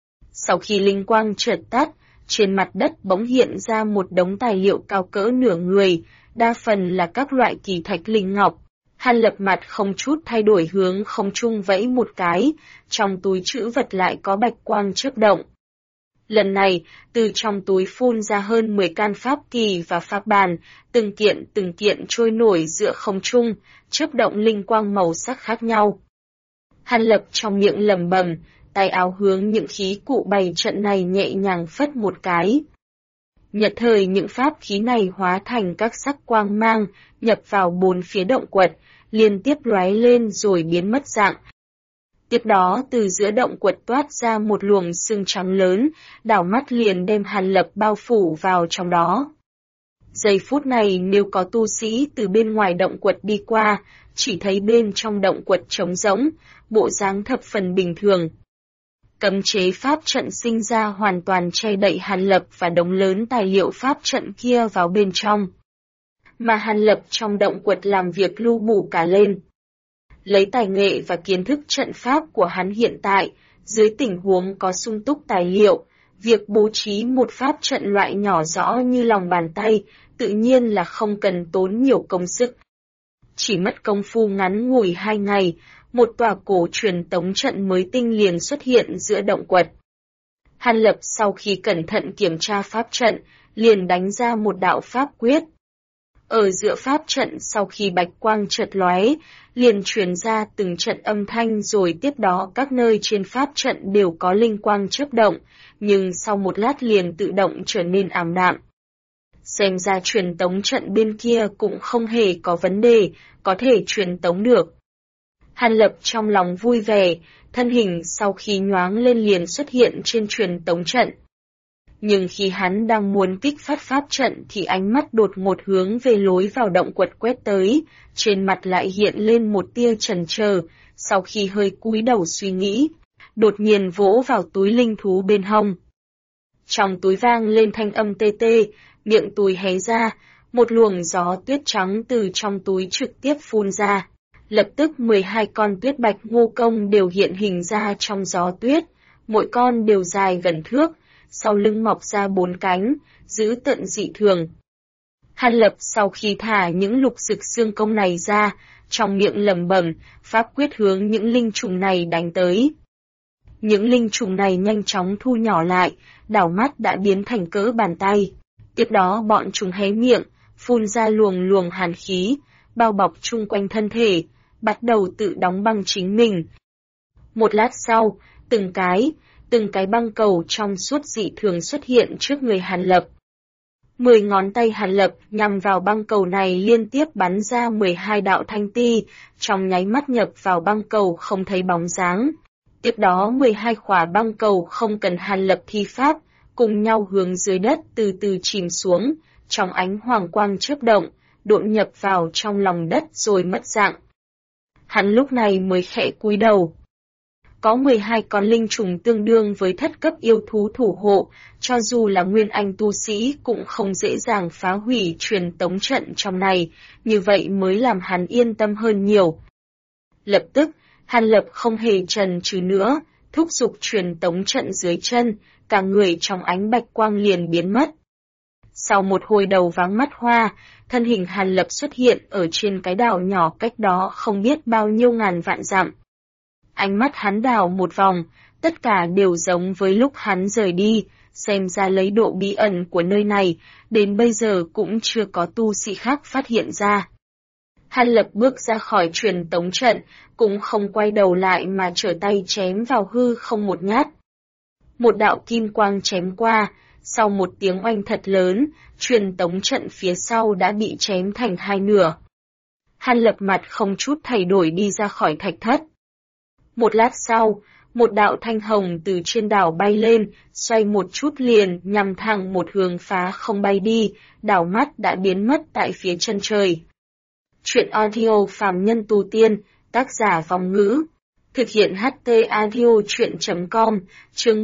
Sau khi linh quang chợt tắt, trên mặt đất bỗng hiện ra một đống tài liệu cao cỡ nửa người, đa phần là các loại kỳ thạch linh ngọc. Hàn Lập mặt không chút thay đổi hướng không trung vẫy một cái, trong túi trữ vật lại có bạch quang chớp động. Lần này, từ trong túi phun ra hơn 10 can pháp kỳ và pháp bàn, từng kiện trôi nổi giữa không trung, chớp động linh quang màu sắc khác nhau. Hàn Lập trong miệng lẩm bẩm, tay áo hướng những khí cụ bày trận này nhẹ nhàng phất một cái. Nhất thời những pháp khí này hóa thành các sắc quang mang, nhập vào 4 phía động quật, liên tiếp lóe lên rồi biến mất dạng. Tiếp đó từ giữa động quật toát ra một luồng sương trắng lớn, đảo mắt liền đem Hàn Lập bao phủ vào trong đó. Giây phút này nếu có tu sĩ từ bên ngoài động quật đi qua, chỉ thấy bên trong động quật trống rỗng, bộ dáng thập phần bình thường. Cấm chế pháp trận sinh ra hoàn toàn che đậy Hàn Lập và đống lớn tài liệu pháp trận kia vào bên trong. Mà Hàn Lập trong động quật làm việc lu bù cả lên. Lấy tài nghệ và kiến thức trận pháp của hắn hiện tại, dưới tình huống có sung túc tài liệu, việc bố trí một pháp trận loại nhỏ rõ như lòng bàn tay, tự nhiên là không cần tốn nhiều công sức. Chỉ mất công phu ngắn ngủi 2 ngày, một tòa cổ truyền tống trận mới tinh liền xuất hiện giữa động quật. Hàn Lập sau khi cẩn thận kiểm tra pháp trận, liền đánh ra một đạo pháp quyết. Ở giữa pháp trận sau khi bạch quang chợt lóe, liền truyền ra từng trận âm thanh rồi tiếp đó các nơi trên pháp trận đều có linh quang chớp động, nhưng sau một lát liền tự động trở nên ảm đạm. Xem ra truyền tống trận bên kia cũng không hề có vấn đề, có thể truyền tống được. Hàn Lập trong lòng vui vẻ, thân hình sau khi nhoáng lên liền xuất hiện trên truyền tống trận. Nhưng khi hắn đang muốn kích phát pháp trận thì ánh mắt đột ngột hướng về lối vào động quật quét tới, trên mặt lại hiện lên một tia chần chờ, sau khi hơi cúi đầu suy nghĩ, đột nhiên vỗ vào túi linh thú bên hông. Trong túi vang lên thanh âm tê tê, miệng túi hé ra, một luồng gió tuyết trắng từ trong túi trực tiếp phun ra. Lập tức 12 con tuyết bạch ngô công đều hiện hình ra trong gió tuyết, mỗi con đều dài gần thước, sau lưng mọc ra 4 cánh, dữ tợn dị thường. Hàn Lập sau khi thả những lục dực xương công này ra, trong miệng lẩm bẩm, pháp quyết hướng những linh trùng này đánh tới. Những linh trùng này nhanh chóng thu nhỏ lại, đảo mắt đã biến thành cỡ bàn tay. Tiếp đó bọn chúng hé miệng, phun ra luồng luồng hàn khí, bao bọc chung quanh thân thể, bắt đầu tự đóng băng chính mình. Một lát sau, từng cái băng cầu trong suốt dị thường xuất hiện trước người Hàn Lập. 10 ngón tay Hàn Lập nhằm vào băng cầu này liên tiếp bắn ra 12 đạo thanh ti, trong nháy mắt nhập vào băng cầu không thấy bóng dáng. Tiếp đó 12 khỏa băng cầu không cần Hàn Lập thi pháp, cùng nhau hướng dưới đất từ từ chìm xuống, trong ánh hoàng quang chớp động, độn nhập vào trong lòng đất rồi mất dạng. Hắn lúc này mới khẽ cúi đầu. Có 12 con linh trùng tương đương với thất cấp yêu thú thủ hộ, cho dù là nguyên anh tu sĩ cũng không dễ dàng phá hủy truyền tống trận trong này, như vậy mới làm hắn yên tâm hơn nhiều. Lập tức, Hàn Lập không hề chần chừ nữa, thúc giục truyền tống trận dưới chân, cả người trong ánh bạch quang liền biến mất. Sau một hồi đầu váng mắt hoa, thân hình Hàn Lập xuất hiện ở trên cái đảo nhỏ cách đó không biết bao nhiêu ngàn vạn dặm. Ánh mắt hắn đảo một vòng, tất cả đều giống với lúc hắn rời đi, xem ra lấy độ bí ẩn của nơi này, đến bây giờ cũng chưa có tu sĩ khác phát hiện ra. Hàn Lập bước ra khỏi truyền tống trận, cũng không quay đầu lại mà trở tay chém vào hư không một nhát. Một đạo kim quang chém qua, sau một tiếng oanh thật lớn, truyền tống trận phía sau đã bị chém thành hai nửa. Hàn Lập mặt không chút thay đổi đi ra khỏi thạch thất. Một lát sau, một đạo thanh hồng từ trên đảo bay lên, xoay một chút liền nhằm thẳng một hướng phá không bay đi, đảo mắt đã biến mất tại phía chân trời. Chuyện audio phàm nhân tu tiên, tác giả Vong Ngữ. Thực hiện HT Audio chuyện.com, chương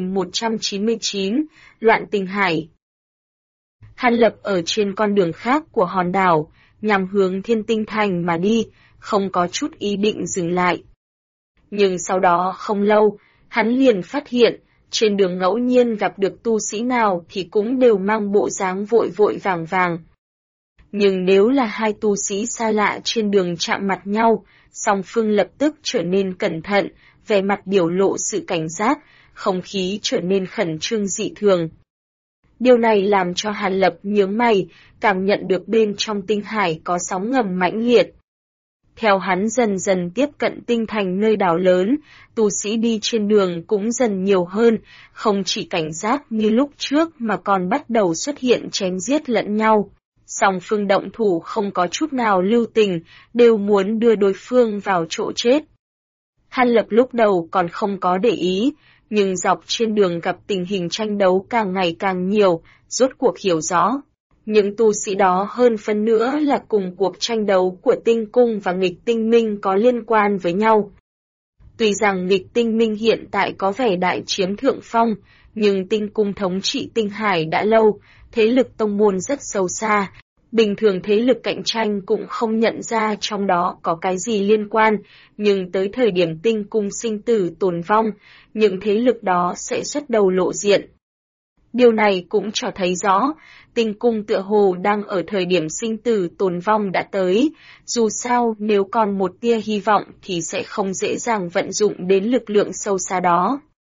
1199, Loạn Tình Hải. Hàn Lập ở trên con đường khác của hòn đảo, nhằm hướng Thiên Tinh Thành mà đi, không có chút ý định dừng lại. Nhưng sau đó không lâu, hắn liền phát hiện, trên đường ngẫu nhiên gặp được tu sĩ nào thì cũng đều mang bộ dáng vội vội vàng vàng. Nhưng nếu là hai tu sĩ xa lạ trên đường chạm mặt nhau, song phương lập tức trở nên cẩn thận, vẻ mặt biểu lộ sự cảnh giác, không khí trở nên khẩn trương dị thường. Điều này làm cho Hàn Lập nhướng mày, cảm nhận được bên trong tinh hải có sóng ngầm mãnh liệt. Theo hắn dần dần tiếp cận tinh thành nơi đảo lớn, tu sĩ đi trên đường cũng dần nhiều hơn, không chỉ cảnh giác như lúc trước mà còn bắt đầu xuất hiện chém giết lẫn nhau. Song phương động thủ không có chút nào lưu tình, đều muốn đưa đối phương vào chỗ chết. Hàn Lập lúc đầu còn không có để ý, nhưng dọc trên đường gặp tình hình tranh đấu càng ngày càng nhiều, rốt cuộc hiểu rõ. Những tu sĩ đó hơn phân nữa là cùng cuộc tranh đấu của tinh cung và nghịch tinh minh có liên quan với nhau. Tuy rằng nghịch tinh minh hiện tại có vẻ đại chiếm thượng phong, nhưng tinh cung thống trị tinh hải đã lâu, thế lực tông môn rất sâu xa. Bình thường thế lực cạnh tranh cũng không nhận ra trong đó có cái gì liên quan, nhưng tới thời điểm tinh cung sinh tử tồn vong, những thế lực đó sẽ xuất đầu lộ diện. Điều này cũng cho thấy rõ, tinh cung tựa hồ đang ở thời điểm sinh tử tồn vong đã tới, dù sao nếu còn một tia hy vọng thì sẽ không dễ dàng vận dụng đến lực lượng sâu xa đó.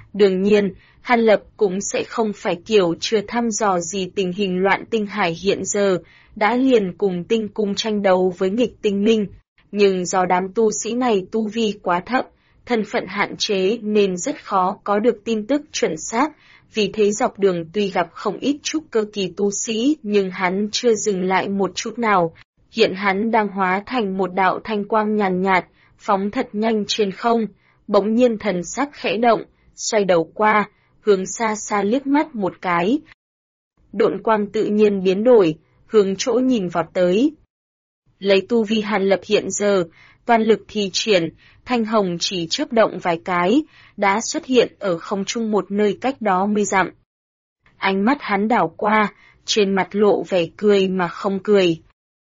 Đương nhiên, Hàn Lập cũng sẽ không phải kiểu chưa thăm dò gì tình hình loạn tinh hải hiện giờ, đã liền cùng tinh cung tranh đấu với nghịch tinh minh. Nhưng do đám tu sĩ này tu vi quá thấp, thân phận hạn chế nên rất khó có được tin tức chuẩn xác, vì thế dọc đường tuy gặp không ít trúc cơ kỳ tu sĩ nhưng hắn chưa dừng lại một chút nào. Hiện hắn đang hóa thành một đạo thanh quang nhàn nhạt, phóng thật nhanh trên không, bỗng nhiên thần sắc khẽ động, xoay đầu qua, hướng xa xa liếc mắt một cái. Độn quang tự nhiên biến đổi, hướng chỗ nhìn vọt tới. Lấy tu vi Hàn Lập hiện giờ, toàn lực thi triển, thanh hồng chỉ chớp động vài cái, đã xuất hiện ở không trung một nơi cách đó 10 dặm. Ánh mắt hắn đảo qua, trên mặt lộ vẻ cười mà không cười.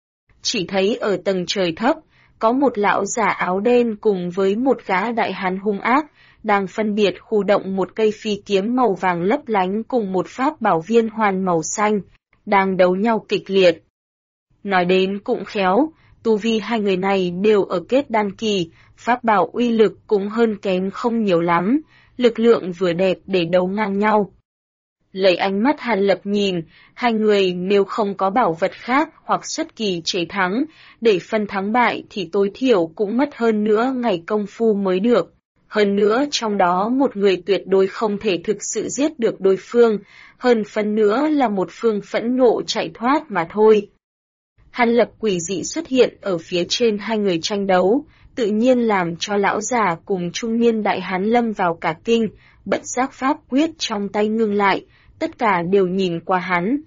Chỉ thấy ở tầng trời thấp, có một lão giả áo đen cùng với một gã đại hán hung ác, đang phân biệt khu động một cây phi kiếm màu vàng lấp lánh cùng một pháp bảo viên hoàn màu xanh, đang đấu nhau kịch liệt. Nói đến cũng khéo, tu vi hai người này đều ở kết đan kỳ, pháp bảo uy lực cũng hơn kém không nhiều lắm, lực lượng vừa đẹp để đấu ngang nhau. Lấy ánh mắt Hàn Lập nhìn, hai người nếu không có bảo vật khác hoặc xuất kỳ chế thắng, để phân thắng bại thì tối thiểu cũng mất hơn nữa ngày công phu mới được. Hơn nữa trong đó một người tuyệt đối không thể thực sự giết được đối phương, hơn phần nữa là một phương phẫn nộ chạy thoát mà thôi. Hàn Lập quỷ dị xuất hiện ở phía trên hai người tranh đấu, tự nhiên làm cho lão già cùng trung niên đại hán lâm vào cả kinh, bất giác pháp quyết trong tay ngưng lại, tất cả đều nhìn qua hắn.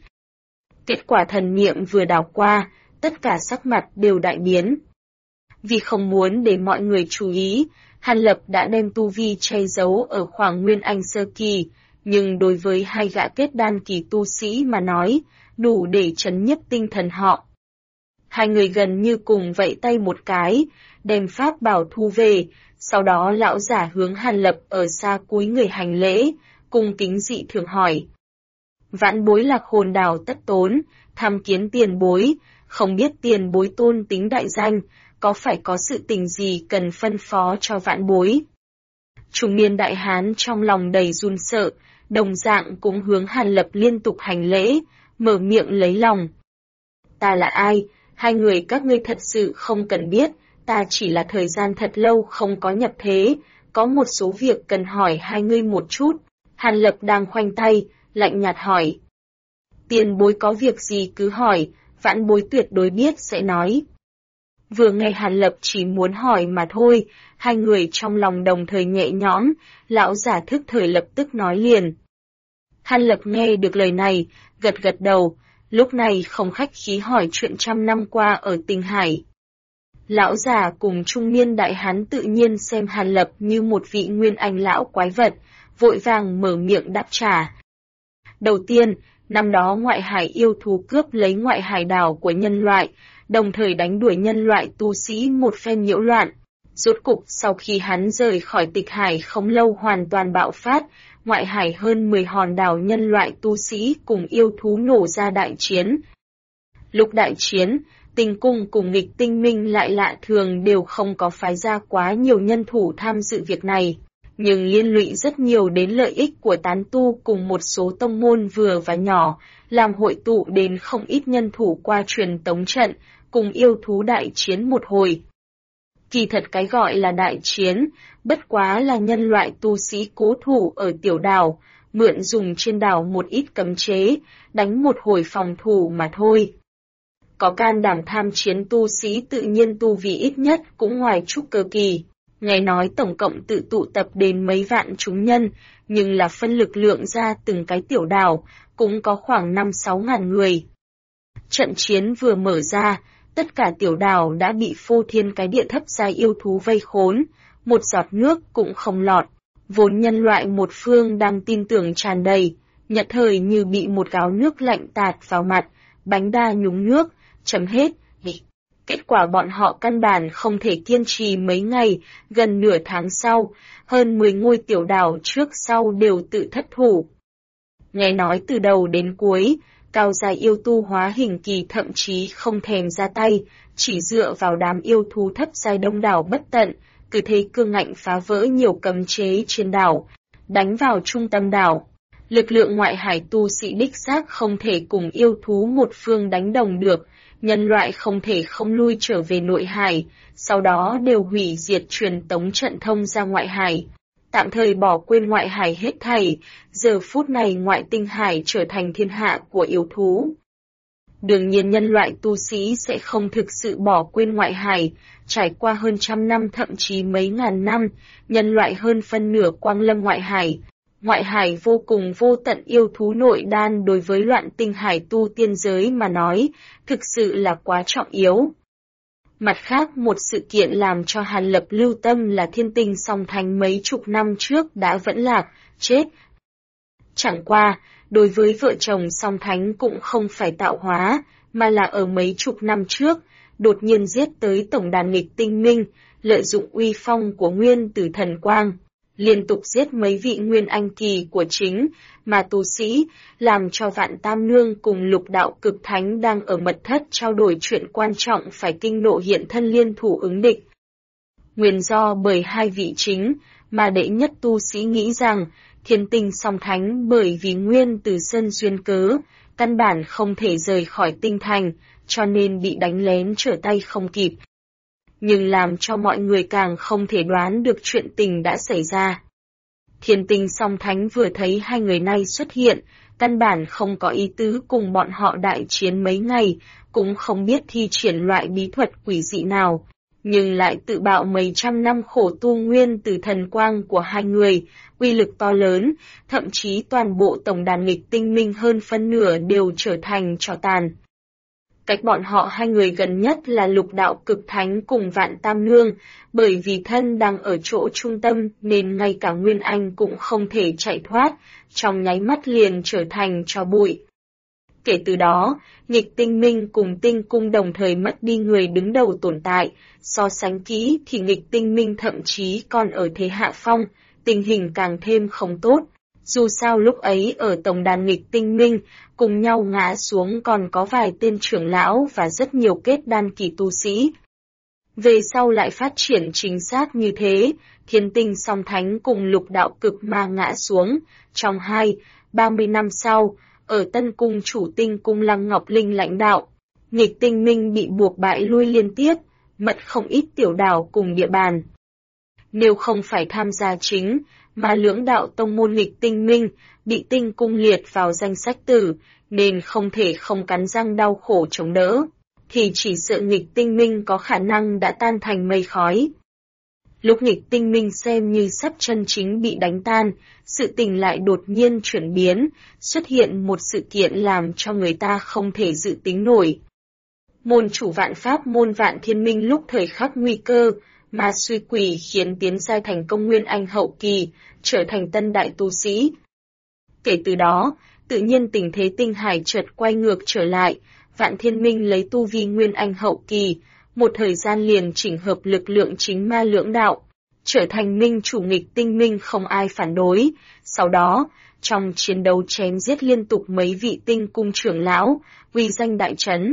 Kết quả thần niệm vừa đảo qua, tất cả sắc mặt đều đại biến. Vì không muốn để mọi người chú ý, Hàn Lập đã đem tu vi che giấu ở khoảng nguyên anh sơ kỳ, nhưng đối với hai gã kết đan kỳ tu sĩ mà nói, đủ để chấn nhiếp tinh thần họ. Hai người gần như cùng vẫy tay một cái, đem pháp bảo thu về, sau đó lão giả hướng Hàn Lập ở xa cúi người hành lễ, cung kính dị thường hỏi. Vãn bối Lạc Hồn Đảo Tất Tốn, tham kiến tiền bối, không biết tiền bối tôn tính đại danh, có phải có sự tình gì cần phân phó cho vãn bối? Trung niên đại hán trong lòng đầy run sợ, đồng dạng cũng hướng Hàn Lập liên tục hành lễ, mở miệng lấy lòng. Ta là ai? Hai người các ngươi thật sự không cần biết, ta chỉ là thời gian thật lâu không có nhập thế, có một số việc cần hỏi hai ngươi một chút. Hàn Lập đang khoanh tay, lạnh nhạt hỏi. Tiền bối có việc gì cứ hỏi, vãn bối tuyệt đối biết sẽ nói. Vừa nghe Hàn Lập chỉ muốn hỏi mà thôi, hai người trong lòng đồng thời nhẹ nhõm, lão giả thức thời lập tức nói liền. Hàn Lập nghe được lời này, gật gật đầu, lúc này không khách khí hỏi chuyện trăm năm qua ở Tinh Hải. Lão già cùng trung niên đại hán tự nhiên xem Hàn Lập như một vị nguyên anh lão quái vật, vội vàng mở miệng đáp trả. Đầu tiên, năm đó ngoại hải yêu thú cướp lấy ngoại hải đảo của nhân loại, đồng thời đánh đuổi nhân loại tu sĩ một phen nhiễu loạn. Rốt cục sau khi hắn rời khỏi Tịch Hải không lâu hoàn toàn bạo phát, ngoại hải hơn 10 hòn đảo nhân loại tu sĩ cùng yêu thú nổ ra đại chiến. Lúc đại chiến, Tinh Cung cùng nghịch tinh minh lại lạ thường đều không có phái ra quá nhiều nhân thủ tham dự việc này, nhưng liên lụy rất nhiều đến lợi ích của tán tu cùng một số tông môn vừa và nhỏ, làm hội tụ đến không ít nhân thủ qua truyền tống trận, cùng yêu thú đại chiến một hồi. Kỳ thật cái gọi là đại chiến, bất quá là nhân loại tu sĩ cố thủ ở tiểu đảo, mượn dùng trên đảo một ít cấm chế, đánh một hồi phòng thủ mà thôi. Có can đảm tham chiến tu sĩ tự nhiên tu vi ít nhất cũng ngoài trúc cơ kỳ. Nghe nói tổng cộng tự tụ tập đến mấy vạn chúng nhân, nhưng là phân lực lượng ra từng cái tiểu đảo, cũng có khoảng 5-6 ngàn người. Trận chiến vừa mở ra, tất cả tiểu đảo đã bị phô thiên cái địa thấp giai yêu thú vây khốn, một giọt nước cũng không lọt. Vốn nhân loại một phương đang tin tưởng tràn đầy, nhất thời như bị một gáo nước lạnh tạt vào mặt, bánh đa nhúng nước, chấm hết. Kết quả bọn họ căn bản không thể kiên trì mấy ngày, gần nửa tháng sau, hơn 10 ngôi tiểu đảo trước sau đều tự thất thủ. Nghe nói từ đầu đến cuối, cao giai yêu tu hóa hình kỳ thậm chí không thèm ra tay, chỉ dựa vào đám yêu thú thấp giai đông đảo bất tận, cứ thế cương ngạnh phá vỡ nhiều cấm chế trên đảo, đánh vào trung tâm đảo. Lực lượng ngoại hải tu sĩ đích xác không thể cùng yêu thú một phương đánh đồng được, nhân loại không thể không lui trở về nội hải, sau đó đều hủy diệt truyền tống trận thông ra ngoại hải. Tạm thời bỏ quên ngoại hải hết thảy, giờ phút này ngoại tinh hải trở thành thiên hạ của yêu thú. Đương nhiên nhân loại tu sĩ sẽ không thực sự bỏ quên ngoại hải, trải qua hơn trăm năm thậm chí mấy ngàn năm, nhân loại hơn phân nửa quang lâm ngoại hải. Ngoại hải vô cùng vô tận yêu thú nội đan đối với loạn tinh hải tu tiên giới mà nói, thực sự là quá trọng yếu. Mặt khác một sự kiện làm cho Hàn Lập lưu tâm là thiên tinh song thánh mấy chục năm trước đã vẫn lạc, chết. Chẳng qua, đối với vợ chồng song thánh cũng không phải tạo hóa, mà là ở mấy chục năm trước, đột nhiên giết tới tổng đàn nghịch tinh minh, lợi dụng uy phong của nguyên tử thần quang, liên tục giết mấy vị nguyên anh kỳ của chính, mà tu sĩ, làm cho Vạn Tam Nương cùng Lục Đạo Cực Thánh đang ở mật thất trao đổi chuyện quan trọng phải kinh nộ hiện thân liên thủ ứng địch. Nguyên do bởi hai vị chính, mà đệ nhất tu sĩ nghĩ rằng, thiên tinh song thánh bởi vì nguyên từ sơn duyên cớ, căn bản không thể rời khỏi tinh thành, cho nên bị đánh lén trở tay không kịp. Nhưng làm cho mọi người càng không thể đoán được chuyện tình đã xảy ra. Thiên tinh song thánh vừa thấy hai người này xuất hiện, căn bản không có ý tứ cùng bọn họ đại chiến mấy ngày, cũng không biết thi triển loại bí thuật quỷ dị nào, nhưng lại tự bạo mấy trăm năm khổ tu nguyên từ thần quang của hai người, uy lực to lớn, thậm chí toàn bộ tổng đàn nghịch tinh minh hơn phân nửa đều trở thành tro tàn. Cách bọn họ hai người gần nhất là Lục Đạo Cực Thánh cùng Vạn Tam Nương, bởi vì thân đang ở chỗ trung tâm nên ngay cả Nguyên Anh cũng không thể chạy thoát, trong nháy mắt liền trở thành tro bụi. Kể từ đó, nghịch tinh minh cùng tinh cung đồng thời mất đi người đứng đầu tồn tại, so sánh kỹ thì nghịch tinh minh thậm chí còn ở thế hạ phong, tình hình càng thêm không tốt. Dù sao lúc ấy ở tổng đàn nghịch tinh minh, cùng nhau ngã xuống còn có vài tên trưởng lão và rất nhiều kết đan kỳ tu sĩ. Về sau lại phát triển chính xác như thế, thiên tinh song thánh cùng Lục Đạo Cực mà ngã xuống, trong 30 năm sau, ở Tân Cung chủ tinh cung Lăng Ngọc Linh lãnh đạo, nghịch tinh minh bị buộc bại lui liên tiếp, mất không ít tiểu đảo cùng địa bàn. Nếu không phải tham gia chính, mà lưỡng đạo tông môn nghịch tinh minh, bị tinh cung liệt vào danh sách tử, nên không thể không cắn răng đau khổ chống đỡ, thì chỉ sợ nghịch tinh minh có khả năng đã tan thành mây khói. Lúc nghịch tinh minh xem như sắp chân chính bị đánh tan, sự tình lại đột nhiên chuyển biến, xuất hiện một sự kiện làm cho người ta không thể dự tính nổi. Môn chủ Vạn Pháp môn Vạn Thiên Minh lúc thời khắc nguy cơ, mà suy quỷ khiến tiến giai thành công nguyên anh hậu kỳ, trở thành tân đại tu sĩ. Kể từ đó, tự nhiên tình thế tinh hải chợt quay ngược trở lại, Vạn Thiên Minh lấy tu vi nguyên anh hậu kỳ, một thời gian liền chỉnh hợp lực lượng chính ma lưỡng đạo, trở thành minh chủ nghịch tinh minh không ai phản đối. Sau đó, trong chiến đấu chém giết liên tục mấy vị tinh cung trưởng lão, uy danh đại trấn.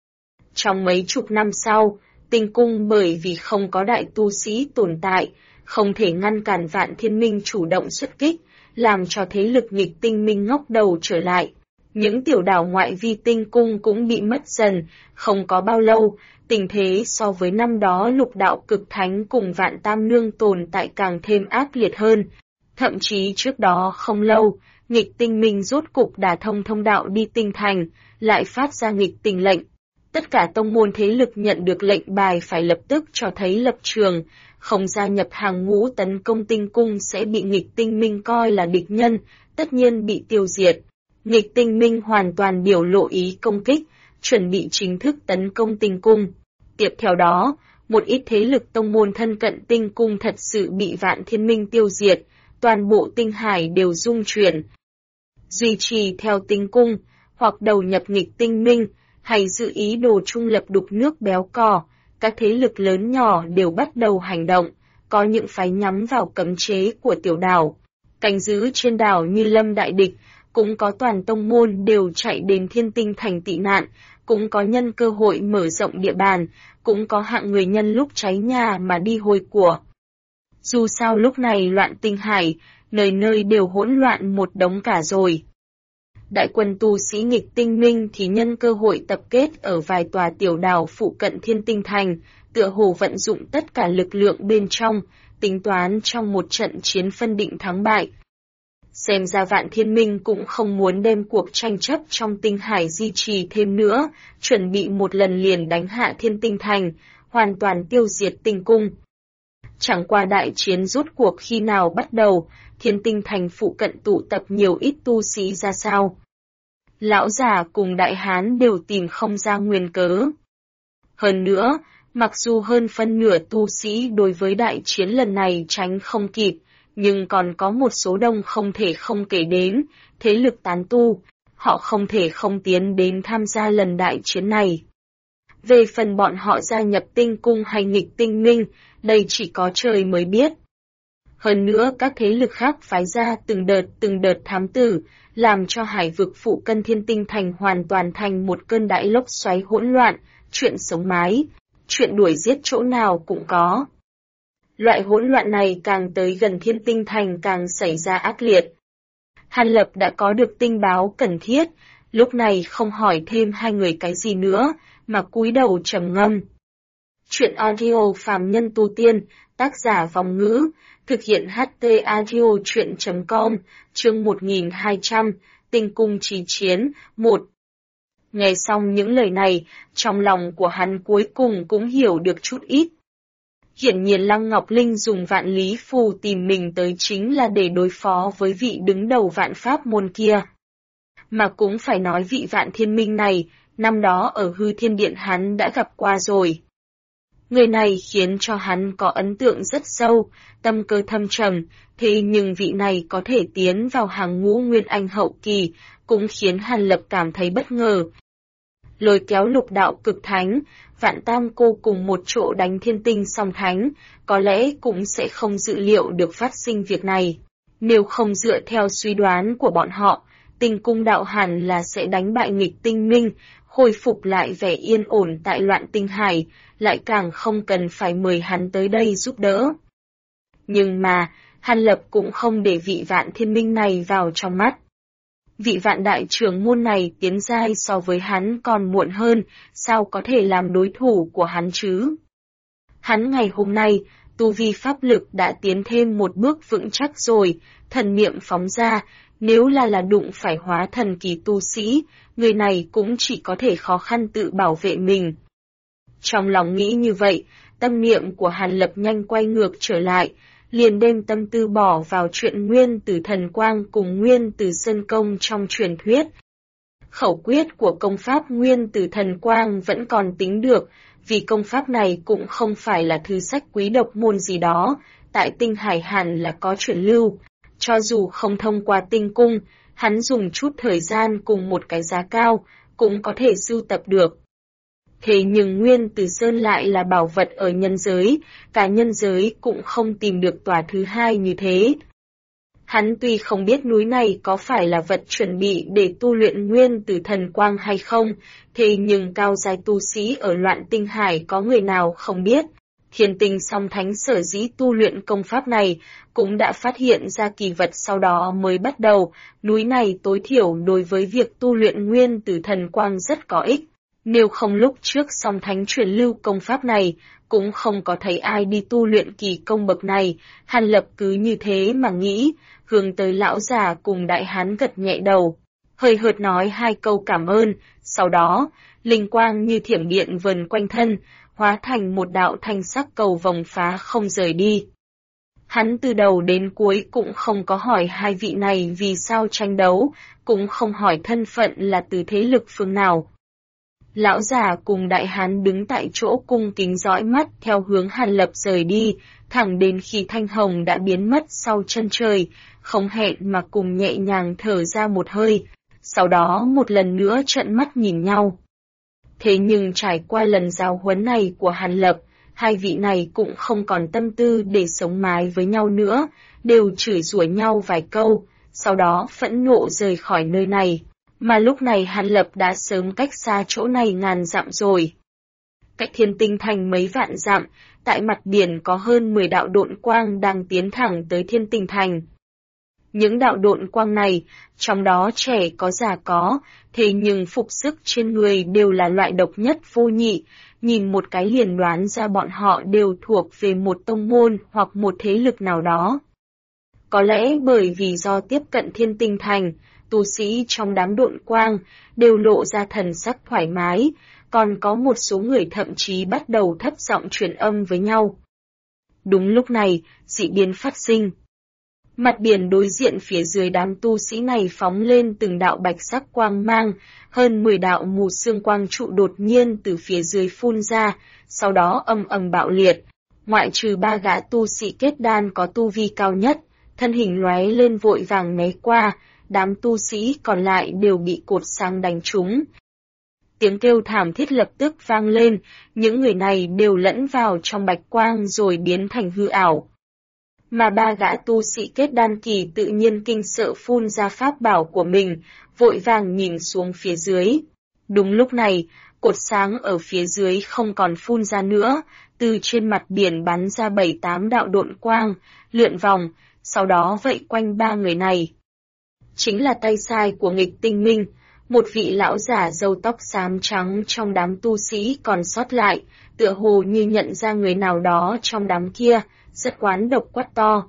Trong mấy chục năm sau, tinh cung bởi vì không có đại tu sĩ tồn tại, không thể ngăn cản Vạn Thiên Minh chủ động xuất kích, làm cho thế lực nghịch tinh minh ngóc đầu trở lại. Những tiểu đảo ngoại vi tinh cung cũng bị mất dần, không có bao lâu, tình thế so với năm đó Lục Đạo Cực Thánh cùng Vạn Tam Nương tồn tại càng thêm ác liệt hơn. Thậm chí trước đó không lâu, nghịch tinh minh rốt cục đả thông thông đạo đi tinh thành, lại phát ra nghịch tinh lệnh. Tất cả tông môn thế lực nhận được lệnh bài phải lập tức cho thấy lập trường, không gia nhập hàng ngũ tấn công tinh cung sẽ bị nghịch tinh minh coi là địch nhân, tất nhiên bị tiêu diệt. Nghịch tinh minh hoàn toàn biểu lộ ý công kích, chuẩn bị chính thức tấn công tinh cung. Tiếp theo đó, một ít thế lực tông môn thân cận tinh cung thật sự bị Vạn Thiên Minh tiêu diệt, toàn bộ tinh hải đều rung chuyển. Duy trì theo tinh cung, hoặc đầu nhập nghịch tinh minh, hay dự ý đồ trung lập đục nước béo cò, các thế lực lớn nhỏ đều bắt đầu hành động, có những phái nhắm vào cấm chế của tiểu đảo. Canh giữ trên đảo như lâm đại địch, cũng có toàn tông môn đều chạy đến thiên tinh thành tị nạn, cũng có nhân cơ hội mở rộng địa bàn, cũng có hạng người nhân lúc cháy nhà mà đi hồi của. Dù sao lúc này loạn tinh hải, nơi nơi đều hỗn loạn một đống cả rồi. Đại quân tu sĩ nghịch tinh minh thì nhân cơ hội tập kết ở vài tòa tiểu đảo phụ cận Thiên Tinh Thành, tựa hồ vận dụng tất cả lực lượng bên trong, tính toán trong một trận chiến phân định thắng bại. Xem ra Vạn Thiên Minh cũng không muốn đem cuộc tranh chấp trong tinh hải duy trì thêm nữa, chuẩn bị một lần liền đánh hạ Thiên Tinh Thành, hoàn toàn tiêu diệt tinh cung. Chẳng qua đại chiến rốt cuộc khi nào bắt đầu, Thiên Tinh Thành phụ cận tụ tập nhiều ít tu sĩ ra sao. Lão già cùng đại hán đều tìm không ra nguyên cớ. Hơn nữa, mặc dù hơn phân nửa tu sĩ đối với đại chiến lần này tránh không kịp, nhưng còn có một số đông không thể không kể đến, thế lực tán tu, họ không thể không tiến đến tham gia lần đại chiến này. Về phần bọn họ gia nhập tinh cung hay nghịch tinh minh, đây chỉ có trời mới biết. Hơn nữa các thế lực khác phái ra từng đợt thám tử, làm cho hải vực phụ cận Thiên Tinh Thành hoàn toàn thành một cơn đại lốc xoáy hỗn loạn, chuyện sống mái, chuyện đuổi giết chỗ nào cũng có. Loại hỗn loạn này càng tới gần Thiên Tinh Thành càng xảy ra ác liệt. Hàn Lập đã có được tin báo cần thiết, lúc này không hỏi thêm hai người cái gì nữa, mà cúi đầu trầm ngâm. Chuyện audio phàm nhân tu tiên, tác giả Vòng Ngữ, thực hiện HT audio chuyện.com, chương 1200, Tinh cung chí chiến, 1. Nghe xong những lời này, trong lòng của hắn cuối cùng cũng hiểu được chút ít. Hiển nhiên Lăng Ngọc Linh dùng Vạn Lý Phù tìm mình tới chính là để đối phó với vị đứng đầu Vạn Pháp môn kia. Mà cũng phải nói vị Vạn Thiên Minh này, năm đó ở Hư Thiên Điện hắn đã gặp qua rồi. Người này khiến cho hắn có ấn tượng rất sâu, tâm cơ thâm trầm, thế nhưng vị này có thể tiến vào hàng ngũ Nguyên Anh hậu kỳ, cũng khiến Hàn Lập cảm thấy bất ngờ. Lôi kéo Lục Đạo Cực Thánh, Vạn Tam Cô cùng một chỗ đánh Thiên Tinh Song Thánh, có lẽ cũng sẽ không dự liệu được phát sinh việc này. Nếu không dựa theo suy đoán của bọn họ, Tinh cung đạo hẳn là sẽ đánh bại nghịch tinh minh, hồi phục lại vẻ yên ổn tại loạn tinh hải, lại càng không cần phải mời hắn tới đây giúp đỡ. Nhưng mà, Hàn Lập cũng không để vị Vạn Thiên Minh này vào trong mắt. Vị Vạn đại trưởng môn này tiến giai so với hắn còn muộn hơn, sao có thể làm đối thủ của hắn chứ? Hắn ngày hôm nay, tu vi pháp lực đã tiến thêm một bước vững chắc rồi, thần niệm phóng ra, nếu là đụng phải hóa thần kỳ tu sĩ, người này cũng chỉ có thể khó khăn tự bảo vệ mình. Trong lòng nghĩ như vậy, tâm niệm của Hàn Lập nhanh quay ngược trở lại, liền đem tâm tư bỏ vào chuyện Nguyên Tử Thần Quang cùng Nguyên Tử Sơn Công trong truyền thuyết. Khẩu quyết của công pháp Nguyên Tử Thần Quang vẫn còn tính được, vì công pháp này cũng không phải là thư sách quý độc môn gì đó, tại tinh hải hẳn là có truyền lưu. Cho dù không thông qua tinh cung, hắn dùng chút thời gian cùng một cái giá cao, cũng có thể sưu tập được. Thế nhưng Nguyên Tử Sơn lại là bảo vật ở nhân giới, cả nhân giới cũng không tìm được tòa thứ hai như thế. Hắn tuy không biết núi này có phải là vật chuẩn bị để tu luyện Nguyên Tử Thần Quang hay không, thế nhưng cao giai tu sĩ ở loạn tinh hải có người nào không biết. Thiên Tinh Song Thánh sở dĩ tu luyện công pháp này, cũng đã phát hiện ra kỳ vật sau đó mới bắt đầu, núi này tối thiểu đối với việc tu luyện Nguyên Tử Thần Quang rất có ích. Nếu không lúc trước Song Thánh truyền lưu công pháp này, cũng không có thấy ai đi tu luyện kỳ công bậc này, Hàn Lập cứ như thế mà nghĩ, hướng tới lão già cùng đại hán gật nhẹ đầu, hơi hợt nói hai câu cảm ơn, sau đó, linh quang như thiểm điện vần quanh thân, hóa thành một đạo thanh sắc cầu vòng phá không rời đi. Hắn từ đầu đến cuối cũng không có hỏi hai vị này vì sao tranh đấu, cũng không hỏi thân phận là từ thế lực phương nào. Lão già cùng đại hán đứng tại chỗ cung kính dõi mắt theo hướng Hàn Lập rời đi, thẳng đến khi thanh hồng đã biến mất sau chân trời, không hẹn mà cùng nhẹ nhàng thở ra một hơi, sau đó một lần nữa trợn mắt nhìn nhau. Thế nhưng trải qua lần giáo huấn này của Hàn Lập, hai vị này cũng không còn tâm tư để sống mái với nhau nữa, đều chửi rủa nhau vài câu, sau đó phẫn nộ rời khỏi nơi này. Mà lúc này Hàn Lập đã sớm cách xa chỗ này ngàn dặm rồi. Cách Thiên Tinh Thành mấy vạn dặm, tại mặt biển có hơn 10 đạo độn quang đang tiến thẳng tới Thiên Tinh Thành. Những đạo độn quang này, trong đó trẻ có già có, thế nhưng phục sức trên người đều là loại độc nhất vô nhị, nhìn một cái liền đoán ra bọn họ đều thuộc về một tông môn hoặc một thế lực nào đó. Có lẽ bởi vì do tiếp cận Thiên Tinh Thành, tu sĩ trong đám độn quang đều lộ ra thần sắc thoải mái, còn có một số người thậm chí bắt đầu thấp giọng truyền âm với nhau. Đúng lúc này, dị biến phát sinh. Mặt biển đối diện phía dưới đám tu sĩ này phóng lên từng đạo bạch sắc quang mang, hơn 10 đạo mù sương quang trụ đột nhiên từ phía dưới phun ra, sau đó ầm ầm bạo liệt. Ngoại trừ 3 gã tu sĩ kết đan có tu vi cao nhất, thân hình lóe lên vội vàng né qua, đám tu sĩ còn lại đều bị cột sáng đánh trúng. Tiếng kêu thảm thiết lập tức vang lên, những người này đều lẫn vào trong bạch quang rồi biến thành hư ảo. Mà 3 gã tu sĩ kết đan kỳ tự nhiên kinh sợ phun ra pháp bảo của mình, vội vàng nhìn xuống phía dưới. Đúng lúc này, cột sáng ở phía dưới không còn phun ra nữa, từ trên mặt biển bắn ra 7-8 đạo độn quang, lượn vòng, sau đó vây quanh 3 người này. Chính là tay sai của Nghịch Tinh Minh, một vị lão giả râu tóc xám trắng trong đám tu sĩ còn sót lại, tựa hồ như nhận ra người nào đó trong đám kia, rất oán độc quát to.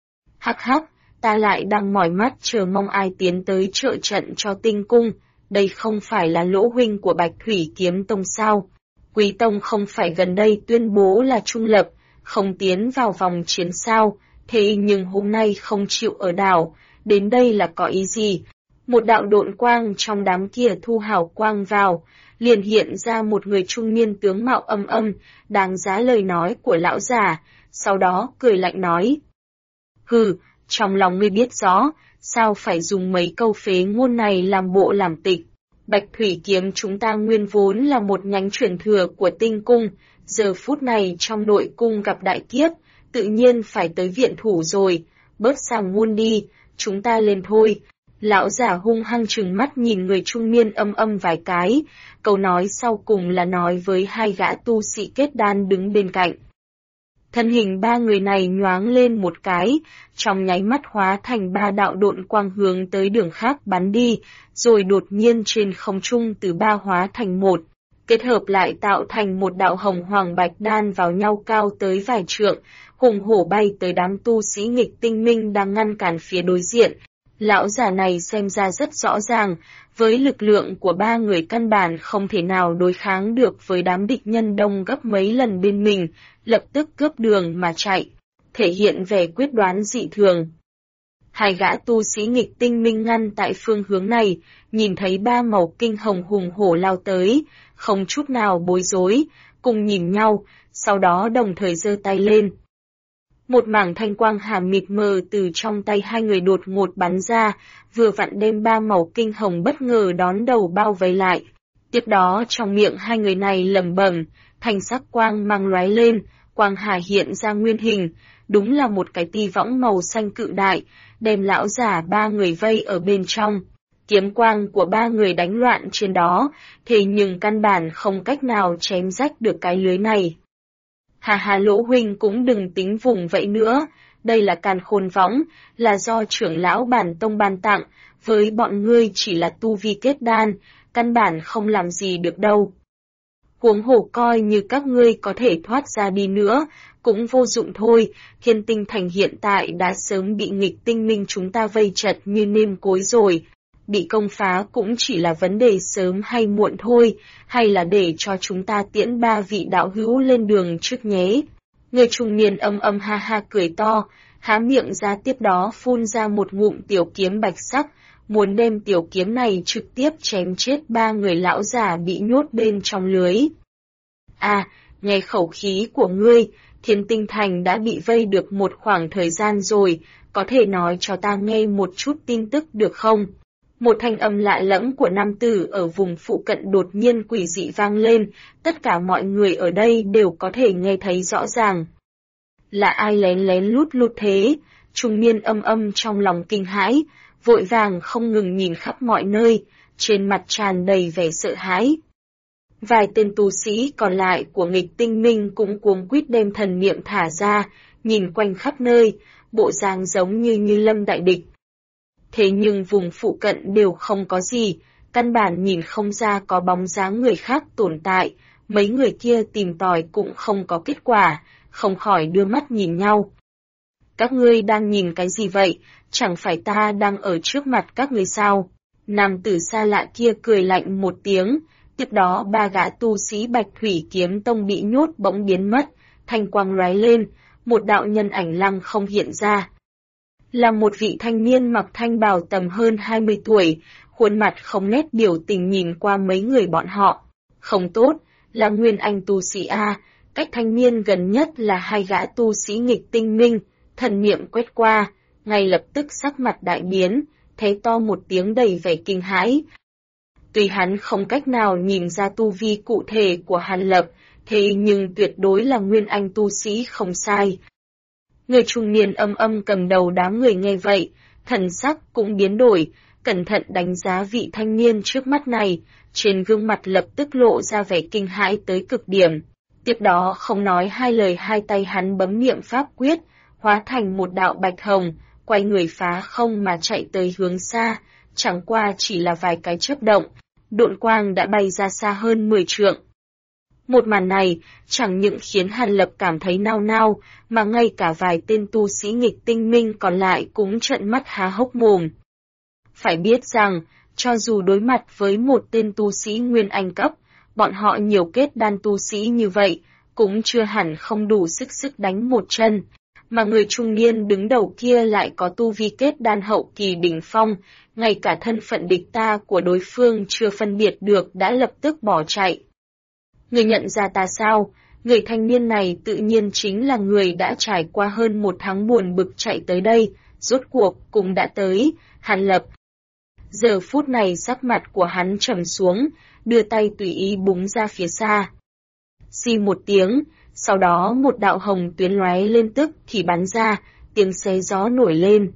Hắc hắc, ta lại đang mỏi mắt chờ mong ai tiến tới trợ trận cho Tinh Cung, đây không phải là lỗ huynh của Bạch Thủy Kiếm Tông sao? Quý Tông không phải gần đây tuyên bố là trung lập, không tiến vào vòng chiến sao, thế nhưng hôm nay không chịu ở đảo, đến đây là có ý gì? Một đạo độn quang trong đám kia thu hào quang vào, liền hiện ra một người trung niên tướng mạo âm âm, đáng giá lời nói của lão già, sau đó cười lạnh nói. Hừ, trong lòng ngươi biết rõ, sao phải dùng mấy câu phế ngôn này làm bộ làm tịch. Bạch Thủy Kiếm chúng ta nguyên vốn là một nhánh truyền thừa của Tinh Cung, giờ phút này trong nội cung gặp đại kiếp, tự nhiên phải tới viện thủ rồi, bớt sàng ngôn đi, chúng ta lên thôi. Lão giả hung hăng trừng mắt nhìn người trung niên âm âm vài cái, câu nói sau cùng là nói với 2 gã tu sĩ kết đan đứng bên cạnh. Thân hình 3 người này nhoáng lên một cái, trong nháy mắt hóa thành 3 đạo độn quang hướng tới đường khác bắn đi, rồi đột nhiên trên không trung từ 3 hóa thành 1, kết hợp lại tạo thành một đạo hồng hoàng bạch đan vào nhau cao tới vài trượng, hùng hổ bay tới đám tu sĩ Nghịch Tinh Minh đang ngăn cản phía đối diện. Lão già này xem ra rất rõ ràng, với lực lượng của 3 người căn bản không thể nào đối kháng được với đám địch nhân đông gấp mấy lần bên mình, lập tức cướp đường mà chạy, thể hiện vẻ quyết đoán dị thường. 2 gã tu sĩ Nghịch Tinh Minh ngăn tại phương hướng này, nhìn thấy 3 màu kinh hồng hùng hổ lao tới, không chút nào bối rối, cùng nhìn nhau, sau đó đồng thời giơ tay lên. Một mảng thanh quang hàm mịt mờ từ trong tay 2 người đột ngột bắn ra, vừa vặn đem 3 màu kinh hồng bất ngờ đón đầu bao vây lại. Tiếp đó trong miệng 2 người này lẩm bẩm, thanh sắc quang mang lóe lên, quang hà hiện ra nguyên hình, đúng là một cái ti võng màu xanh cự đại, đem lão giả 3 người vây ở bên trong. Kiếm quang của 3 người đánh loạn trên đó, thế nhưng căn bản không cách nào chém rách được cái lưới này. Hà Lỗ huynh cũng đừng tính vùng vậy nữa, đây là càn khôn võng, là do trưởng lão bản tông ban tặng, với bọn ngươi chỉ là tu vi kết đan, căn bản không làm gì được đâu. Huống hồ coi như các ngươi có thể thoát ra đi nữa, cũng vô dụng thôi, Thiên Tinh Thành hiện tại đã sớm bị Nghịch Tinh Minh chúng ta vây chật như nêm cối rồi. Bị công phá cũng chỉ là vấn đề sớm hay muộn thôi, hay là để cho chúng ta tiễn 3 vị đạo hữu lên đường trước nhé. Người trung niên âm âm ha ha cười to, há miệng ra tiếp đó phun ra một ngụm tiểu kiếm bạch sắc, muốn đem tiểu kiếm này trực tiếp chém chết 3 người lão già bị nhốt bên trong lưới. À, nghe khẩu khí của ngươi, Thiên Tinh Thành đã bị vây được một khoảng thời gian rồi, có thể nói cho ta nghe một chút tin tức được không? Một thanh âm lạ lẫm của nam tử ở vùng phụ cận đột nhiên quỷ dị vang lên, tất cả mọi người ở đây đều có thể nghe thấy rõ ràng. Là ai lén lén lút lút thế? Trung niên âm âm trong lòng kinh hãi, vội vàng không ngừng nhìn khắp mọi nơi, trên mặt tràn đầy vẻ sợ hãi. Vài tên tu sĩ còn lại của Nghịch Tinh Minh cũng cuống quýt đem thần niệm thả ra, nhìn quanh khắp nơi, bộ dáng giống như lâm đại địch. thế nhưng vùng phụ cận đều không có gì, căn bản nhìn không ra có bóng dáng người khác tồn tại, mấy người kia tìm tòi cũng không có kết quả, không khỏi đưa mắt nhìn nhau. Các ngươi đang nhìn cái gì vậy, chẳng phải ta đang ở trước mặt các ngươi sao? Nam tử xa lạ kia cười lạnh một tiếng, tiếp đó ba gã tu sĩ Bạch Thủy Kiếm Tông bị nhốt bỗng biến mất, thanh quang lóe lên, một đạo nhân ảnh lăng không hiện ra. Là một vị thanh niên mặc thanh bào tầm hơn 20 tuổi, khuôn mặt không nét biểu tình nhìn qua mấy người bọn họ. Không tốt, là Nguyên Anh tu sĩ A, cách thanh niên gần nhất là hai gã tu sĩ nghịch tinh minh, thần niệm quét qua, ngay lập tức sắc mặt đại biến, thế to một tiếng đầy vẻ kinh hãi. Tuy hắn không cách nào nhìn ra tu vi cụ thể của Hàn Lập, thế nhưng tuyệt đối là Nguyên Anh tu sĩ không sai. Người trung niên âm âm cầm đầu đám người nghe vậy, thần sắc cũng biến đổi, cẩn thận đánh giá vị thanh niên trước mắt này, trên gương mặt lập tức lộ ra vẻ kinh hãi tới cực điểm. Tiếp đó không nói hai lời, hai tay hắn bấm niệm pháp quyết, hóa thành một đạo bạch hồng, quay người phá không mà chạy tới hướng xa, chẳng qua chỉ là vài cái chớp động, độn quang đã bay ra xa hơn 10 trượng. Một màn này chẳng những khiến Hàn Lập cảm thấy nao nao, mà ngay cả vài tên tu sĩ nghịch tinh minh còn lại cũng trợn mắt há hốc mồm. Phải biết rằng, cho dù đối mặt với một tên tu sĩ Nguyên Anh cấp, bọn họ nhiều kết đan tu sĩ như vậy, cũng chưa hẳn không đủ sức đánh một chân. Mà người trung niên đứng đầu kia lại có tu vi kết đan hậu kỳ đỉnh phong, ngay cả thân phận địch ta của đối phương chưa phân biệt được đã lập tức bỏ chạy. Người nhận ra ta sao? Người thanh niên này tự nhiên chính là người đã trải qua hơn một tháng buồn bực chạy tới đây, rốt cuộc cũng đã tới, Hàn Lập. Giờ phút này sắc mặt của hắn trầm xuống, đưa tay tùy ý búng ra phía xa. Xì một tiếng, sau đó một đạo hồng tuyến lóe lên tức thì bắn ra, tiếng xé gió nổi lên.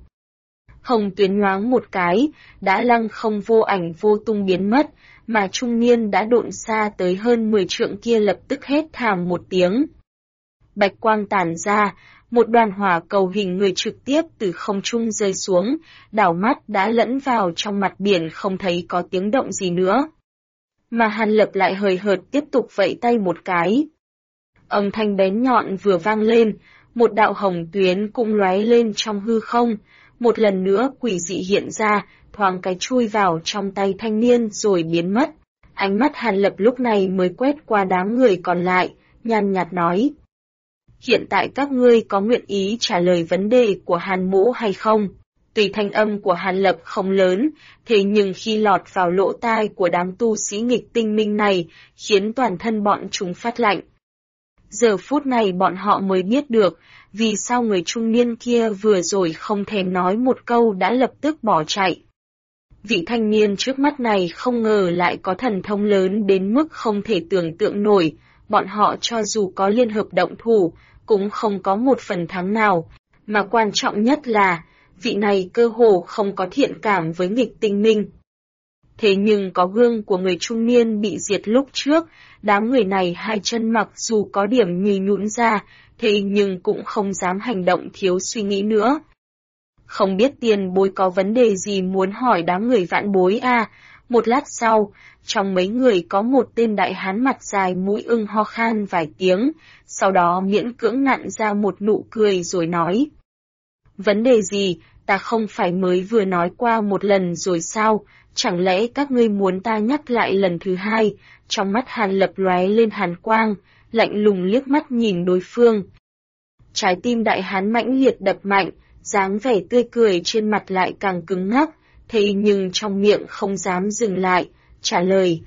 Hồng tuyến nhoáng một cái, đã lăng không vô ảnh vô tung biến mất, mà trung niên đã độn xa tới hơn 10 trượng kia lập tức hét thảm một tiếng. Bạch quang tản ra, một đoàn hỏa cầu hình người trực tiếp từ không trung rơi xuống, đảo mắt đã lẫn vào trong mặt biển không thấy có tiếng động gì nữa. Mà Hàn Lập lại hời hợt tiếp tục vẫy tay một cái. Âm thanh bén nhọn vừa vang lên, một đạo hồng tuyến cũng lóe lên trong hư không, một lần nữa quỷ dị hiện ra, thoáng cái chui vào trong tay thanh niên rồi biến mất. Ánh mắt Hàn Lập lúc này mới quét qua đám người còn lại, nhàn nhạt nói. Hiện tại các ngươi có nguyện ý trả lời vấn đề của Hàn Mỗ hay không? Tuy thanh âm của Hàn Lập không lớn, thế nhưng khi lọt vào lỗ tai của đám tu sĩ nghịch tinh minh này, khiến toàn thân bọn chúng phát lạnh. Giờ phút này bọn họ mới biết được, vì sao người trung niên kia vừa rồi không thèm nói một câu đã lập tức bỏ chạy. Vị thanh niên trước mắt này không ngờ lại có thần thông lớn đến mức không thể tưởng tượng nổi, bọn họ cho dù có liên hợp động thủ, cũng không có một phần thắng nào, mà quan trọng nhất là, vị này cơ hồ không có thiện cảm với nghịch tinh minh. Thế nhưng có gương của người trung niên bị diệt lúc trước, đám người này hai chân mặc dù có điểm nhì nhũn ra, thế nhưng cũng không dám hành động thiếu suy nghĩ nữa. Không biết tiền bối có vấn đề gì muốn hỏi đám người vãn bối à? Một lát sau, trong mấy người có một tên đại hán mặt dài mũi ưng ho khan vài tiếng, sau đó miễn cưỡng nặn ra một nụ cười rồi nói. Vấn đề gì, ta không phải mới vừa nói qua một lần rồi sao, chẳng lẽ các ngươi muốn ta nhắc lại lần thứ hai? Trong mắt Hàn Lập lóe lên hàn quang, lạnh lùng liếc mắt nhìn đối phương. Trái tim đại hán mãnh liệt đập mạnh, dáng vẻ tươi cười trên mặt lại càng cứng ngắc, thế nhưng trong miệng không dám dừng lại, trả lời.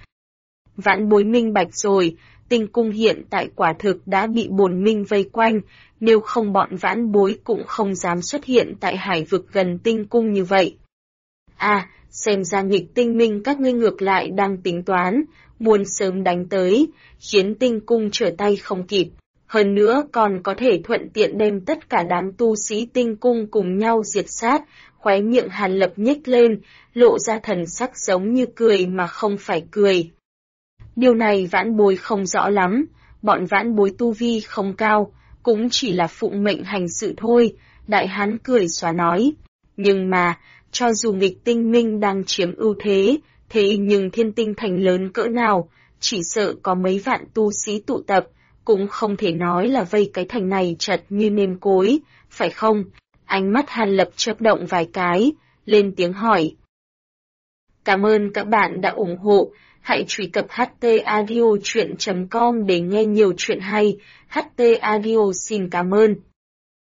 Vãn bối minh bạch rồi, tinh cung hiện tại quả thực đã bị bổn minh vây quanh, nếu không bọn vãn bối cũng không dám xuất hiện tại hải vực gần tinh cung như vậy. À, xem ra nghịch tinh minh các ngươi ngược lại đang tính toán, muốn sớm đánh tới, khiến tinh cung trở tay không kịp. Hơn nữa còn có thể thuận tiện đem tất cả đám tu sĩ tinh cung cùng nhau diệt sát, khóe miệng Hàn Lập nhếch lên, lộ ra thần sắc giống như cười mà không phải cười. Điều này vãn bối không rõ lắm, bọn vãn bối tu vi không cao, cũng chỉ là phụng mệnh hành sự thôi, đại hán cười xóa nói. Nhưng mà, cho dù nghịch tinh minh đang chiếm ưu thế, thế nhưng thiên tinh thành lớn cỡ nào, chỉ sợ có mấy vạn tu sĩ tụ tập, cũng không thể nói là vây cái thành này chật như nêm cối, phải không? Ánh mắt Hàn Lập chớp động vài cái, lên tiếng hỏi. Cảm ơn các bạn đã ủng hộ, hãy truy cập htaudio.com để nghe nhiều chuyện hay. HT Audio xin cảm ơn.